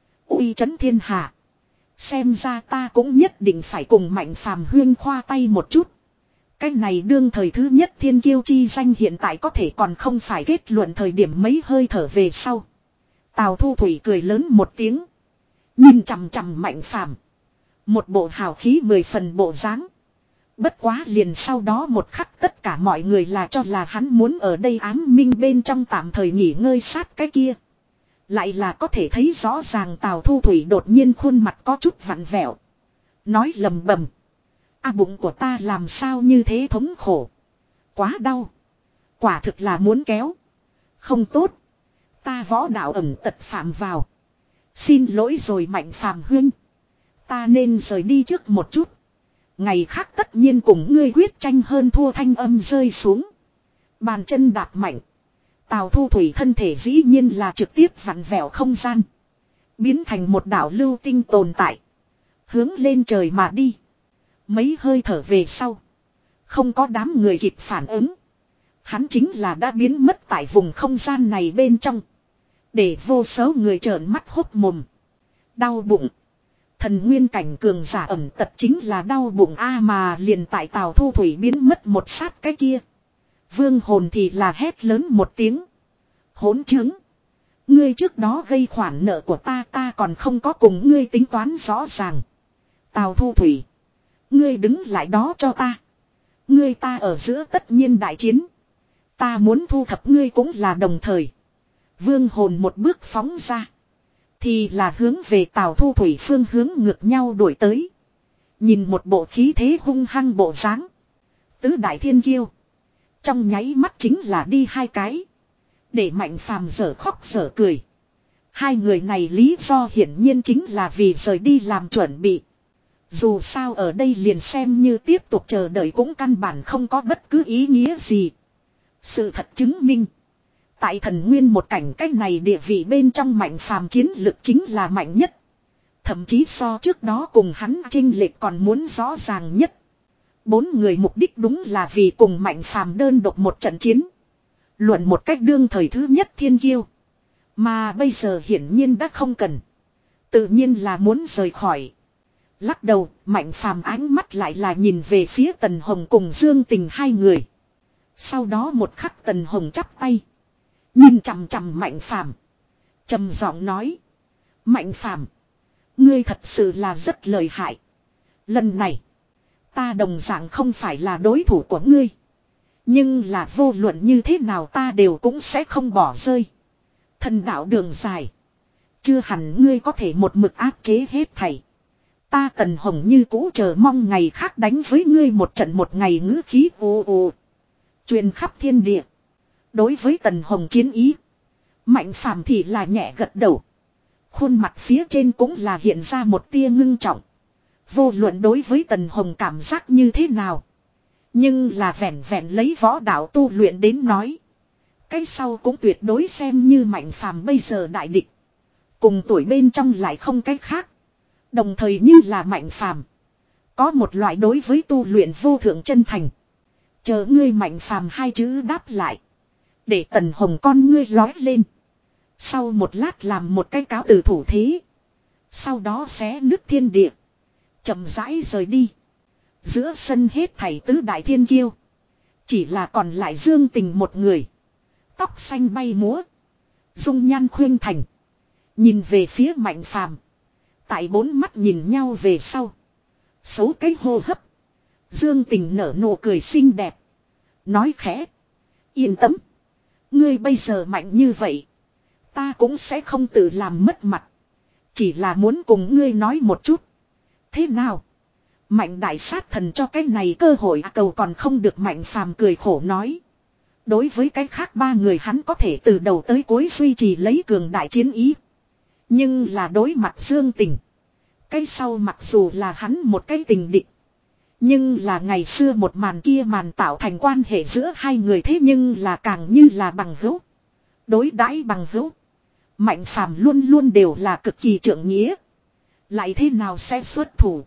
uy chấn thiên hạ. Xem ra ta cũng nhất định phải cùng Mạnh Phàm huyên khoa tay một chút. Cái này đương thời thứ nhất thiên kiêu chi danh hiện tại có thể còn không phải kết luận thời điểm mấy hơi thở về sau. Tào Thu Thủy cười lớn một tiếng, nhìn chằm chằm Mạnh Phàm, một bộ hào khí mười phần bộ dáng. Bất quá liền sau đó một khắc tất cả mọi người là cho là hắn muốn ở đây Ám Minh bên trong tạm thời nghỉ ngơi sát cái kia. Lại là có thể thấy rõ ràng Tào Thu Thủy đột nhiên khuôn mặt có chút vặn vẹo, nói lầm bầm: a bụng của ta làm sao như thế thống khổ, quá đau, quả thực là muốn kéo. Không tốt, ta võ đạo ẩm tật phạm vào. Xin lỗi rồi Mạnh Phàm huynh, ta nên rời đi trước một chút. Ngày khác tất nhiên cùng ngươi quyết tranh hơn thua thanh âm rơi xuống. Bàn chân đạp mạnh, Tào Thu Thủy thân thể dĩ nhiên là trực tiếp vặn vẹo không gian, biến thành một đảo lưu tinh tồn tại, hướng lên trời mà đi. Mấy hơi thở về sau, không có đám người kịp phản ứng, hắn chính là đã biến mất tại vùng không gian này bên trong, để vô số người trợn mắt hốt mồm. Đau bụng. Thần nguyên cảnh cường giả ẩm tật chính là đau bụng a, mà liền tại Tào Thu Thủy biến mất một sát cái kia, Vương Hồn thì là hét lớn một tiếng: hỗn chứng! Ngươi trước đó gây khoản nợ của ta, ta còn không có cùng ngươi tính toán rõ ràng. Tào Thu Thủy, ngươi đứng lại đó cho ta. Ngươi ta ở giữa tất nhiên đại chiến, ta muốn thu thập ngươi cũng là đồng thời. Vương Hồn một bước phóng ra, thì là hướng về Tào Thu Thủy phương hướng ngược nhau đuổi tới. Nhìn một bộ khí thế hung hăng bộ dáng, tứ đại thiên kiêu trong nháy mắt chính là đi hai cái, để Mạnh Phàm dở khóc dở cười. Hai người này lý do hiển nhiên chính là vì rời đi làm chuẩn bị. Dù sao ở đây liền xem như tiếp tục chờ đợi cũng căn bản không có bất cứ ý nghĩa gì. Sự thật chứng minh, tại thần nguyên một cảnh cách này địa vị bên trong Mạnh Phàm chiến lực chính là mạnh nhất. Thậm chí so trước đó cùng hắn chênh lệch còn muốn rõ ràng nhất. Bốn người mục đích đúng là vì cùng Mạnh Phàm đơn độc một trận chiến, luận một cách đương thời thứ nhất thiên kiêu. Mà bây giờ hiển nhiên đã không cần, tự nhiên là muốn rời khỏi. Lắc đầu, Mạnh Phàm ánh mắt lại là nhìn về phía Tần Hồng cùng Dương Tình hai người. Sau đó một khắc Tần Hồng chắp tay, nhìn chằm chằm Mạnh Phàm, trầm giọng nói: Mạnh Phàm, ngươi thật sự là rất lợi hại. Lần này, ta đồng dạng không phải là đối thủ của ngươi, nhưng là vô luận như thế nào ta đều cũng sẽ không bỏ rơi. Thần đạo đường dài, chưa hẳn ngươi có thể một mực áp chế hết thảy. Ta Tần Hồng như cũ chờ mong ngày khác đánh với ngươi một trận một ngày, ngữ khí ồ ồ truyền khắp thiên địa. Đối với Tần Hồng chiến ý, Mạnh Phàm thì là nhẹ gật đầu, khuôn mặt phía trên cũng là hiện ra một tia ngưng trọng. Vô luận đối với Tần Hồng cảm giác như thế nào, nhưng là vẹn vẹn lấy võ đạo tu luyện đến nói, cái sau cũng tuyệt đối xem như Mạnh Phàm bây giờ đại địch. Cùng tuổi bên trong lại không cái khác, đồng thời như là Mạnh Phàm có một loại đối với tu luyện vô thượng chân thành. Chờ ngươi Mạnh Phàm hai chữ đáp lại, để Tần Hồng con ngươi lói lên. Sau một lát làm một cái cáo từ thủ thế, sau đó xé nứt thiên địa, chậm rãi rời đi. Giữa sân hết thảy tứ đại thiên kiêu, chỉ là còn lại Dương Tình một người, tóc xanh bay múa, dung nhan khuynh thành, nhìn về phía Mạnh Phàm, Tại bốn mắt nhìn nhau về sau. Số cái hô hấp. Dương Tình nở nụ cười xinh đẹp. Nói khẽ. Yên tâm. Ngươi bây giờ mạnh như vậy. Ta cũng sẽ không tự làm mất mặt. Chỉ là muốn cùng ngươi nói một chút. Thế nào? Mạnh đại sát thần cho cái này cơ hội à, cầu còn không được. Mạnh phàm cười khổ nói. Đối với cái khác ba người hắn có thể từ đầu tới cuối duy trì lấy cường đại chiến ý. Nhưng là đối mặt Dương Tình. Cái sau mặc dù là hắn một cái tình địch. Nhưng là ngày xưa một màn kia màn tạo thành quan hệ giữa hai người, thế nhưng là càng như là bằng hữu. Đối đãi bằng hữu. Mạnh phàm luôn luôn đều là cực kỳ trượng nghĩa. Lại thế nào sẽ xuất thủ.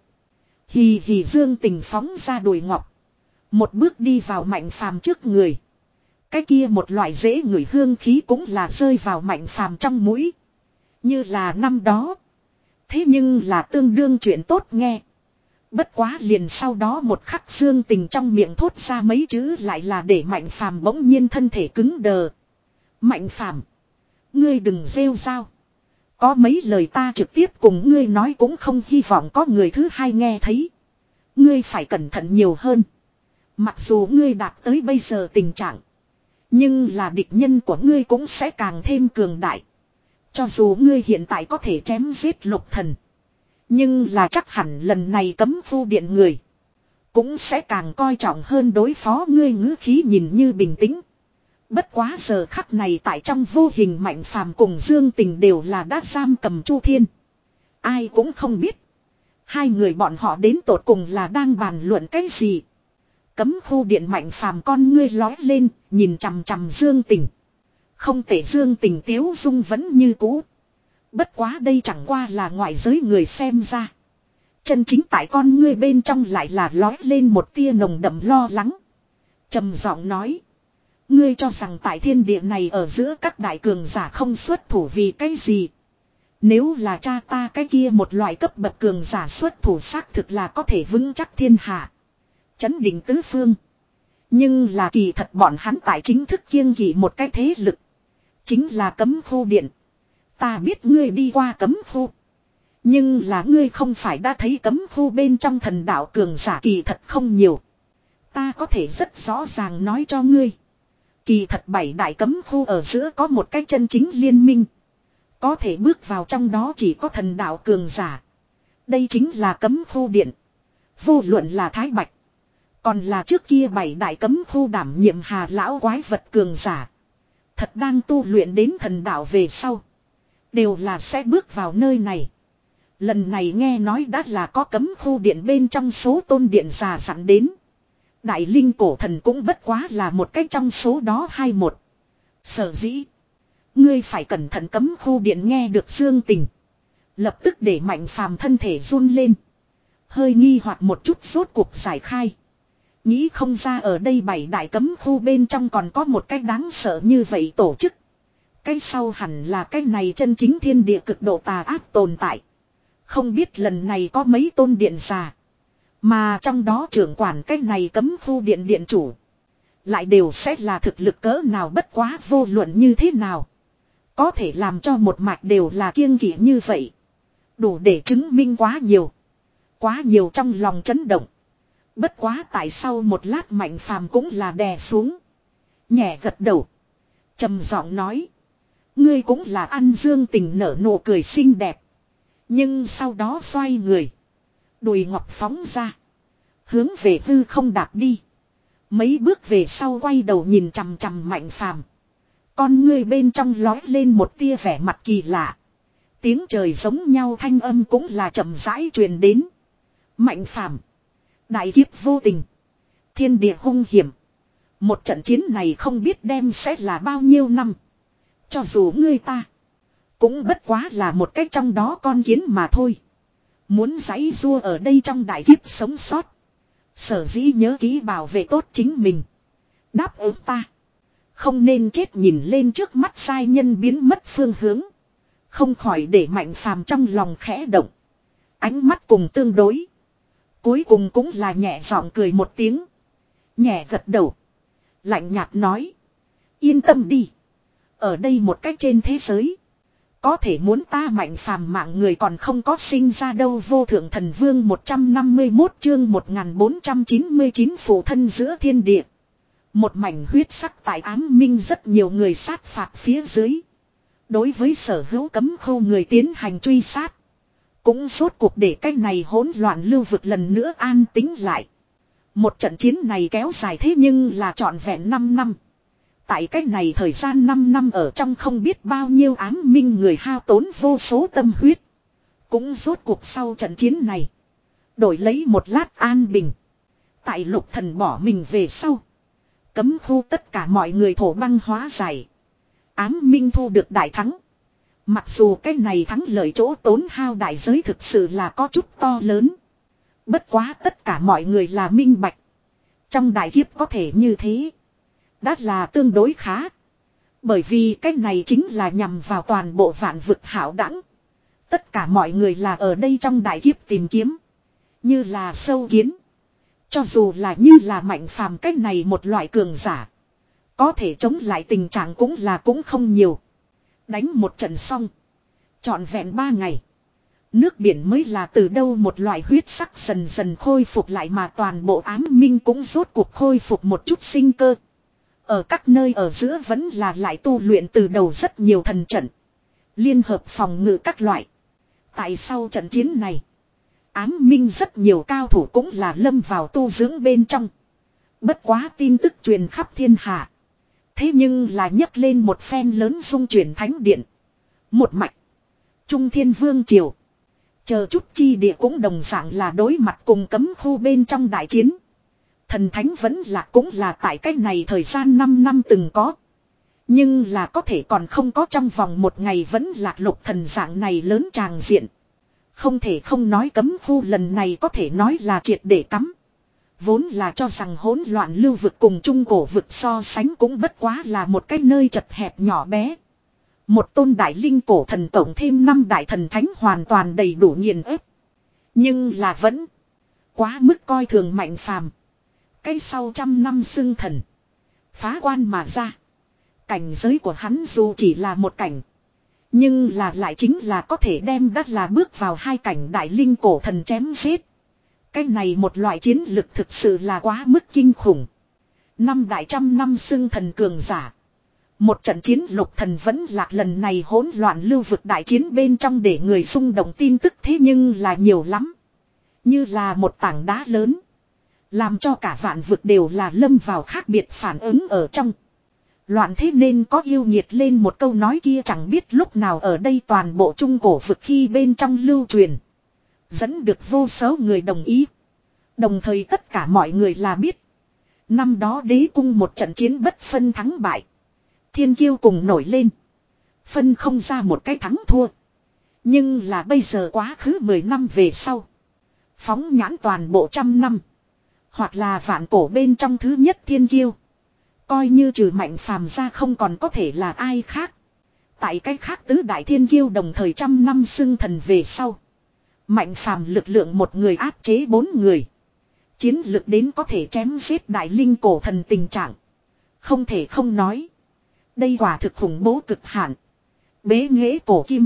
Hì hì Dương Tình phóng ra đùi ngọc. Một bước đi vào Mạnh phàm trước người. Cái kia một loại dễ ngửi hương khí cũng là rơi vào Mạnh phàm trong mũi. Như là năm đó. Thế nhưng là tương đương chuyện tốt nghe. Bất quá liền sau đó một khắc Dương Tình trong miệng thốt ra mấy chữ lại là để Mạnh phàm bỗng nhiên thân thể cứng đờ. Mạnh phàm. Ngươi đừng rêu rao. Có mấy lời ta trực tiếp cùng ngươi nói cũng không hy vọng có người thứ hai nghe thấy. Ngươi phải cẩn thận nhiều hơn. Mặc dù ngươi đạt tới bây giờ tình trạng. Nhưng là địch nhân của ngươi cũng sẽ càng thêm cường đại. Cho dù ngươi hiện tại có thể chém giết lục thần. Nhưng là chắc hẳn lần này cấm khu điện người. Cũng sẽ càng coi trọng hơn đối phó ngươi. Ngữ khí nhìn như bình tĩnh. Bất quá giờ khắc này tại trong vô hình Mạnh phàm cùng Dương Tình đều là đã giam cầm Chu Thiên. Ai cũng không biết. Hai người bọn họ đến tột cùng là đang bàn luận cái gì. Cấm khu điện Mạnh phàm con ngươi lói lên, nhìn chằm chằm Dương Tình. Không thể Dương Tình tiếu dung vẫn như cũ. Bất quá đây chẳng qua là ngoại giới người xem ra. Chân chính tại con ngươi bên trong lại là lói lên một tia nồng đậm lo lắng. Trầm giọng nói. Ngươi cho rằng tại thiên địa này ở giữa các đại cường giả không xuất thủ vì cái gì? Nếu là cha ta cái kia một loại cấp bậc cường giả xuất thủ xác thực là có thể vững chắc thiên hạ. Chấn định tứ phương. Nhưng là kỳ thật bọn hắn tại chính thức kiêng kỵ một cái thế lực. Chính là cấm khu điện. Ta biết ngươi đi qua cấm khu. Nhưng là ngươi không phải đã thấy cấm khu bên trong thần đạo cường giả kỳ thật không nhiều. Ta có thể rất rõ ràng nói cho ngươi. Kỳ thật bảy đại cấm khu ở giữa có một cái chân chính liên minh. Có thể bước vào trong đó chỉ có thần đạo cường giả. Đây chính là cấm khu điện. Vô luận là Thái Bạch. Còn là trước kia bảy đại cấm khu đảm nhiệm Hà lão quái vật cường giả. Thật đang tu luyện đến thần đạo về sau. Đều là sẽ bước vào nơi này. Lần này nghe nói đã là có cấm khu điện bên trong số tôn điện già sẵn đến. Đại linh cổ thần cũng bất quá là một cách trong số đó hai một. Sở dĩ. Ngươi phải cẩn thận cấm khu điện nghe được Dương Tình. Lập tức để Mạnh phàm thân thể run lên. Hơi nghi hoặc một chút rốt cuộc giải khai. Nghĩ không ra ở đây bảy đại cấm khu bên trong còn có một cách đáng sợ như vậy tổ chức. Cái sau hẳn là cái này chân chính thiên địa cực độ tà ác tồn tại. Không biết lần này có mấy tôn điện già. Mà trong đó trưởng quản cái này cấm khu điện điện chủ. Lại đều sẽ là thực lực cỡ nào bất quá vô luận như thế nào. Có thể làm cho một mạch đều là kiêng kỵ như vậy. Đủ để chứng minh quá nhiều. Quá nhiều trong lòng chấn động. Bất quá tại sau một lát Mạnh phàm cũng là đè xuống. Nhẹ gật đầu. Trầm giọng nói. Ngươi cũng là ăn Dương Tình nở nụ cười xinh đẹp. Nhưng sau đó xoay người. Đùi ngọc phóng ra. Hướng về hư không đạp đi. Mấy bước về sau quay đầu nhìn chằm chằm Mạnh phàm. Con ngươi bên trong lói lên một tia vẻ mặt kỳ lạ. Tiếng trời giống nhau thanh âm cũng là chậm rãi truyền đến. Mạnh phàm. Đại kiếp vô tình. Thiên địa hung hiểm. Một trận chiến này không biết đem sẽ là bao nhiêu năm. Cho dù ngươi ta. Cũng bất quá là một cách trong đó con kiến mà thôi. Muốn giãy rua ở đây trong đại kiếp sống sót. Sở dĩ nhớ kỹ bảo vệ tốt chính mình. Đáp ứng ta. Không nên chết nhìn lên trước mắt sai nhân biến mất phương hướng. Không khỏi để Mạnh phàm trong lòng khẽ động. Ánh mắt cùng tương đối. Cuối cùng cũng là nhẹ giọng cười một tiếng. Nhẹ gật đầu. Lạnh nhạt nói. Yên tâm đi. Ở đây một cách trên thế giới. Có thể muốn ta Mạnh Phàm mạng người còn không có sinh ra đâu. Vô thượng thần vương một trăm năm mươi mốt chương một nghìn bốn trăm chín mươi chín phụ thân giữa thiên địa. Một mảnh huyết sắc tại ám minh rất nhiều người sát phạt phía dưới. Đối với sở hữu cấm khâu người tiến hành truy sát. Cũng rốt cuộc để cái này hỗn loạn lưu vực lần nữa an tĩnh lại. Một trận chiến này kéo dài thế nhưng là trọn vẹn năm năm. Tại cái này thời gian năm năm ở trong không biết bao nhiêu ám minh người hao tốn vô số tâm huyết. Cũng rốt cuộc sau trận chiến này. Đổi lấy một lát an bình. Tại lục thần bỏ mình về sau. Cấm khu tất cả mọi người thổ băng hóa giải. Ám minh thu được đại thắng. Mặc dù cái này thắng lợi chỗ tốn hao đại giới thực sự là có chút to lớn. Bất quá tất cả mọi người là minh bạch. Trong đại kiếp có thể như thế. Đã là tương đối khá. Bởi vì cái này chính là nhằm vào toàn bộ vạn vực hảo đẳng. Tất cả mọi người là ở đây trong đại kiếp tìm kiếm. Như là sâu kiến. Cho dù là như là Mạnh Phàm cái này một loại cường giả. Có thể chống lại tình trạng cũng là cũng không nhiều. Đánh một trận xong. Trọn vẹn ba ngày. Nước biển mới là từ đâu một loại huyết sắc dần dần khôi phục lại mà toàn bộ ám minh cũng rốt cuộc khôi phục một chút sinh cơ. Ở các nơi ở giữa vẫn là lại tu luyện từ đầu rất nhiều thần trận. Liên hợp phòng ngự các loại. Tại sau trận chiến này. Ám minh rất nhiều cao thủ cũng là lâm vào tu dưỡng bên trong. Bất quá tin tức truyền khắp thiên hạ. Thế nhưng là nhấc lên một phen lớn dung chuyển thánh điện. Một mạch. Trung Thiên Vương Triều. Chờ chút chi địa cũng đồng dạng là đối mặt cùng cấm khu bên trong đại chiến. Thần thánh vẫn là cũng là tại cách này thời gian năm năm từng có. Nhưng là có thể còn không có trong vòng một ngày vẫn lạc lục thần dạng này lớn tràng diện. Không thể không nói cấm khu lần này có thể nói là triệt để cắm. Vốn là cho rằng hỗn loạn lưu vực cùng trung cổ vực so sánh cũng bất quá là một cái nơi chật hẹp nhỏ bé. Một tôn đại linh cổ thần tổng thêm năm đại thần thánh hoàn toàn đầy đủ nghiền ép. Nhưng là vẫn quá mức coi thường Mạnh Phàm. Cái sau trăm năm xưng thần. Phá quan mà ra. Cảnh giới của hắn dù chỉ là một cảnh. Nhưng là lại chính là có thể đem đắt là bước vào hai cảnh đại linh cổ thần chém giết. Cái này một loại chiến lực thực sự là quá mức kinh khủng. Năm đại trăm năm xưng thần cường giả. Một trận chiến lục thần vẫn lạc lần này hỗn loạn lưu vực đại chiến bên trong để người xung động tin tức thế nhưng là nhiều lắm. Như là một tảng đá lớn. Làm cho cả vạn vực đều là lâm vào khác biệt phản ứng ở trong. Loạn thế nên có yêu nhiệt lên một câu nói kia chẳng biết lúc nào ở đây toàn bộ trung cổ vực khi bên trong lưu truyền. Dẫn được vô số người đồng ý. Đồng thời tất cả mọi người là biết. Năm đó đế cung một trận chiến bất phân thắng bại. Thiên kiêu cùng nổi lên. Phân không ra một cái thắng thua. Nhưng là bây giờ quá khứ mười năm về sau. Phóng nhãn toàn bộ trăm năm. Hoặc là vạn cổ bên trong thứ nhất thiên kiêu. Coi như trừ Mạnh Phàm ra không còn có thể là ai khác. Tại cái khác tứ đại thiên kiêu đồng thời trăm năm xưng thần về sau. Mạnh Phàm lực lượng một người áp chế bốn người. Chiến lực đến có thể chém giết đại linh cổ thần tình trạng. Không thể không nói. Đây quả thực khủng bố cực hạn. Bế nghệ cổ kim.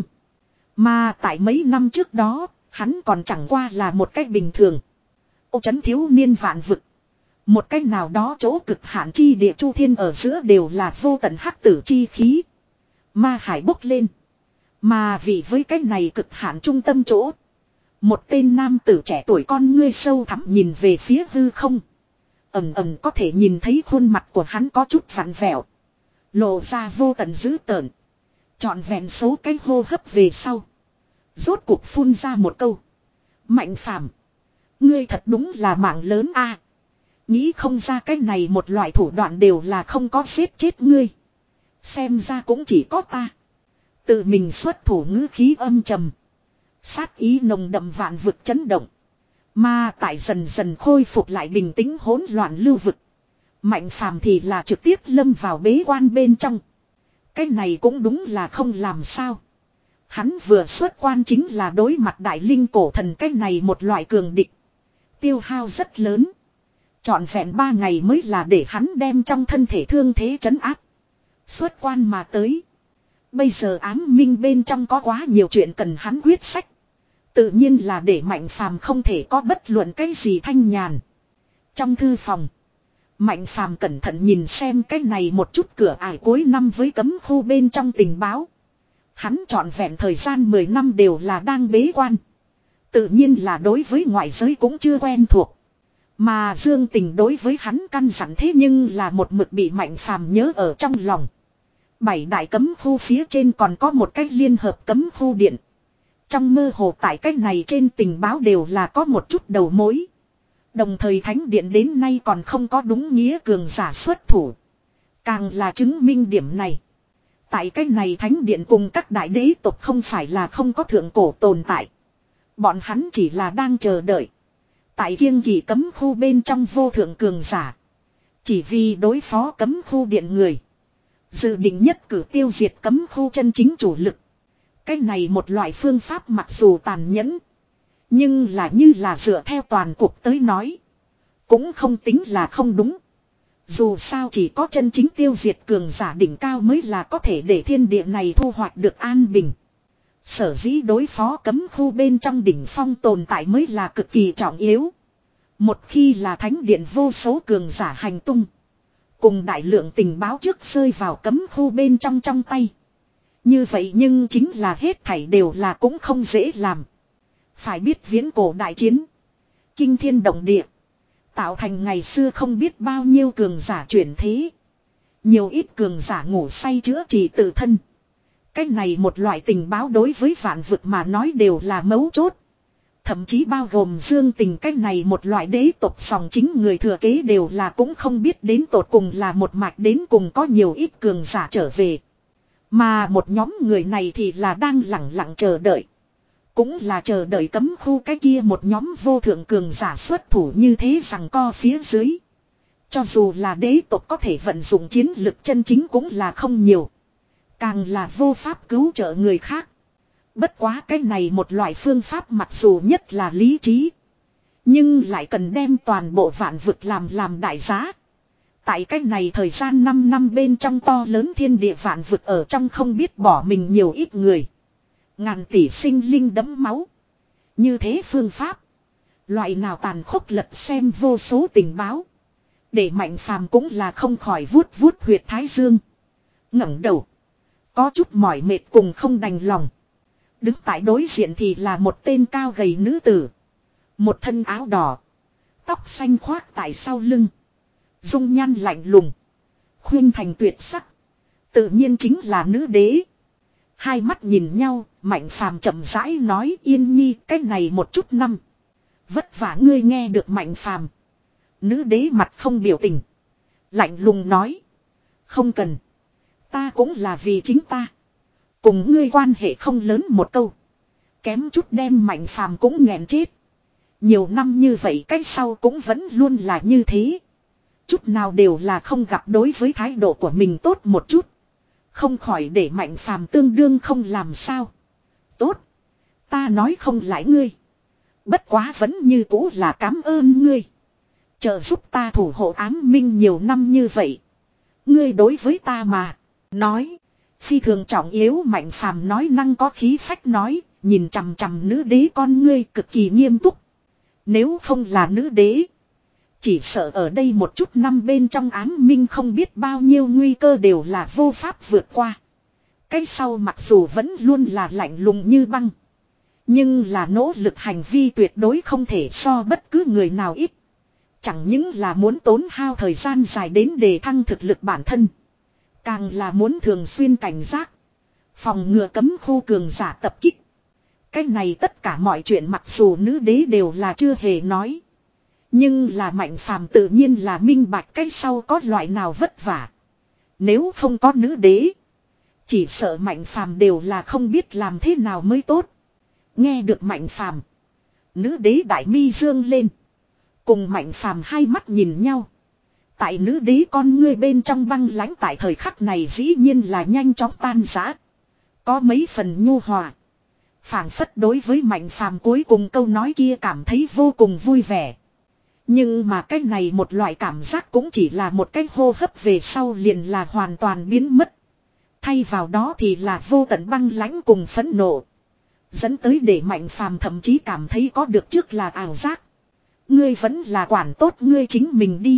Mà tại mấy năm trước đó, hắn còn chẳng qua là một cách bình thường. Ô trấn thiếu niên vạn vực. Một cách nào đó chỗ cực hạn chi địa chu thiên ở giữa đều là vô tận hắc tử chi khí. Ma hải bốc lên. Mà vì với cách này cực hạn trung tâm chỗ. Một tên nam tử trẻ tuổi con ngươi sâu thẳm nhìn về phía hư không. Ẩm ẩm có thể nhìn thấy khuôn mặt của hắn có chút vặn vẹo. Lộ ra vô tận dữ tợn. Trọn vẹn số cái hô hấp về sau. Rốt cuộc phun ra một câu. Mạnh Phàm, ngươi thật đúng là mạng lớn a. Nghĩ không ra cái này một loại thủ đoạn đều là không có giết chết ngươi. Xem ra cũng chỉ có ta. Tự mình xuất thủ ngữ khí âm trầm. Sát ý nồng đậm vạn vực chấn động. Mà tại dần dần khôi phục lại bình tĩnh hỗn loạn lưu vực. Mạnh Phàm thì là trực tiếp lâm vào bế quan bên trong. Cái này cũng đúng là không làm sao. Hắn vừa xuất quan chính là đối mặt đại linh cổ thần cái này một loại cường địch. Tiêu hao rất lớn. Trọn vẹn ba ngày mới là để hắn đem trong thân thể thương thế trấn áp. Xuất quan mà tới. Bây giờ ám minh bên trong có quá nhiều chuyện cần hắn quyết sách. Tự nhiên là để Mạnh Phàm không thể có bất luận cái gì thanh nhàn. Trong thư phòng, Mạnh Phàm cẩn thận nhìn xem cái này một chút cửa ải cuối năm với cấm khu bên trong tình báo. Hắn trọn vẹn thời gian mười năm đều là đang bế quan. Tự nhiên là đối với ngoại giới cũng chưa quen thuộc. Mà Dương Tình đối với hắn căn dặn thế nhưng là một mực bị Mạnh Phàm nhớ ở trong lòng. Bảy đại cấm khu phía trên còn có một cách liên hợp cấm khu điện. Trong mơ hồ tại cách này trên tình báo đều là có một chút đầu mối. Đồng thời thánh điện đến nay còn không có đúng nghĩa cường giả xuất thủ. Càng là chứng minh điểm này. Tại cách này thánh điện cùng các đại đế tộc không phải là không có thượng cổ tồn tại. Bọn hắn chỉ là đang chờ đợi. Tại kiêng kỳ cấm khu bên trong vô thượng cường giả. Chỉ vì đối phó cấm khu điện người. Dự định nhất cử tiêu diệt cấm khu chân chính chủ lực. Cái này một loại phương pháp mặc dù tàn nhẫn. Nhưng là như là dựa theo toàn cuộc tới nói. Cũng không tính là không đúng. Dù sao chỉ có chân chính tiêu diệt cường giả đỉnh cao mới là có thể để thiên địa này thu hoạch được an bình. Sở dĩ đối phó cấm khu bên trong đỉnh phong tồn tại mới là cực kỳ trọng yếu. Một khi là thánh điện vô số cường giả hành tung. Cùng đại lượng tình báo trước rơi vào cấm khu bên trong trong tay. Như vậy nhưng chính là hết thảy đều là cũng không dễ làm. Phải biết viễn cổ đại chiến. Kinh thiên động địa. Tạo thành ngày xưa không biết bao nhiêu cường giả chuyển thế. Nhiều ít cường giả ngủ say chữa trị tự thân. Cái này một loại tình báo đối với vạn vực mà nói đều là mấu chốt. Thậm chí bao gồm Dương Tình cái này một loại đế tộc sòng chính người thừa kế đều là cũng không biết đến tột cùng là một mạch đến cùng có nhiều ít cường giả trở về. Mà một nhóm người này thì là đang lặng lặng chờ đợi. Cũng là chờ đợi cấm khu cái kia một nhóm vô thượng cường giả xuất thủ như thế rằng co phía dưới. Cho dù là đế tộc có thể vận dụng chiến lực chân chính cũng là không nhiều. Càng là vô pháp cứu trợ người khác. Bất quá cái này một loại phương pháp mặc dù nhất là lý trí. Nhưng lại cần đem toàn bộ vạn vực làm làm đại giá. Tại cái này thời gian năm năm bên trong to lớn thiên địa vạn vực ở trong không biết bỏ mình nhiều ít người. Ngàn tỷ sinh linh đẫm máu. Như thế phương pháp. Loại nào tàn khốc lật xem vô số tình báo. Để Mạnh Phàm cũng là không khỏi vuốt vuốt huyệt thái dương. ngẩng đầu. Có chút mỏi mệt cùng không đành lòng. Đứng tại đối diện thì là một tên cao gầy nữ tử. Một thân áo đỏ. Tóc xanh khoác tại sau lưng. Dung nhan lạnh lùng. Khuyên thành tuyệt sắc. Tự nhiên chính là nữ đế. Hai mắt nhìn nhau, Mạnh Phàm chậm rãi nói Yên Nhi cái này một chút năm. Vất vả ngươi nghe được Mạnh Phàm. Nữ đế mặt không biểu tình. Lạnh lùng nói. Không cần. Ta cũng là vì chính ta. Cùng ngươi quan hệ không lớn một câu. Kém chút đem Mạnh Phàm cũng nghẹn chết. Nhiều năm như vậy cách sau cũng vẫn luôn là như thế. Chút nào đều là không gặp đối với thái độ của mình tốt một chút. Không khỏi để Mạnh Phàm tương đương không làm sao. Tốt. Ta nói không lại ngươi. Bất quá vẫn như cũ là cảm ơn ngươi. Trợ giúp ta thủ hộ ám minh nhiều năm như vậy. Ngươi đối với ta mà. Nói. Phi thường trọng yếu Mạnh Phàm nói năng có khí phách nói. Nhìn chằm chằm nữ đế con ngươi cực kỳ nghiêm túc. Nếu không là nữ đế. Chỉ sợ ở đây một chút năm bên trong ám minh không biết bao nhiêu nguy cơ đều là vô pháp vượt qua. Cái sau mặc dù vẫn luôn là lạnh lùng như băng. Nhưng là nỗ lực hành vi tuyệt đối không thể so bất cứ người nào ít. Chẳng những là muốn tốn hao thời gian dài đến để thăng thực lực bản thân. Càng là muốn thường xuyên cảnh giác. Phòng ngừa cấm khu cường giả tập kích. Cái này tất cả mọi chuyện mặc dù nữ đế đều là chưa hề nói. Nhưng là Mạnh Phàm tự nhiên là minh bạch cái sau có loại nào vất vả. Nếu không có nữ đế. Chỉ sợ Mạnh Phàm đều là không biết làm thế nào mới tốt. Nghe được Mạnh Phàm, nữ đế đại mi dương lên. Cùng Mạnh Phàm hai mắt nhìn nhau. Tại nữ đế con ngươi bên trong băng lãnh tại thời khắc này dĩ nhiên là nhanh chóng tan rã. Có mấy phần nhu hòa. Phảng phất đối với Mạnh Phàm cuối cùng câu nói kia cảm thấy vô cùng vui vẻ. Nhưng mà cái này một loại cảm giác cũng chỉ là một cái hô hấp về sau liền là hoàn toàn biến mất. Thay vào đó thì là vô tận băng lãnh cùng phẫn nộ. Dẫn tới để Mạnh Phàm thậm chí cảm thấy có được trước là ảo giác. Ngươi vẫn là quản tốt ngươi chính mình đi.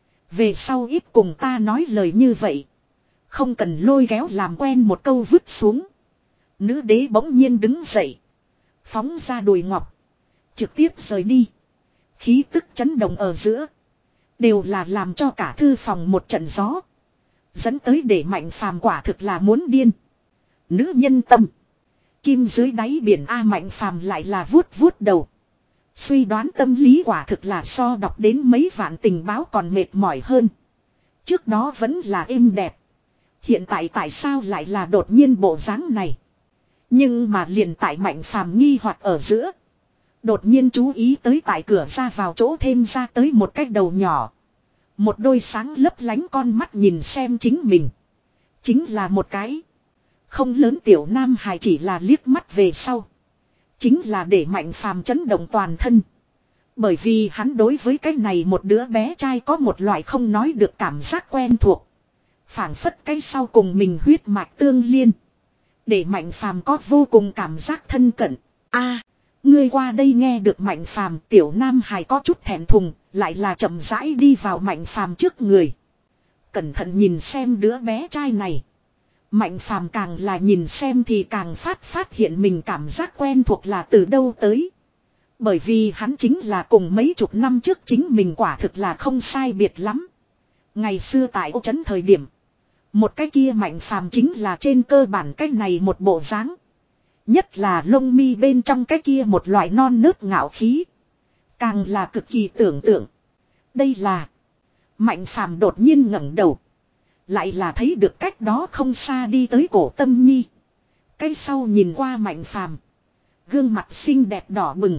Về sau ít cùng ta nói lời như vậy. Không cần lôi kéo làm quen một câu vứt xuống. Nữ đế bỗng nhiên đứng dậy. Phóng ra đùi ngọc. Trực tiếp rời đi. Khí tức chấn động ở giữa. Đều là làm cho cả thư phòng một trận gió. Dẫn tới để Mạnh Phàm quả thực là muốn điên. Nữ nhân tâm. Kim dưới đáy biển A Mạnh Phàm lại là vuốt vuốt đầu. Suy đoán tâm lý quả thực là so đọc đến mấy vạn tình báo còn mệt mỏi hơn. Trước đó vẫn là êm đẹp. Hiện tại tại sao lại là đột nhiên bộ dáng này. Nhưng mà liền tại Mạnh Phàm nghi hoặc ở giữa. Đột nhiên chú ý tới tại cửa ra vào chỗ thêm ra tới một cái đầu nhỏ. Một đôi sáng lấp lánh con mắt nhìn xem chính mình. Chính là một cái. Không lớn tiểu nam hài chỉ là liếc mắt về sau. Chính là để Mạnh Phàm chấn động toàn thân. Bởi vì hắn đối với cái này một đứa bé trai có một loại không nói được cảm giác quen thuộc. Phảng phất cái sau cùng mình huyết mạch tương liên. Để Mạnh Phàm có vô cùng cảm giác thân cận. A, ngươi qua đây nghe được Mạnh Phàm, tiểu nam hài có chút thẹn thùng, lại là chậm rãi đi vào Mạnh Phàm trước người. Cẩn thận nhìn xem đứa bé trai này. Mạnh Phàm càng là nhìn xem thì càng phát phát hiện mình cảm giác quen thuộc là từ đâu tới. Bởi vì hắn chính là cùng mấy chục năm trước chính mình quả thực là không sai biệt lắm. Ngày xưa tại Ô Trấn thời điểm. Một cái kia Mạnh Phàm chính là trên cơ bản cái này một bộ dáng. Nhất là lông mi bên trong cái kia một loại non nớt ngạo khí. Càng là cực kỳ tưởng tượng. Đây là. Mạnh Phàm đột nhiên ngẩng đầu. Lại là thấy được cách đó không xa đi tới Cổ Tâm Nhi. Cái sau nhìn qua Mạnh Phàm, gương mặt xinh đẹp đỏ bừng.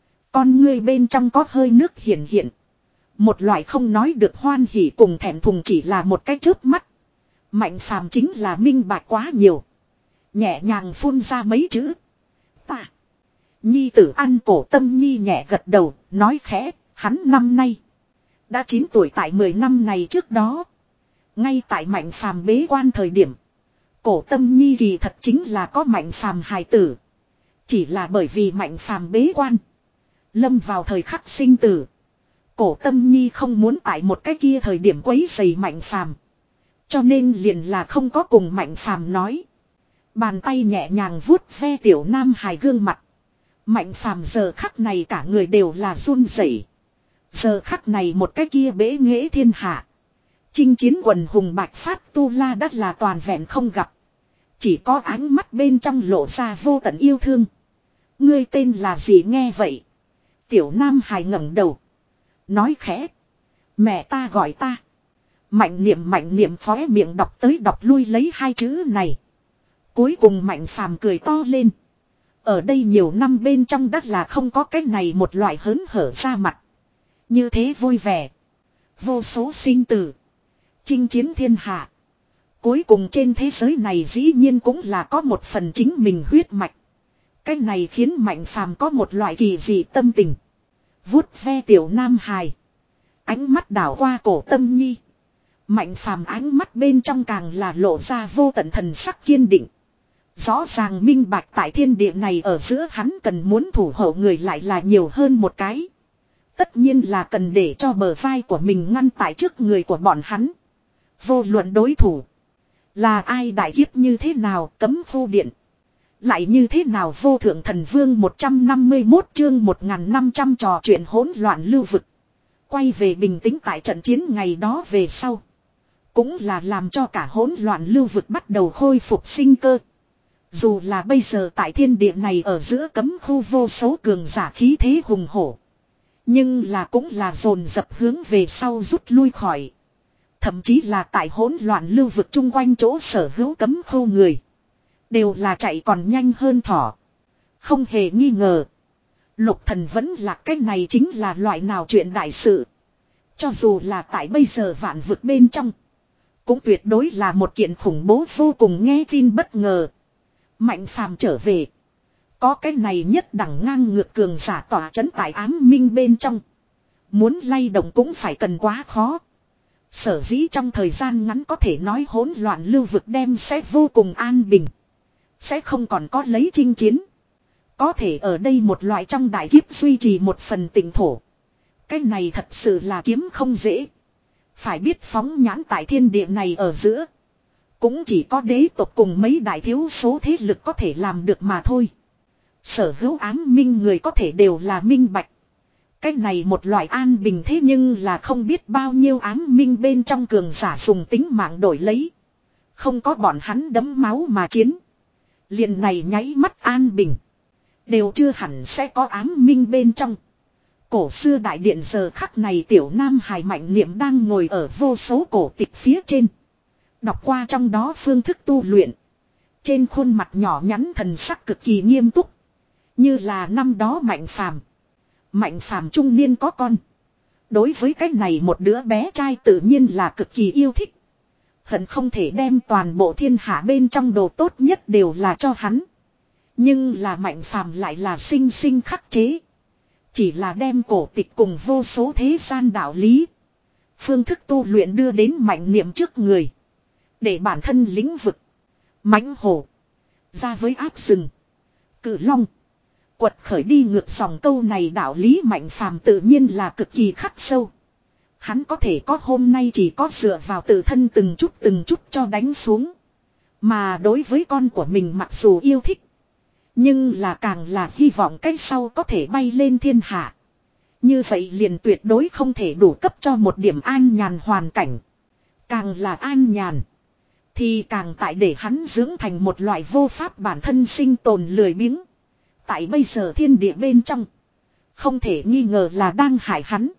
Con ngươi bên trong có hơi nước hiển hiện. Một loại không nói được hoan hỉ cùng thẹn thùng chỉ là một cái chớp mắt. Mạnh Phàm chính là minh bạch quá nhiều. Nhẹ nhàng phun ra mấy chữ. Ta. Nhi tử ăn. Cổ Tâm Nhi nhẹ gật đầu, nói khẽ, hắn năm nay đã chín tuổi. Tại mười năm này trước đó, ngay tại Mạnh Phàm bế quan thời điểm, Cổ Tâm Nhi kỳ thật chính là có Mạnh Phàm hài tử. Chỉ là bởi vì Mạnh Phàm bế quan, lâm vào thời khắc sinh tử. Cổ Tâm Nhi không muốn tại một cái kia thời điểm quấy rầy Mạnh Phàm, cho nên liền là không có cùng Mạnh Phàm nói. Bàn tay nhẹ nhàng vuốt ve tiểu nam hài gương mặt. Mạnh Phàm giờ khắc này cả người đều là run rẩy. Giờ khắc này một cái kia bế nghệ thiên hạ, chinh chiến quần hùng bạch phát tu la đất là toàn vẹn không gặp. Chỉ có ánh mắt bên trong lộ ra vô tận yêu thương. Ngươi tên là gì nghe vậy? Tiểu nam hài ngẩng đầu, nói khẽ, mẹ ta gọi ta. Mạnh niệm mạnh niệm khóe miệng đọc tới đọc lui lấy hai chữ này. Cuối cùng Mạnh Phàm cười to lên. Ở đây nhiều năm bên trong đất là không có cái này một loại hớn hở ra mặt. Như thế vui vẻ. Vô số sinh tử, chinh chiến thiên hạ. Cuối cùng trên thế giới này dĩ nhiên cũng là có một phần chính mình huyết mạch. Cái này khiến Mạnh Phàm có một loại kỳ dị tâm tình. Vuốt ve tiểu nam hài, ánh mắt đảo qua Cổ Tâm Nhi. Mạnh Phàm ánh mắt bên trong càng là lộ ra vô tận thần sắc kiên định. Rõ ràng minh bạch tại thiên địa này ở giữa hắn cần muốn thủ hộ người lại là nhiều hơn một cái. Tất nhiên là cần để cho bờ vai của mình ngăn tại trước người của bọn hắn. Vô luận đối thủ là ai, đại kiếp như thế nào, cấm khu điện lại như thế nào, vô thượng thần vương. Một trăm năm mươi mốt chương một nghìn năm trăm trò chuyện hỗn loạn lưu vực. Quay về bình tĩnh tại trận chiến ngày đó về sau, cũng là làm cho cả hỗn loạn lưu vực bắt đầu khôi phục sinh cơ. Dù là bây giờ tại thiên địa này ở giữa cấm khu vô số cường giả khí thế hùng hổ, nhưng là cũng là dồn dập hướng về sau rút lui khỏi. Thậm chí là tại hỗn loạn lưu vực chung quanh chỗ sở hữu cấm khu người, đều là chạy còn nhanh hơn thỏ. Không hề nghi ngờ, Lục Thần vẫn là cái này chính là loại nào chuyện đại sự. Cho dù là tại bây giờ vạn vực bên trong, cũng tuyệt đối là một kiện khủng bố vô cùng. Nghe tin bất ngờ Mạnh Phàm trở về, có cái này nhất đẳng ngang ngược cường giả tỏa chấn tại ám minh bên trong, muốn lay động cũng phải cần quá khó. Sở dĩ trong thời gian ngắn có thể nói hỗn loạn lưu vực đem sẽ vô cùng an bình. Sẽ không còn có lấy chinh chiến. Có thể ở đây một loại trong đại kiếp duy trì một phần tịnh thổ. Cái này thật sự là kiếm không dễ. Phải biết phóng nhãn tại thiên địa này ở giữa. Cũng chỉ có đế tộc cùng mấy đại thiếu số thế lực có thể làm được mà thôi. Sở hữu ám minh người có thể đều là minh bạch. Cái này một loại an bình thế nhưng là không biết bao nhiêu ám minh bên trong cường giả dùng tính mạng đổi lấy. Không có bọn hắn đấm máu mà chiến. Liền này nháy mắt an bình. Đều chưa hẳn sẽ có ám minh bên trong. Cổ xưa đại điện giờ khắc này tiểu nam hài mạnh niệm đang ngồi ở vô số cổ tịch phía trên. Đọc qua trong đó phương thức tu luyện. Trên khuôn mặt nhỏ nhắn thần sắc cực kỳ nghiêm túc. Như là năm đó Mạnh Phàm. Mạnh Phàm trung niên có con. Đối với cái này một đứa bé trai tự nhiên là cực kỳ yêu thích. Hận không thể đem toàn bộ thiên hạ bên trong đồ tốt nhất đều là cho hắn. Nhưng là Mạnh Phàm lại là sinh sinh khắc chế. Chỉ là đem cổ tịch cùng vô số thế gian đạo lý. Phương thức tu luyện đưa đến Mạnh Niệm trước người. Để bản thân lĩnh vực. Mãnh hổ. Ra với áp rừng. Cử long. Quật khởi đi ngược dòng câu này đạo lý Mạnh Phàm tự nhiên là cực kỳ khắc sâu. Hắn có thể có hôm nay chỉ có dựa vào tự thân từng chút từng chút cho đánh xuống. Mà đối với con của mình mặc dù yêu thích. Nhưng là càng là hy vọng cái sau có thể bay lên thiên hạ. Như vậy liền tuyệt đối không thể đủ cấp cho một điểm an nhàn hoàn cảnh. Càng là an nhàn. Thì càng tại để hắn dưỡng thành một loại vô pháp bản thân sinh tồn lười biếng. Tại bây giờ thiên địa bên trong. Không thể nghi ngờ là đang hại hắn.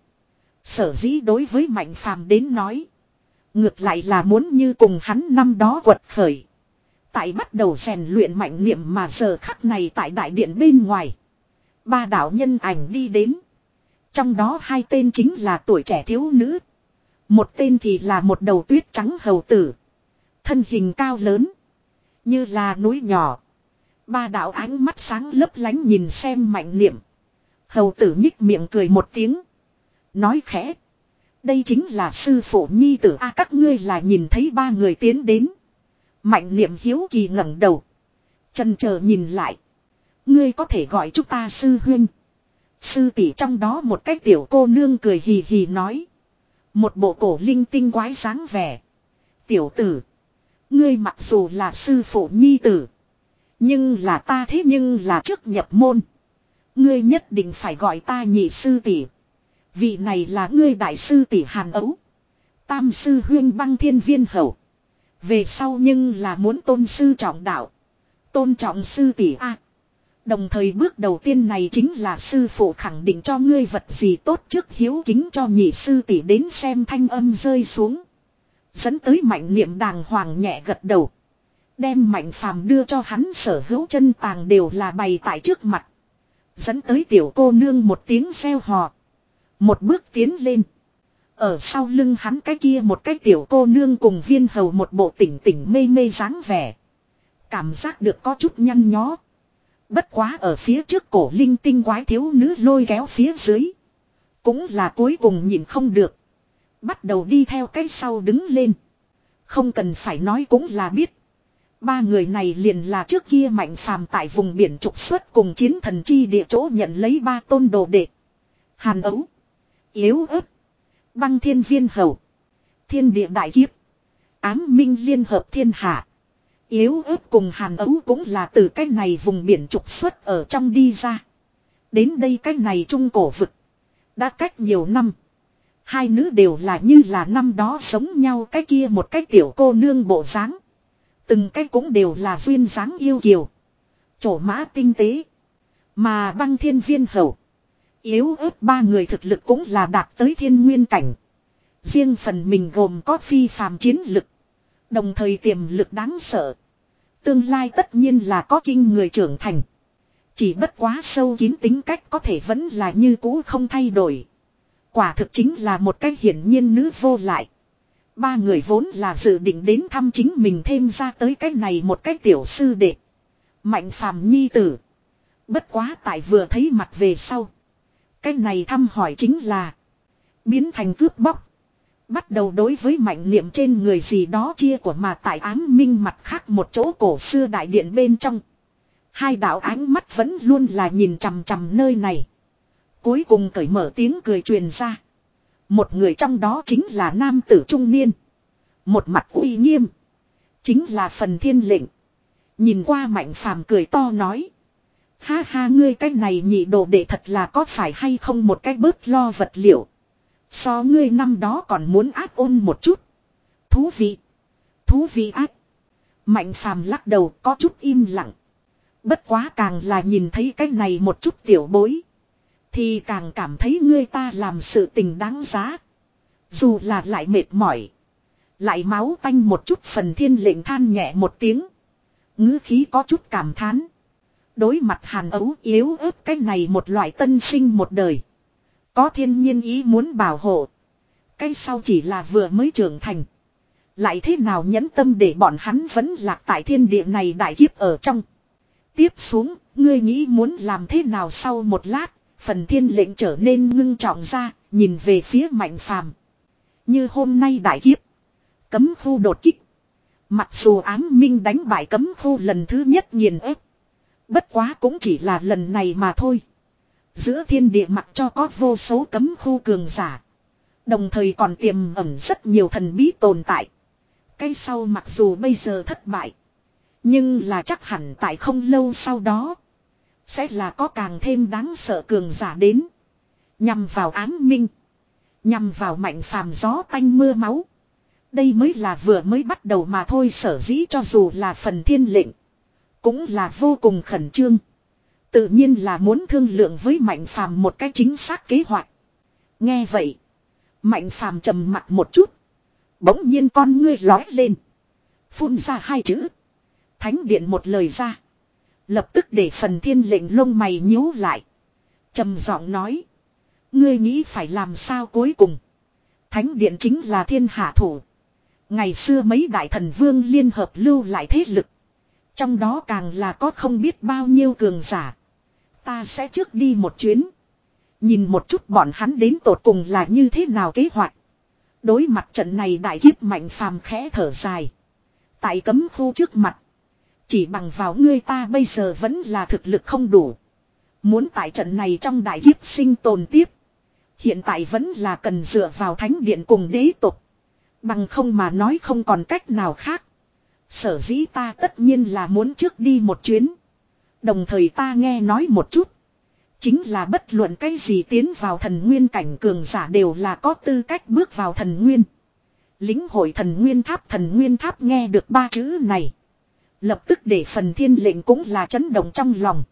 Sở dĩ đối với Mạnh Phàm đến nói. Ngược lại là muốn như cùng hắn năm đó quật khởi. Tại bắt đầu rèn luyện mạnh niệm mà giờ khắc này tại đại điện bên ngoài. Ba đạo nhân ảnh đi đến. Trong đó hai tên chính là tuổi trẻ thiếu nữ. Một tên thì là một đầu tuyết trắng hầu tử. Thân hình cao lớn. Như là núi nhỏ. Ba đạo ánh mắt sáng lấp lánh nhìn xem mạnh niệm. Hầu tử nhích miệng cười một tiếng. Nói khẽ. Đây chính là sư phụ nhi tử a các ngươi là nhìn thấy ba người tiến đến. Mạnh niệm hiếu kỳ ngẩng đầu. Chần chờ nhìn lại. Ngươi có thể gọi chúng ta sư huynh. Sư tỷ trong đó một cái tiểu cô nương cười hì hì nói. Một bộ cổ linh tinh quái dáng vẻ. Tiểu tử. Ngươi mặc dù là sư phụ nhi tử. Nhưng là ta thế nhưng là trước nhập môn. Ngươi nhất định phải gọi ta nhị sư tỷ. Vị này là ngươi đại sư tỷ Hàn Ấu. Tam sư huyên Băng Thiên Viên Hậu. Về sau nhưng là muốn tôn sư trọng đạo. Tôn trọng sư tỷ a. Đồng thời bước đầu tiên này chính là sư phụ khẳng định cho ngươi vật gì tốt trước hiếu kính cho nhị sư tỷ đến xem thanh âm rơi xuống. Dẫn tới Mạnh Niệm đàng hoàng nhẹ gật đầu. Đem Mạnh Phàm đưa cho hắn sở hữu chân tàng đều là bày tại trước mặt. Dẫn tới tiểu cô nương một tiếng reo hò. Một bước tiến lên. Ở sau lưng hắn cái kia một cái tiểu cô nương cùng Viên Hầu một bộ tỉnh tỉnh mê mê dáng vẻ. Cảm giác được có chút nhăn nhó. Bất quá ở phía trước cổ linh tinh quái thiếu nữ lôi kéo phía dưới. Cũng là cuối cùng nhìn không được. Bắt đầu đi theo cái sau đứng lên. Không cần phải nói cũng là biết. Ba người này liền là trước kia Mạnh Phàm tại vùng biển trục xuất cùng chiến thần chi địa chỗ nhận lấy ba tôn đồ đệ. Hàn Ấu. Yếu ớt. Băng Thiên Viên Hầu. Thiên địa đại kiếp. Ám minh liên hợp thiên hạ. Yếu ớt cùng Hàn Ấu cũng là từ cái này vùng biển trục xuất ở trong đi ra. Đến đây cái này trung cổ vực. Đã cách nhiều năm. Hai nữ đều là như là năm đó sống nhau cái kia một cái tiểu cô nương bộ dáng. Từng cái cũng đều là duyên dáng yêu kiều. Trổ mã tinh tế. Mà Băng Thiên Viên Hầu. Yếu ớt ba người thực lực cũng là đạt tới thiên nguyên cảnh. Riêng phần mình gồm có phi phàm chiến lực. Đồng thời tiềm lực đáng sợ. Tương lai tất nhiên là có kinh người trưởng thành. Chỉ bất quá sâu kín tính cách có thể vẫn là như cũ không thay đổi. Quả thực chính là một cách hiển nhiên nữ vô lại. Ba người vốn là dự định đến thăm chính mình thêm ra tới cái này một cách tiểu sư đệ. Mạnh Phàm nhi tử. Bất quá tại vừa thấy mặt về sau. Cái này thăm hỏi chính là. Biến thành cướp bóc. Bắt đầu đối với mạnh niệm trên người gì đó chia của mà tại ám minh mặt khác một chỗ cổ xưa đại điện bên trong. Hai đạo ánh mắt vẫn luôn là nhìn chằm chằm nơi này. Cuối cùng cởi mở tiếng cười truyền ra. Một người trong đó chính là nam tử trung niên. Một mặt uy nghiêm. Chính là Phần Thiên Lệnh. Nhìn qua Mạnh Phàm cười to nói. Ha ha, ngươi cái này nhị đồ đệ thật là có phải hay không một cái bớt lo vật liệu. So ngươi năm đó còn muốn ác ôn một chút. Thú vị. Thú vị ác. Mạnh Phàm lắc đầu có chút im lặng. Bất quá càng là nhìn thấy cái này một chút tiểu bối. Thì càng cảm thấy ngươi ta làm sự tình đáng giá. Dù là lại mệt mỏi. Lại máu tanh một chút. Phần Thiên Lệnh than nhẹ một tiếng. Ngữ khí có chút cảm thán. Đối mặt hàn ấu yếu ớt cái này một loại tân sinh một đời. Có thiên nhiên ý muốn bảo hộ. Cái sau chỉ là vừa mới trưởng thành. Lại thế nào nhẫn tâm để bọn hắn vẫn lạc tại thiên địa này đại kiếp ở trong. Tiếp xuống, ngươi nghĩ muốn làm thế nào sau một lát, Phần Thiên Lệnh trở nên ngưng trọng ra, nhìn về phía Mạnh Phàm. Như hôm nay đại kiếp. Cấm khu đột kích. Mặc dù ám minh đánh bại cấm khu lần thứ nhất nghiền ép. Bất quá cũng chỉ là lần này mà thôi. Giữa thiên địa mặc cho có vô số cấm khu cường giả. Đồng thời còn tiềm ẩn rất nhiều thần bí tồn tại. Cái sau mặc dù bây giờ thất bại. Nhưng là chắc hẳn tại không lâu sau đó. Sẽ là có càng thêm đáng sợ cường giả đến. Nhằm vào ám minh. Nhằm vào Mạnh Phàm gió tanh mưa máu. Đây mới là vừa mới bắt đầu mà thôi, sở dĩ cho dù là Phần Thiên Lệnh. Cũng là vô cùng khẩn trương. Tự nhiên là muốn thương lượng với Mạnh Phàm một cái chính xác kế hoạch. Nghe vậy. Mạnh Phàm trầm mặt một chút. Bỗng nhiên con ngươi lói lên. Phun ra hai chữ. Thánh điện một lời ra. Lập tức để Phần Thiên Lệnh lông mày nhíu lại. Trầm giọng nói. Ngươi nghĩ phải làm sao cuối cùng. Thánh điện chính là thiên hạ thủ. Ngày xưa mấy đại thần vương liên hợp lưu lại thế lực. Trong đó càng là có không biết bao nhiêu cường giả. Ta sẽ trước đi một chuyến. Nhìn một chút bọn hắn đến tột cùng là như thế nào kế hoạch. Đối mặt trận này đại kiếp, Mạnh Phàm khẽ thở dài. Tại cấm khu trước mặt. Chỉ bằng vào ngươi ta bây giờ vẫn là thực lực không đủ. Muốn tại trận này trong đại kiếp sinh tồn tiếp. Hiện tại vẫn là cần dựa vào thánh điện cùng đế tộc. Bằng không mà nói không còn cách nào khác. Sở dĩ ta tất nhiên là muốn trước đi một chuyến. Đồng thời ta nghe nói một chút. Chính là bất luận cái gì tiến vào thần nguyên cảnh cường giả đều là có tư cách bước vào thần nguyên. Lĩnh hội thần nguyên tháp. Thần nguyên tháp nghe được ba chữ này. Lập tức để Phần Thiên Lệnh cũng là chấn động trong lòng.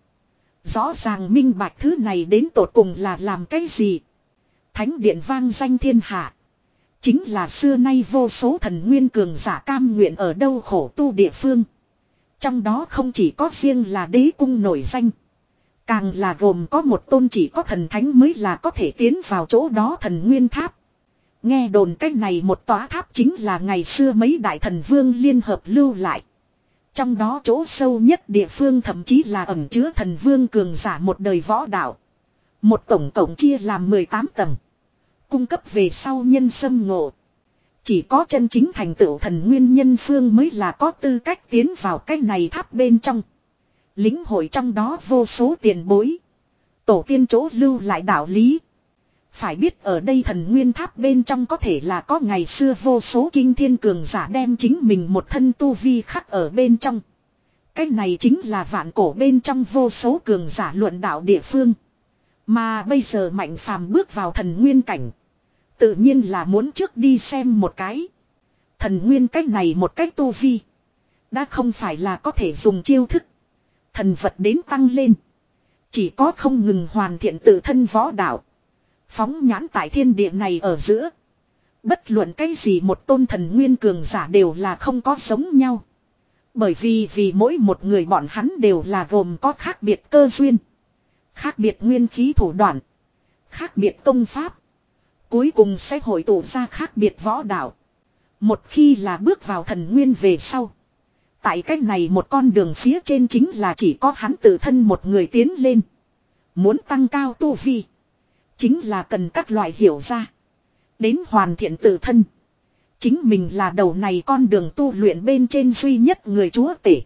Rõ ràng minh bạch thứ này đến tột cùng là làm cái gì. Thánh điện vang danh thiên hạ. Chính là xưa nay vô số thần nguyên cường giả cam nguyện ở đâu khổ tu địa phương. Trong đó không chỉ có riêng là đế cung nổi danh. Càng là gồm có một tôn chỉ có thần thánh mới là có thể tiến vào chỗ đó thần nguyên tháp. Nghe đồn cách này một tòa tháp chính là ngày xưa mấy đại thần vương liên hợp lưu lại. Trong đó chỗ sâu nhất địa phương thậm chí là ẩn chứa thần vương cường giả một đời võ đạo. Một tổng cộng chia làm mười tám tầng. Cung cấp về sau nhân xâm ngộ. Chỉ có chân chính thành tựu thần nguyên nhân phương mới là có tư cách tiến vào cái này tháp bên trong. Lính hội trong đó vô số tiền bối. Tổ tiên chỗ lưu lại đạo lý. Phải biết ở đây thần nguyên tháp bên trong có thể là có ngày xưa vô số kinh thiên cường giả đem chính mình một thân tu vi khắc ở bên trong. Cái này chính là vạn cổ bên trong vô số cường giả luận đạo địa phương. Mà bây giờ Mạnh Phàm bước vào thần nguyên cảnh. Tự nhiên là muốn trước đi xem một cái. Thần nguyên cách này một cách tu vi. Đã không phải là có thể dùng chiêu thức. Thần vật đến tăng lên. Chỉ có không ngừng hoàn thiện tự thân võ đạo. Phóng nhãn tại thiên địa này ở giữa. Bất luận cái gì một tôn thần nguyên cường giả đều là không có giống nhau. Bởi vì vì mỗi một người bọn hắn đều là gồm có khác biệt cơ duyên. Khác biệt nguyên khí thủ đoạn. Khác biệt công pháp. Cuối cùng sẽ hội tụ ra khác biệt võ đạo. Một khi là bước vào thần nguyên về sau. Tại cách này một con đường phía trên chính là chỉ có hắn tự thân một người tiến lên. Muốn tăng cao tu vi. Chính là cần các loại hiểu ra. Đến hoàn thiện tự thân. Chính mình là đầu này con đường tu luyện bên trên duy nhất người chúa tể.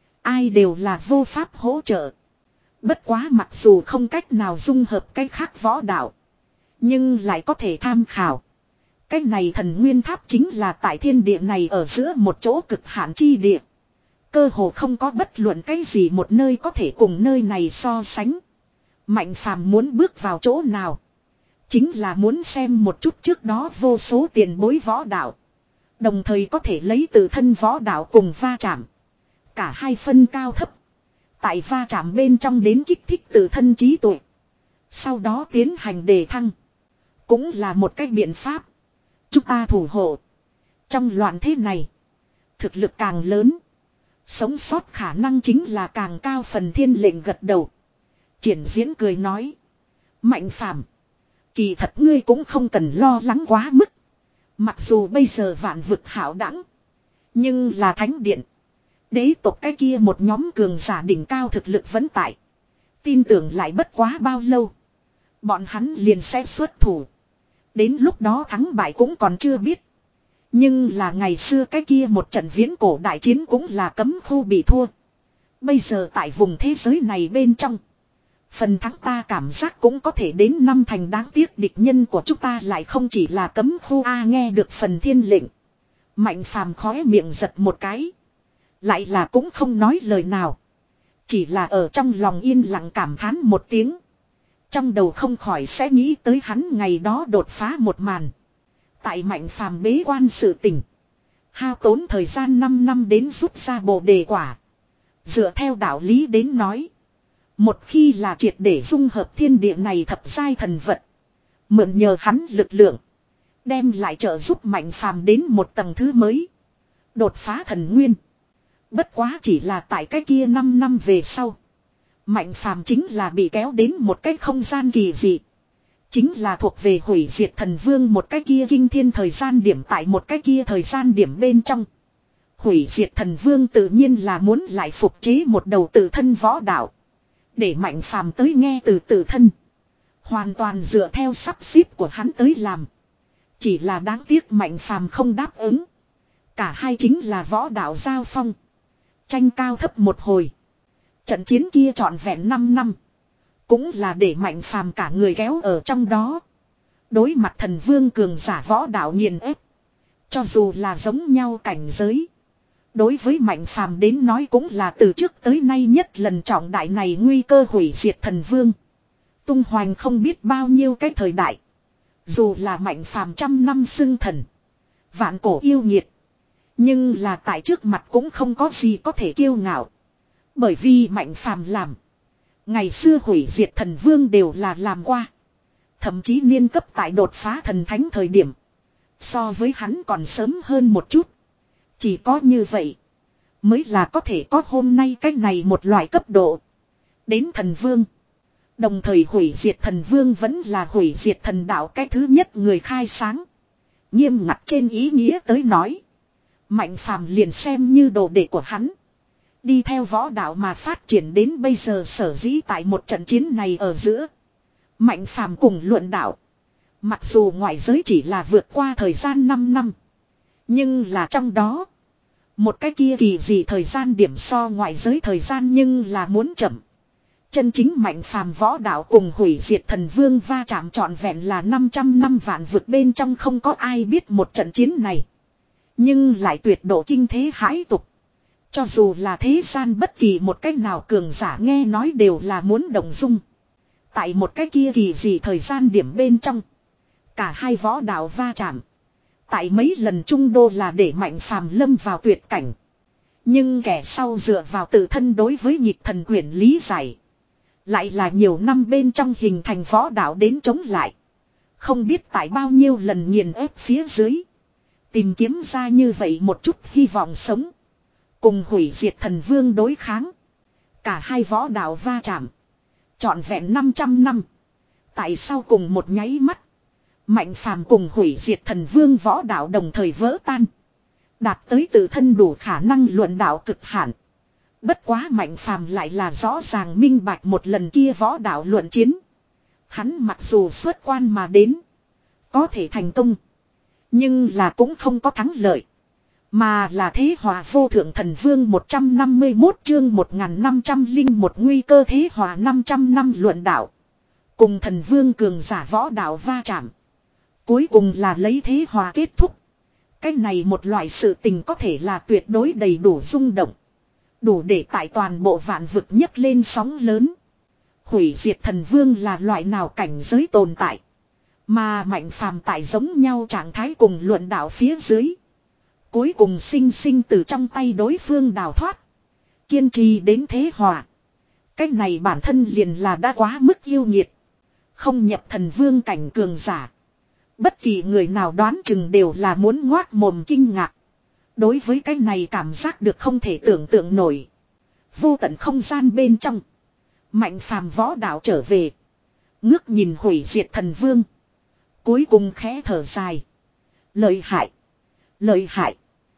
Ai đều là vô pháp hỗ trợ. Bất quá mặc dù không cách nào dung hợp cái khác võ đạo. Nhưng lại có thể tham khảo. Cái này thần nguyên tháp chính là tại thiên địa này ở giữa một chỗ cực hạn chi địa. Cơ hồ không có bất luận cái gì một nơi có thể cùng nơi này so sánh. Mạnh phàm muốn bước vào chỗ nào. Chính là muốn xem một chút trước đó vô số tiền bối võ đạo. Đồng thời có thể lấy từ thân võ đạo cùng va chạm. Cả hai phân cao thấp. Tại va chạm bên trong đến kích thích từ thân trí tuệ. Sau đó tiến hành đề thăng. Cũng là một cách biện pháp. Chúng ta thủ hộ. Trong loạn thế này. Thực lực càng lớn. Sống sót khả năng chính là càng cao. Phần Thiên lệnh gật đầu. Triển diễn cười nói. Mạnh phàm. Kỳ thật ngươi cũng không cần lo lắng quá mức. Mặc dù bây giờ vạn vực hảo đẳng. Nhưng là thánh điện. Đế tộc cái kia một nhóm cường giả đỉnh cao thực lực vẫn tại. Tin tưởng lại bất quá bao lâu. Bọn hắn liền sẽ xuất thủ. Đến lúc đó thắng bại cũng còn chưa biết. Nhưng là ngày xưa cái kia một trận viễn cổ đại chiến cũng là cấm khu bị thua. Bây giờ tại vùng thế giới này bên trong. Phần thắng ta cảm giác cũng có thể đến năm thành, đáng tiếc địch nhân của chúng ta lại không chỉ là cấm khu. A nghe được Phần Thiên lệnh. Mạnh phàm khóe miệng giật một cái. Lại là cũng không nói lời nào. Chỉ là ở trong lòng yên lặng cảm thán một tiếng. Trong đầu không khỏi sẽ nghĩ tới hắn ngày đó đột phá một màn. Tại Mạnh phàm bế quan sự tình. Hao tốn thời gian năm năm đến rút ra bồ đề quả. Dựa theo đạo lý đến nói. Một khi là triệt để dung hợp thiên địa này thập giai thần vật. Mượn nhờ hắn lực lượng. Đem lại trợ giúp Mạnh phàm đến một tầng thứ mới. Đột phá thần nguyên. Bất quá chỉ là tại cái kia năm năm về sau. Mạnh phàm chính là bị kéo đến một cái không gian kỳ dị. Chính là thuộc về hủy diệt thần vương một cái kia kinh thiên thời gian điểm, tại một cái kia thời gian điểm bên trong. Hủy diệt thần vương tự nhiên là muốn lại phục chế một đầu tự thân võ đạo. Để Mạnh phàm tới nghe từ tự thân. Hoàn toàn dựa theo sắp xếp của hắn tới làm. Chỉ là đáng tiếc Mạnh phàm không đáp ứng. Cả hai chính là võ đạo giao phong. Tranh cao thấp một hồi. Trận chiến kia trọn vẹn năm năm. Cũng là để Mạnh phàm cả người kéo ở trong đó. Đối mặt thần vương cường giả võ đạo nghiền ép. Cho dù là giống nhau cảnh giới. Đối với Mạnh phàm đến nói cũng là từ trước tới nay nhất lần trọng đại này nguy cơ hủy diệt thần vương. Tung hoành không biết bao nhiêu cái thời đại. Dù là Mạnh phàm trăm năm xưng thần. Vạn cổ yêu nghiệt. Nhưng là tại trước mặt cũng không có gì có thể kiêu ngạo. Bởi vì Mạnh phàm làm. Ngày xưa hủy diệt thần vương đều là làm qua. Thậm chí niên cấp tại đột phá thần thánh thời điểm. So với hắn còn sớm hơn một chút. Chỉ có như vậy. Mới là có thể có hôm nay cái này một loại cấp độ. Đến thần vương. Đồng thời hủy diệt thần vương vẫn là hủy diệt thần đạo cái thứ nhất người khai sáng. Nghiêm ngặt trên ý nghĩa tới nói. Mạnh phàm liền xem như đồ đệ của hắn. Đi theo võ đạo mà phát triển đến bây giờ sở dĩ tại một trận chiến này ở giữa. Mạnh phàm cùng luận đạo. Mặc dù ngoại giới chỉ là vượt qua thời gian năm năm. Nhưng là trong đó. Một cái kia kỳ gì thời gian điểm so ngoại giới thời gian nhưng là muốn chậm. Chân chính Mạnh phàm võ đạo cùng hủy diệt thần vương va chạm trọn vẹn là năm trăm năm vạn vực bên trong không có ai biết một trận chiến này. Nhưng lại tuyệt độ kinh thế hãi tục. Cho dù là thế gian bất kỳ một cách nào cường giả nghe nói đều là muốn động dung. Tại một cái kia kỳ gì thời gian điểm bên trong. Cả hai võ đạo va chạm. Tại mấy lần trung đô là để Mạnh phàm lâm vào tuyệt cảnh. Nhưng kẻ sau dựa vào tự thân đối với nhịp thần quyển lý giải. Lại là nhiều năm bên trong hình thành võ đạo đến chống lại. Không biết tại bao nhiêu lần nghiền ép phía dưới. Tìm kiếm ra như vậy một chút hy vọng sống. Cùng hủy diệt thần vương đối kháng. Cả hai võ đạo va chạm. Trọn vẹn năm trăm năm. Tại sao cùng một nháy mắt. Mạnh phàm cùng hủy diệt thần vương võ đạo đồng thời vỡ tan. Đạt tới tự thân đủ khả năng luận đạo cực hạn. Bất quá Mạnh phàm lại là rõ ràng minh bạch một lần kia võ đạo luận chiến. Hắn mặc dù xuất quan mà đến. Có thể thành công. Nhưng là cũng không có thắng lợi. Mà là thế hòa vô thượng thần vương một trăm năm mươi mốt chương một nghìn năm trăm lẻ một nguy cơ thế hòa năm trăm năm luận đạo. Cùng thần vương cường giả võ đạo va chạm. Cuối cùng là lấy thế hòa kết thúc. Cái này một loại sự tình có thể là tuyệt đối đầy đủ rung động. Đủ để tại toàn bộ vạn vực nhấc lên sóng lớn. Hủy diệt thần vương là loại nào cảnh giới tồn tại. Mà Mạnh Phàm tại giống nhau trạng thái cùng luận đạo phía dưới. Cuối cùng sinh sinh từ trong tay đối phương đào thoát. Kiên trì đến thế hòa. Cái này bản thân liền là đã quá mức yêu nghiệt. Không nhập thần vương cảnh cường giả. Bất kỳ người nào đoán chừng đều là muốn ngoác mồm kinh ngạc. Đối với cái này cảm giác được không thể tưởng tượng nổi. Vô tận không gian bên trong. Mạnh Phàm võ đạo trở về. Ngước nhìn hủy diệt thần vương. Cuối cùng khẽ thở dài. Lợi hại. Lợi hại.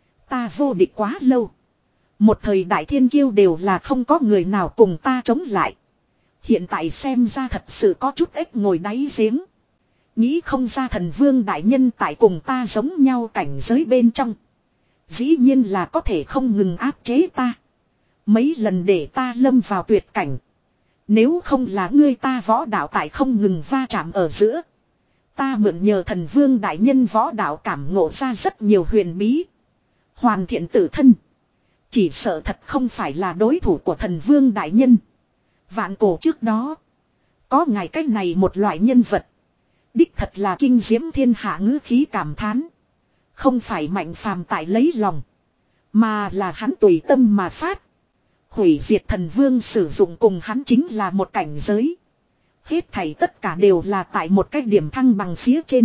Ta vô địch quá lâu. Một thời đại thiên kiêu đều là không có người nào cùng ta chống lại. Hiện tại xem ra thật sự có chút ếch ngồi đáy giếng. Nghĩ không ra thần vương đại nhân tại cùng ta giống nhau cảnh giới bên trong. Dĩ nhiên là có thể không ngừng áp chế ta. Mấy lần để ta lâm vào tuyệt cảnh. Nếu không là ngươi ta võ đạo tại không ngừng va chạm ở giữa. Ta mượn nhờ thần vương đại nhân võ đạo cảm ngộ ra rất nhiều huyền bí. Hoàn thiện tự thân. Chỉ sợ thật không phải là đối thủ của thần vương đại nhân. Vạn cổ trước đó. Có ngài cách này một loại nhân vật. Đích thật là kinh diễm thiên hạ ngữ khí cảm thán. Không phải Mạnh Phàm tại lấy lòng. Mà là hắn tùy tâm mà phát. Hủy diệt thần vương sử dụng cùng hắn chính là một cảnh giới. Hết thảy tất cả đều là tại một cái điểm thăng bằng phía trên.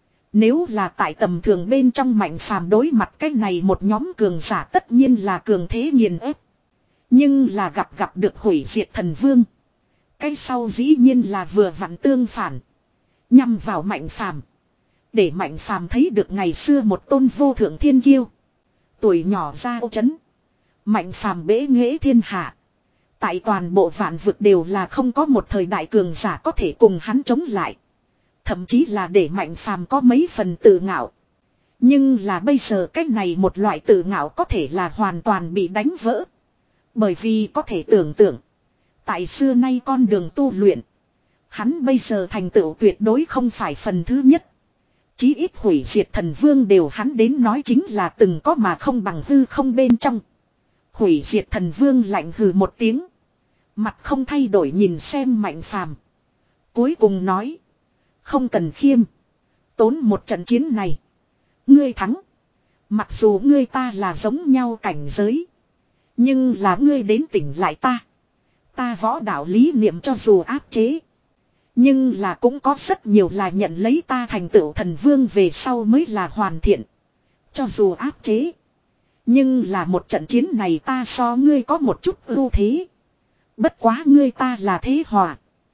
Nếu là tại tầm thường bên trong Mạnh Phàm đối mặt cái này một nhóm cường giả tất nhiên là cường thế nghiền ép. Nhưng là gặp gặp được hủy diệt thần vương. Cái sau dĩ nhiên là vừa vặn tương phản. Nhằm vào Mạnh Phàm. Để Mạnh Phàm thấy được ngày xưa một tôn vô thượng thiên kiêu. Tuổi nhỏ ra ô chấn. Mạnh Phàm bế nghệ thiên hạ. Tại toàn bộ vạn vực đều là không có một thời đại cường giả có thể cùng hắn chống lại. Thậm chí là để Mạnh Phàm có mấy phần tự ngạo. Nhưng là bây giờ cái này một loại tự ngạo có thể là hoàn toàn bị đánh vỡ. Bởi vì có thể tưởng tượng. Tại xưa nay con đường tu luyện. Hắn bây giờ thành tựu tuyệt đối không phải phần thứ nhất. Chí ít hủy diệt thần vương đều hắn đến nói chính là từng có mà không bằng hư không bên trong. Hủy diệt thần vương lạnh hừ một tiếng. Mặt không thay đổi nhìn xem Mạnh Phàm. Cuối cùng nói. Không cần khiêm. Tốn một trận chiến này. Ngươi thắng. Mặc dù ngươi ta là giống nhau cảnh giới. Nhưng là ngươi đến tỉnh lại ta. Ta võ đạo lý niệm cho dù áp chế. Nhưng là cũng có rất nhiều là nhận lấy ta thành tựu thần vương về sau mới là hoàn thiện. Cho dù áp chế. Nhưng là một trận chiến này ta so ngươi có một chút ưu thế. Bất quá ngươi ta là thế hòa.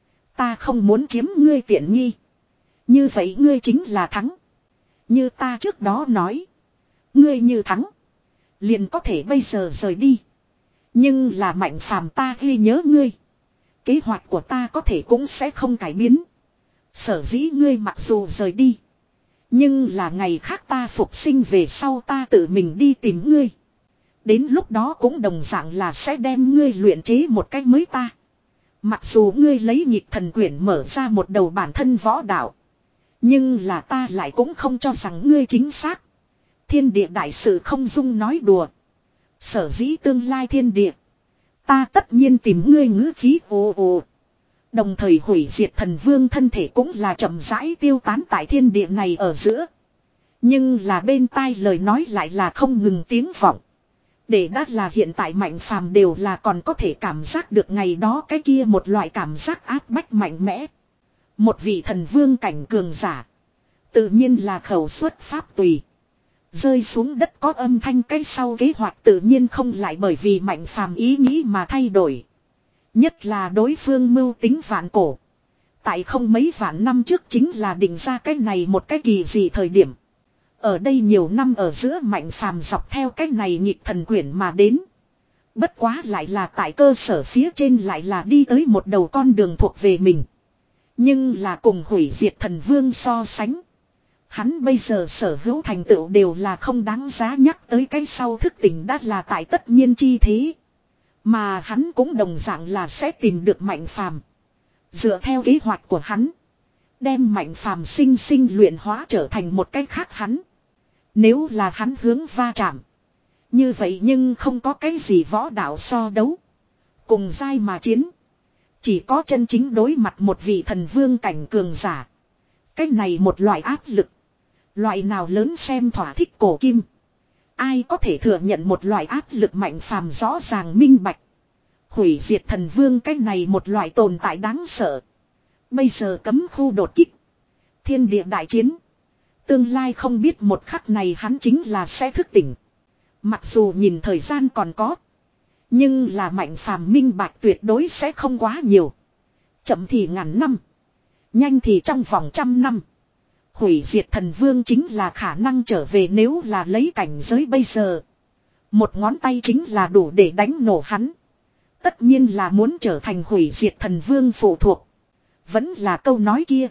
Ta không muốn chiếm ngươi tiện nghi. Như vậy ngươi chính là thắng. Như ta trước đó nói. Ngươi như thắng. Liền có thể bây giờ rời đi. Nhưng là Mạnh Phàm ta ghi nhớ ngươi. Kế hoạch của ta có thể cũng sẽ không cải biến. Sở dĩ ngươi mặc dù rời đi. Nhưng là ngày khác ta phục sinh về sau ta tự mình đi tìm ngươi. Đến lúc đó cũng đồng dạng là sẽ đem ngươi luyện chế một cách mới ta. Mặc dù ngươi lấy nhịp thần quyển mở ra một đầu bản thân võ đạo. Nhưng là ta lại cũng không cho rằng ngươi chính xác. Thiên địa đại sự không dung nói đùa. Sở dĩ tương lai thiên địa. Ta tất nhiên tìm ngươi ngữ khí ồ ồ. Đồng thời hủy diệt thần vương thân thể cũng là chậm rãi tiêu tán tại thiên địa này ở giữa. Nhưng là bên tai lời nói lại là không ngừng tiếng vọng. Để đắt là hiện tại Mạnh Phàm đều là còn có thể cảm giác được ngày đó cái kia một loại cảm giác áp bách mạnh mẽ. Một vị thần vương cảnh cường giả. Tự nhiên là khẩu xuất pháp tùy. Rơi xuống đất có âm thanh cái sau kế hoạch tự nhiên không lại bởi vì Mạnh Phàm ý nghĩ mà thay đổi. Nhất là đối phương mưu tính vạn cổ. Tại không mấy vạn năm trước chính là định ra cái này một cái kỳ gì thời điểm. Ở đây nhiều năm ở giữa Mạnh Phàm dọc theo cái này nhịp thần quyển mà đến. Bất quá lại là tại cơ sở phía trên lại là đi tới một đầu con đường thuộc về mình. Nhưng là cùng hủy diệt thần vương so sánh. Hắn bây giờ sở hữu thành tựu đều là không đáng giá nhắc tới, cái sau thức tỉnh đã là tại tất nhiên chi thế. Mà hắn cũng đồng dạng là sẽ tìm được Mạnh Phàm. Dựa theo kế hoạch của hắn, đem Mạnh Phàm sinh sinh luyện hóa trở thành một cái khác hắn. Nếu là hắn hướng va chạm, như vậy nhưng không có cái gì võ đạo so đấu. Cùng giai mà chiến, chỉ có chân chính đối mặt một vị thần vương cảnh cường giả. Cái này một loại áp lực, loại nào lớn xem thỏa thích cổ kim. Ai có thể thừa nhận một loại áp lực Mạnh Phàm rõ ràng minh bạch. Hủy diệt thần vương cái này một loại tồn tại đáng sợ. Bây giờ cấm khu đột kích, thiên địa đại chiến. Tương lai không biết một khắc này hắn chính là sẽ thức tỉnh. Mặc dù nhìn thời gian còn có, nhưng là Mạnh Phàm minh bạch tuyệt đối sẽ không quá nhiều. Chậm thì ngàn năm, nhanh thì trong vòng trăm năm. Hủy diệt thần vương chính là khả năng trở về, nếu là lấy cảnh giới bây giờ. Một ngón tay chính là đủ để đánh nổ hắn. Tất nhiên là muốn trở thành hủy diệt thần vương phụ thuộc. Vẫn là câu nói kia.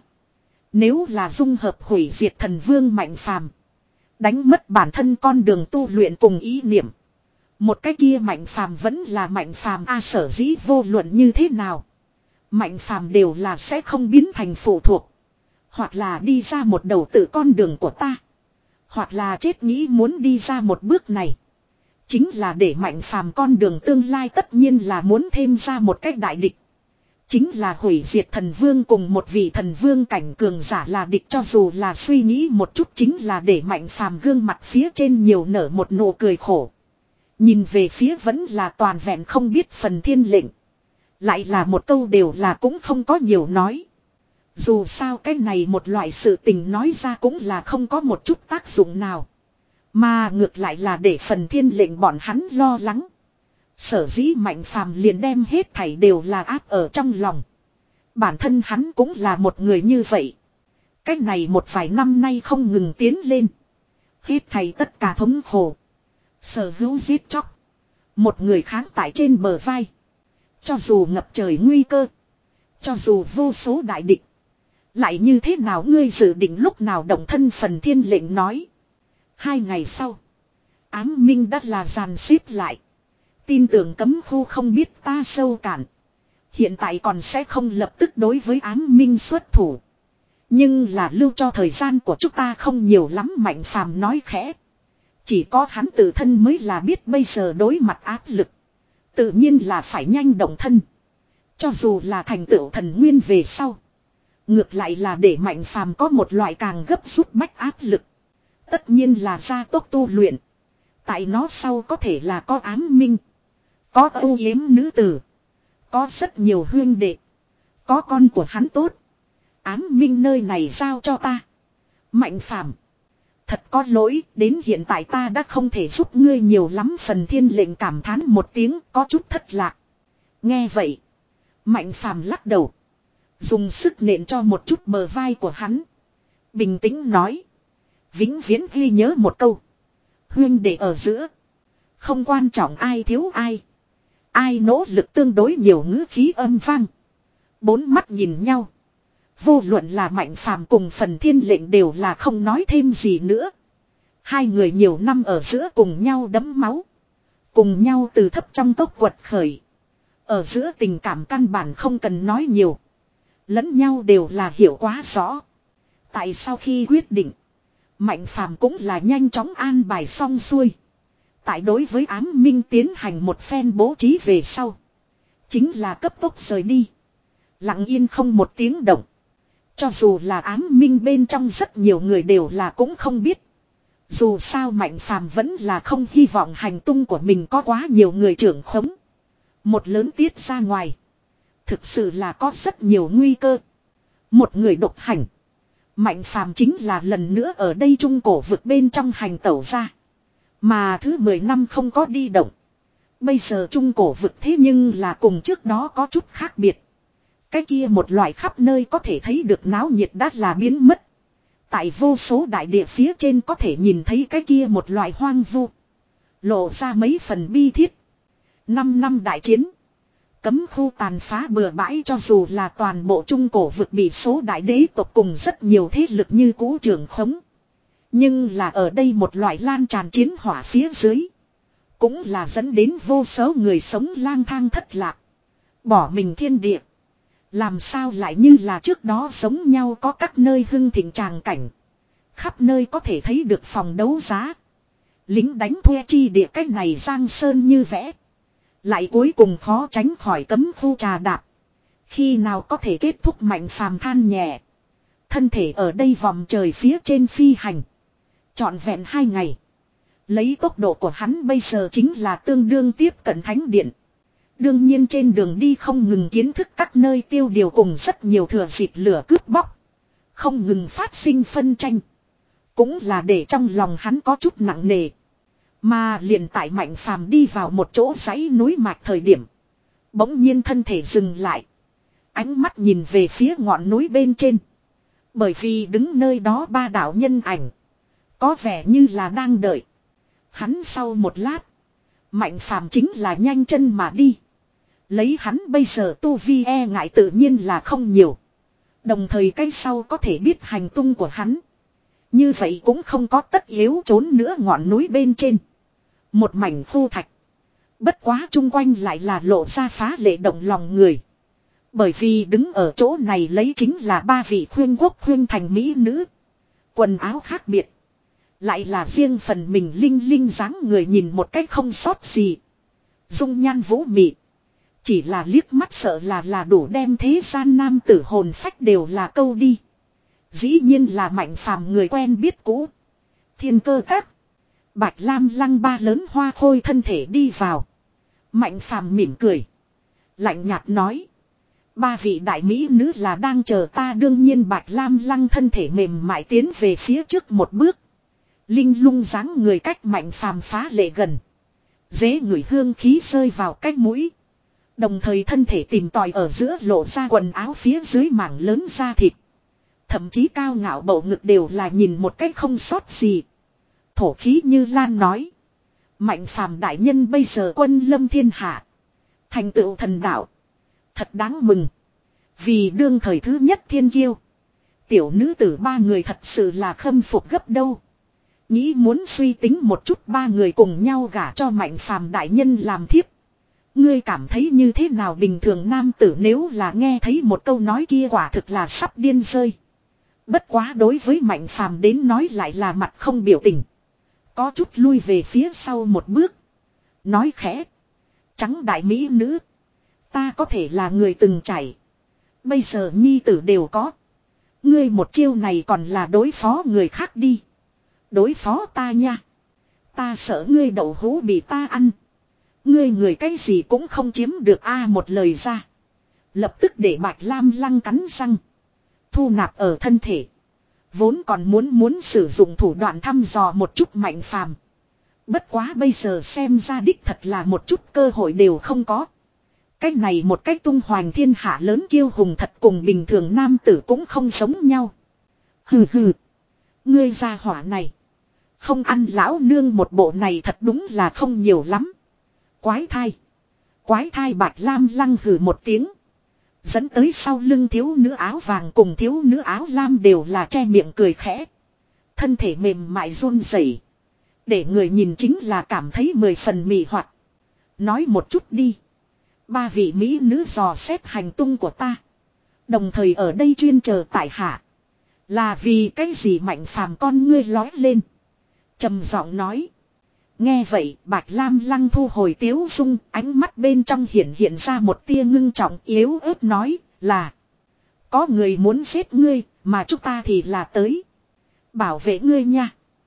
Nếu là dung hợp hủy diệt thần vương Mạnh Phàm, đánh mất bản thân con đường tu luyện cùng ý niệm. Một cái kia Mạnh Phàm vẫn là Mạnh Phàm a, sở dĩ vô luận như thế nào, Mạnh Phàm đều là sẽ không biến thành phụ thuộc. Hoặc là đi ra một đầu tự con đường của ta, hoặc là chết nghĩ muốn đi ra một bước này. Chính là để Mạnh Phàm con đường tương lai tất nhiên là muốn thêm ra một cách đại địch. Chính là hủy diệt thần vương cùng một vị thần vương cảnh cường giả là địch, cho dù là suy nghĩ một chút chính là để Mạnh Phàm gương mặt phía trên nhiều nở một nụ cười khổ. Nhìn về phía vẫn là toàn vẹn không biết phần thiên lệnh. Lại là một câu đều là cũng không có nhiều nói. Dù sao cái này một loại sự tình nói ra cũng là không có một chút tác dụng nào. Mà ngược lại là để phần thiên lệnh bọn hắn lo lắng. Sở dĩ Mạnh Phàm liền đem hết thảy đều là áp ở trong lòng. Bản thân hắn cũng là một người như vậy. Cái này một vài năm nay không ngừng tiến lên. Hết thảy tất cả thống khổ, sở hữu giết chóc, một người kháng tại trên bờ vai. Cho dù ngập trời nguy cơ, cho dù vô số đại địch, lại như thế nào ngươi dự định lúc nào động thân, phần thiên lệnh nói. Hai ngày sau, ám minh đã là dàn xếp lại. Tin tưởng cấm khu không biết ta sâu cạn, hiện tại còn sẽ không lập tức đối với ám minh xuất thủ. Nhưng là lưu cho thời gian của chúng ta không nhiều lắm, Mạnh Phàm nói khẽ. Chỉ có hắn tự thân mới là biết bây giờ đối mặt áp lực, tự nhiên là phải nhanh động thân. Cho dù là thành tựu thần nguyên về sau, ngược lại là để Mạnh Phàm có một loại càng gấp rút bách áp lực. Tất nhiên là gia tốc tu luyện. Tại nó sau có thể là có ám minh, có âu yếm nữ tử, có rất nhiều huyên đệ, có con của hắn tốt. Ám minh nơi này giao cho ta, Mạnh Phàm. Thật có lỗi, đến hiện tại ta đã không thể giúp ngươi nhiều lắm, phần thiên lệnh cảm thán một tiếng, có chút thất lạc. Nghe vậy, Mạnh Phàm lắc đầu, dùng sức nện cho một chút bờ vai của hắn, bình tĩnh nói. Vĩnh viễn ghi nhớ một câu, huyên đệ ở giữa, không quan trọng ai thiếu ai, ai nỗ lực tương đối nhiều, ngữ khí âm vang. Bốn mắt nhìn nhau, vô luận là Mạnh Phàm cùng phần thiên lệnh đều là không nói thêm gì nữa. Hai người nhiều năm ở giữa cùng nhau đẫm máu, cùng nhau từ thấp trong tốc quật khởi. Ở giữa tình cảm căn bản không cần nói nhiều, lẫn nhau đều là hiểu quá rõ. Tại sau khi quyết định, Mạnh Phàm cũng là nhanh chóng an bài xong xuôi. Tại đối với ám minh tiến hành một phen bố trí về sau, chính là cấp tốc rời đi, lặng yên không một tiếng động. Cho dù là ám minh bên trong rất nhiều người đều là cũng không biết. Dù sao Mạnh Phàm vẫn là không hy vọng hành tung của mình có quá nhiều người trưởng khống. Một lớn tiết ra ngoài, thực sự là có rất nhiều nguy cơ. Một người độc hành, Mạnh Phàm chính là lần nữa ở đây trung cổ vực bên trong hành tẩu ra. Mà thứ mười năm không có đi động. Bây giờ trung cổ vực thế nhưng là cùng trước đó có chút khác biệt. Cái kia một loại khắp nơi có thể thấy được náo nhiệt đã là biến mất. Tại vô số đại địa phía trên có thể nhìn thấy cái kia một loại hoang vu, lộ ra mấy phần bi thiết. Năm năm đại chiến, cấm khu tàn phá bừa bãi, cho dù là toàn bộ trung cổ vực bị số đại đế tộc cùng rất nhiều thế lực như cũ trưởng khống. Nhưng là ở đây một loại lan tràn chiến hỏa phía dưới. Cũng là dẫn đến vô số người sống lang thang thất lạc. Bỏ mình thiên địa. Làm sao lại như là trước đó giống nhau có các nơi hưng thịnh tràng cảnh. Khắp nơi có thể thấy được phòng đấu giá. Lính đánh thuê chi địa cách này giang sơn như vẽ. Lại cuối cùng khó tránh khỏi cấm khu trà đạp. Khi nào có thể kết thúc Mạnh Phàm than nhẹ. Thân thể ở đây vòng trời phía trên phi hành. Trọn vẹn hai ngày. Lấy tốc độ của hắn bây giờ chính là tương đương tiếp cận thánh điện. Đương nhiên trên đường đi không ngừng kiến thức các nơi tiêu điều cùng rất nhiều thừa dịp lửa cướp bóc. Không ngừng phát sinh phân tranh. Cũng là để trong lòng hắn có chút nặng nề. Mà liền tại Mạnh Phàm đi vào một chỗ dãy núi mạch thời điểm. Bỗng nhiên thân thể dừng lại. Ánh mắt nhìn về phía ngọn núi bên trên. Bởi vì đứng nơi đó ba đạo nhân ảnh. Có vẻ như là đang đợi. Hắn sau một lát. Mạnh Phàm chính là nhanh chân mà đi. Lấy hắn bây giờ tu vi e ngại tự nhiên là không nhiều. Đồng thời cái sau có thể biết hành tung của hắn. Như vậy cũng không có tất yếu trốn nữa ngọn núi bên trên. Một mảnh khu thạch. Bất quá chung quanh lại là lộ ra phá lệ động lòng người. Bởi vì đứng ở chỗ này lấy chính là ba vị khuyên quốc khuyên thành mỹ nữ. Quần áo khác biệt. Lại là riêng phần mình linh linh dáng người nhìn một cách không sót gì. Dung nhan vũ mị. Chỉ là liếc mắt sợ là là đủ đem thế gian nam tử hồn phách đều là câu đi. Dĩ nhiên là Mạnh Phàm người quen biết cũ. Thiên Cơ Các. Bạch Lam Lăng ba lớn hoa khôi thân thể đi vào. Mạnh Phàm mỉm cười. Lạnh nhạt nói. Ba vị đại mỹ nữ là đang chờ ta, đương nhiên Bạch Lam Lăng thân thể mềm mại tiến về phía trước một bước. Linh lung dáng người cách Mạnh Phàm phá lệ gần. Dễ ngửi hương khí rơi vào cách mũi. Đồng thời thân thể tìm tòi ở giữa lộ ra quần áo phía dưới mảng lớn da thịt. Thậm chí cao ngạo bầu ngực đều là nhìn một cách không sót gì. Thổ khí như Lan nói. Mạnh Phàm đại nhân bây giờ quân lâm thiên hạ. Thành tựu thần đạo. Thật đáng mừng. Vì đương thời thứ nhất thiên kiêu. Tiểu nữ tử ba người thật sự là khâm phục gấp đâu. Nghĩ muốn suy tính một chút ba người cùng nhau gả cho Mạnh Phàm đại nhân làm thiếp. Ngươi cảm thấy như thế nào? Bình thường nam tử nếu là nghe thấy một câu nói kia quả thực là sắp điên rơi. Bất quá đối với Mạnh Phàm đến nói lại là mặt không biểu tình. Có chút lui về phía sau một bước. Nói khẽ. Trắng đại mỹ nữ. Ta có thể là người từng trải. Bây giờ nhi tử đều có. Ngươi một chiêu này còn là đối phó người khác đi. Đối phó ta nha. Ta sợ ngươi đậu hũ bị ta ăn. Ngươi người cái gì cũng không chiếm được a một lời ra. Lập tức để Bạch Lam Lăng cắn răng. Thu nạp ở thân thể. Vốn còn muốn muốn sử dụng thủ đoạn thăm dò một chút Mạnh Phàm. Bất quá bây giờ xem ra đích thật là một chút cơ hội đều không có. Cách này một cách tung hoành thiên hạ lớn kiêu hùng thật cùng bình thường nam tử cũng không giống nhau. Hừ hừ. Ngươi gia hỏa này. Không ăn lão nương một bộ này thật đúng là không nhiều lắm. Quái thai. Quái thai. Bạch Lam Lăng hừ một tiếng. Dẫn tới sau lưng thiếu nữ áo vàng cùng thiếu nữ áo lam đều là che miệng cười khẽ. Thân thể mềm mại run rẩy, để người nhìn chính là cảm thấy mười phần mị hoặc. Nói một chút đi. Ba vị mỹ nữ dò xét hành tung của ta. Đồng thời ở đây chuyên chờ tại hạ. Là vì cái gì? Mạnh Phàm con ngươi lói lên. Trầm giọng nói. Nghe vậy Bạch Lam Lăng thu hồi tiếu dung, ánh mắt bên trong hiện hiện ra một tia ngưng trọng yếu ớt nói là. Có người muốn giết ngươi, mà chúng ta thì là tới. Bảo vệ ngươi nha.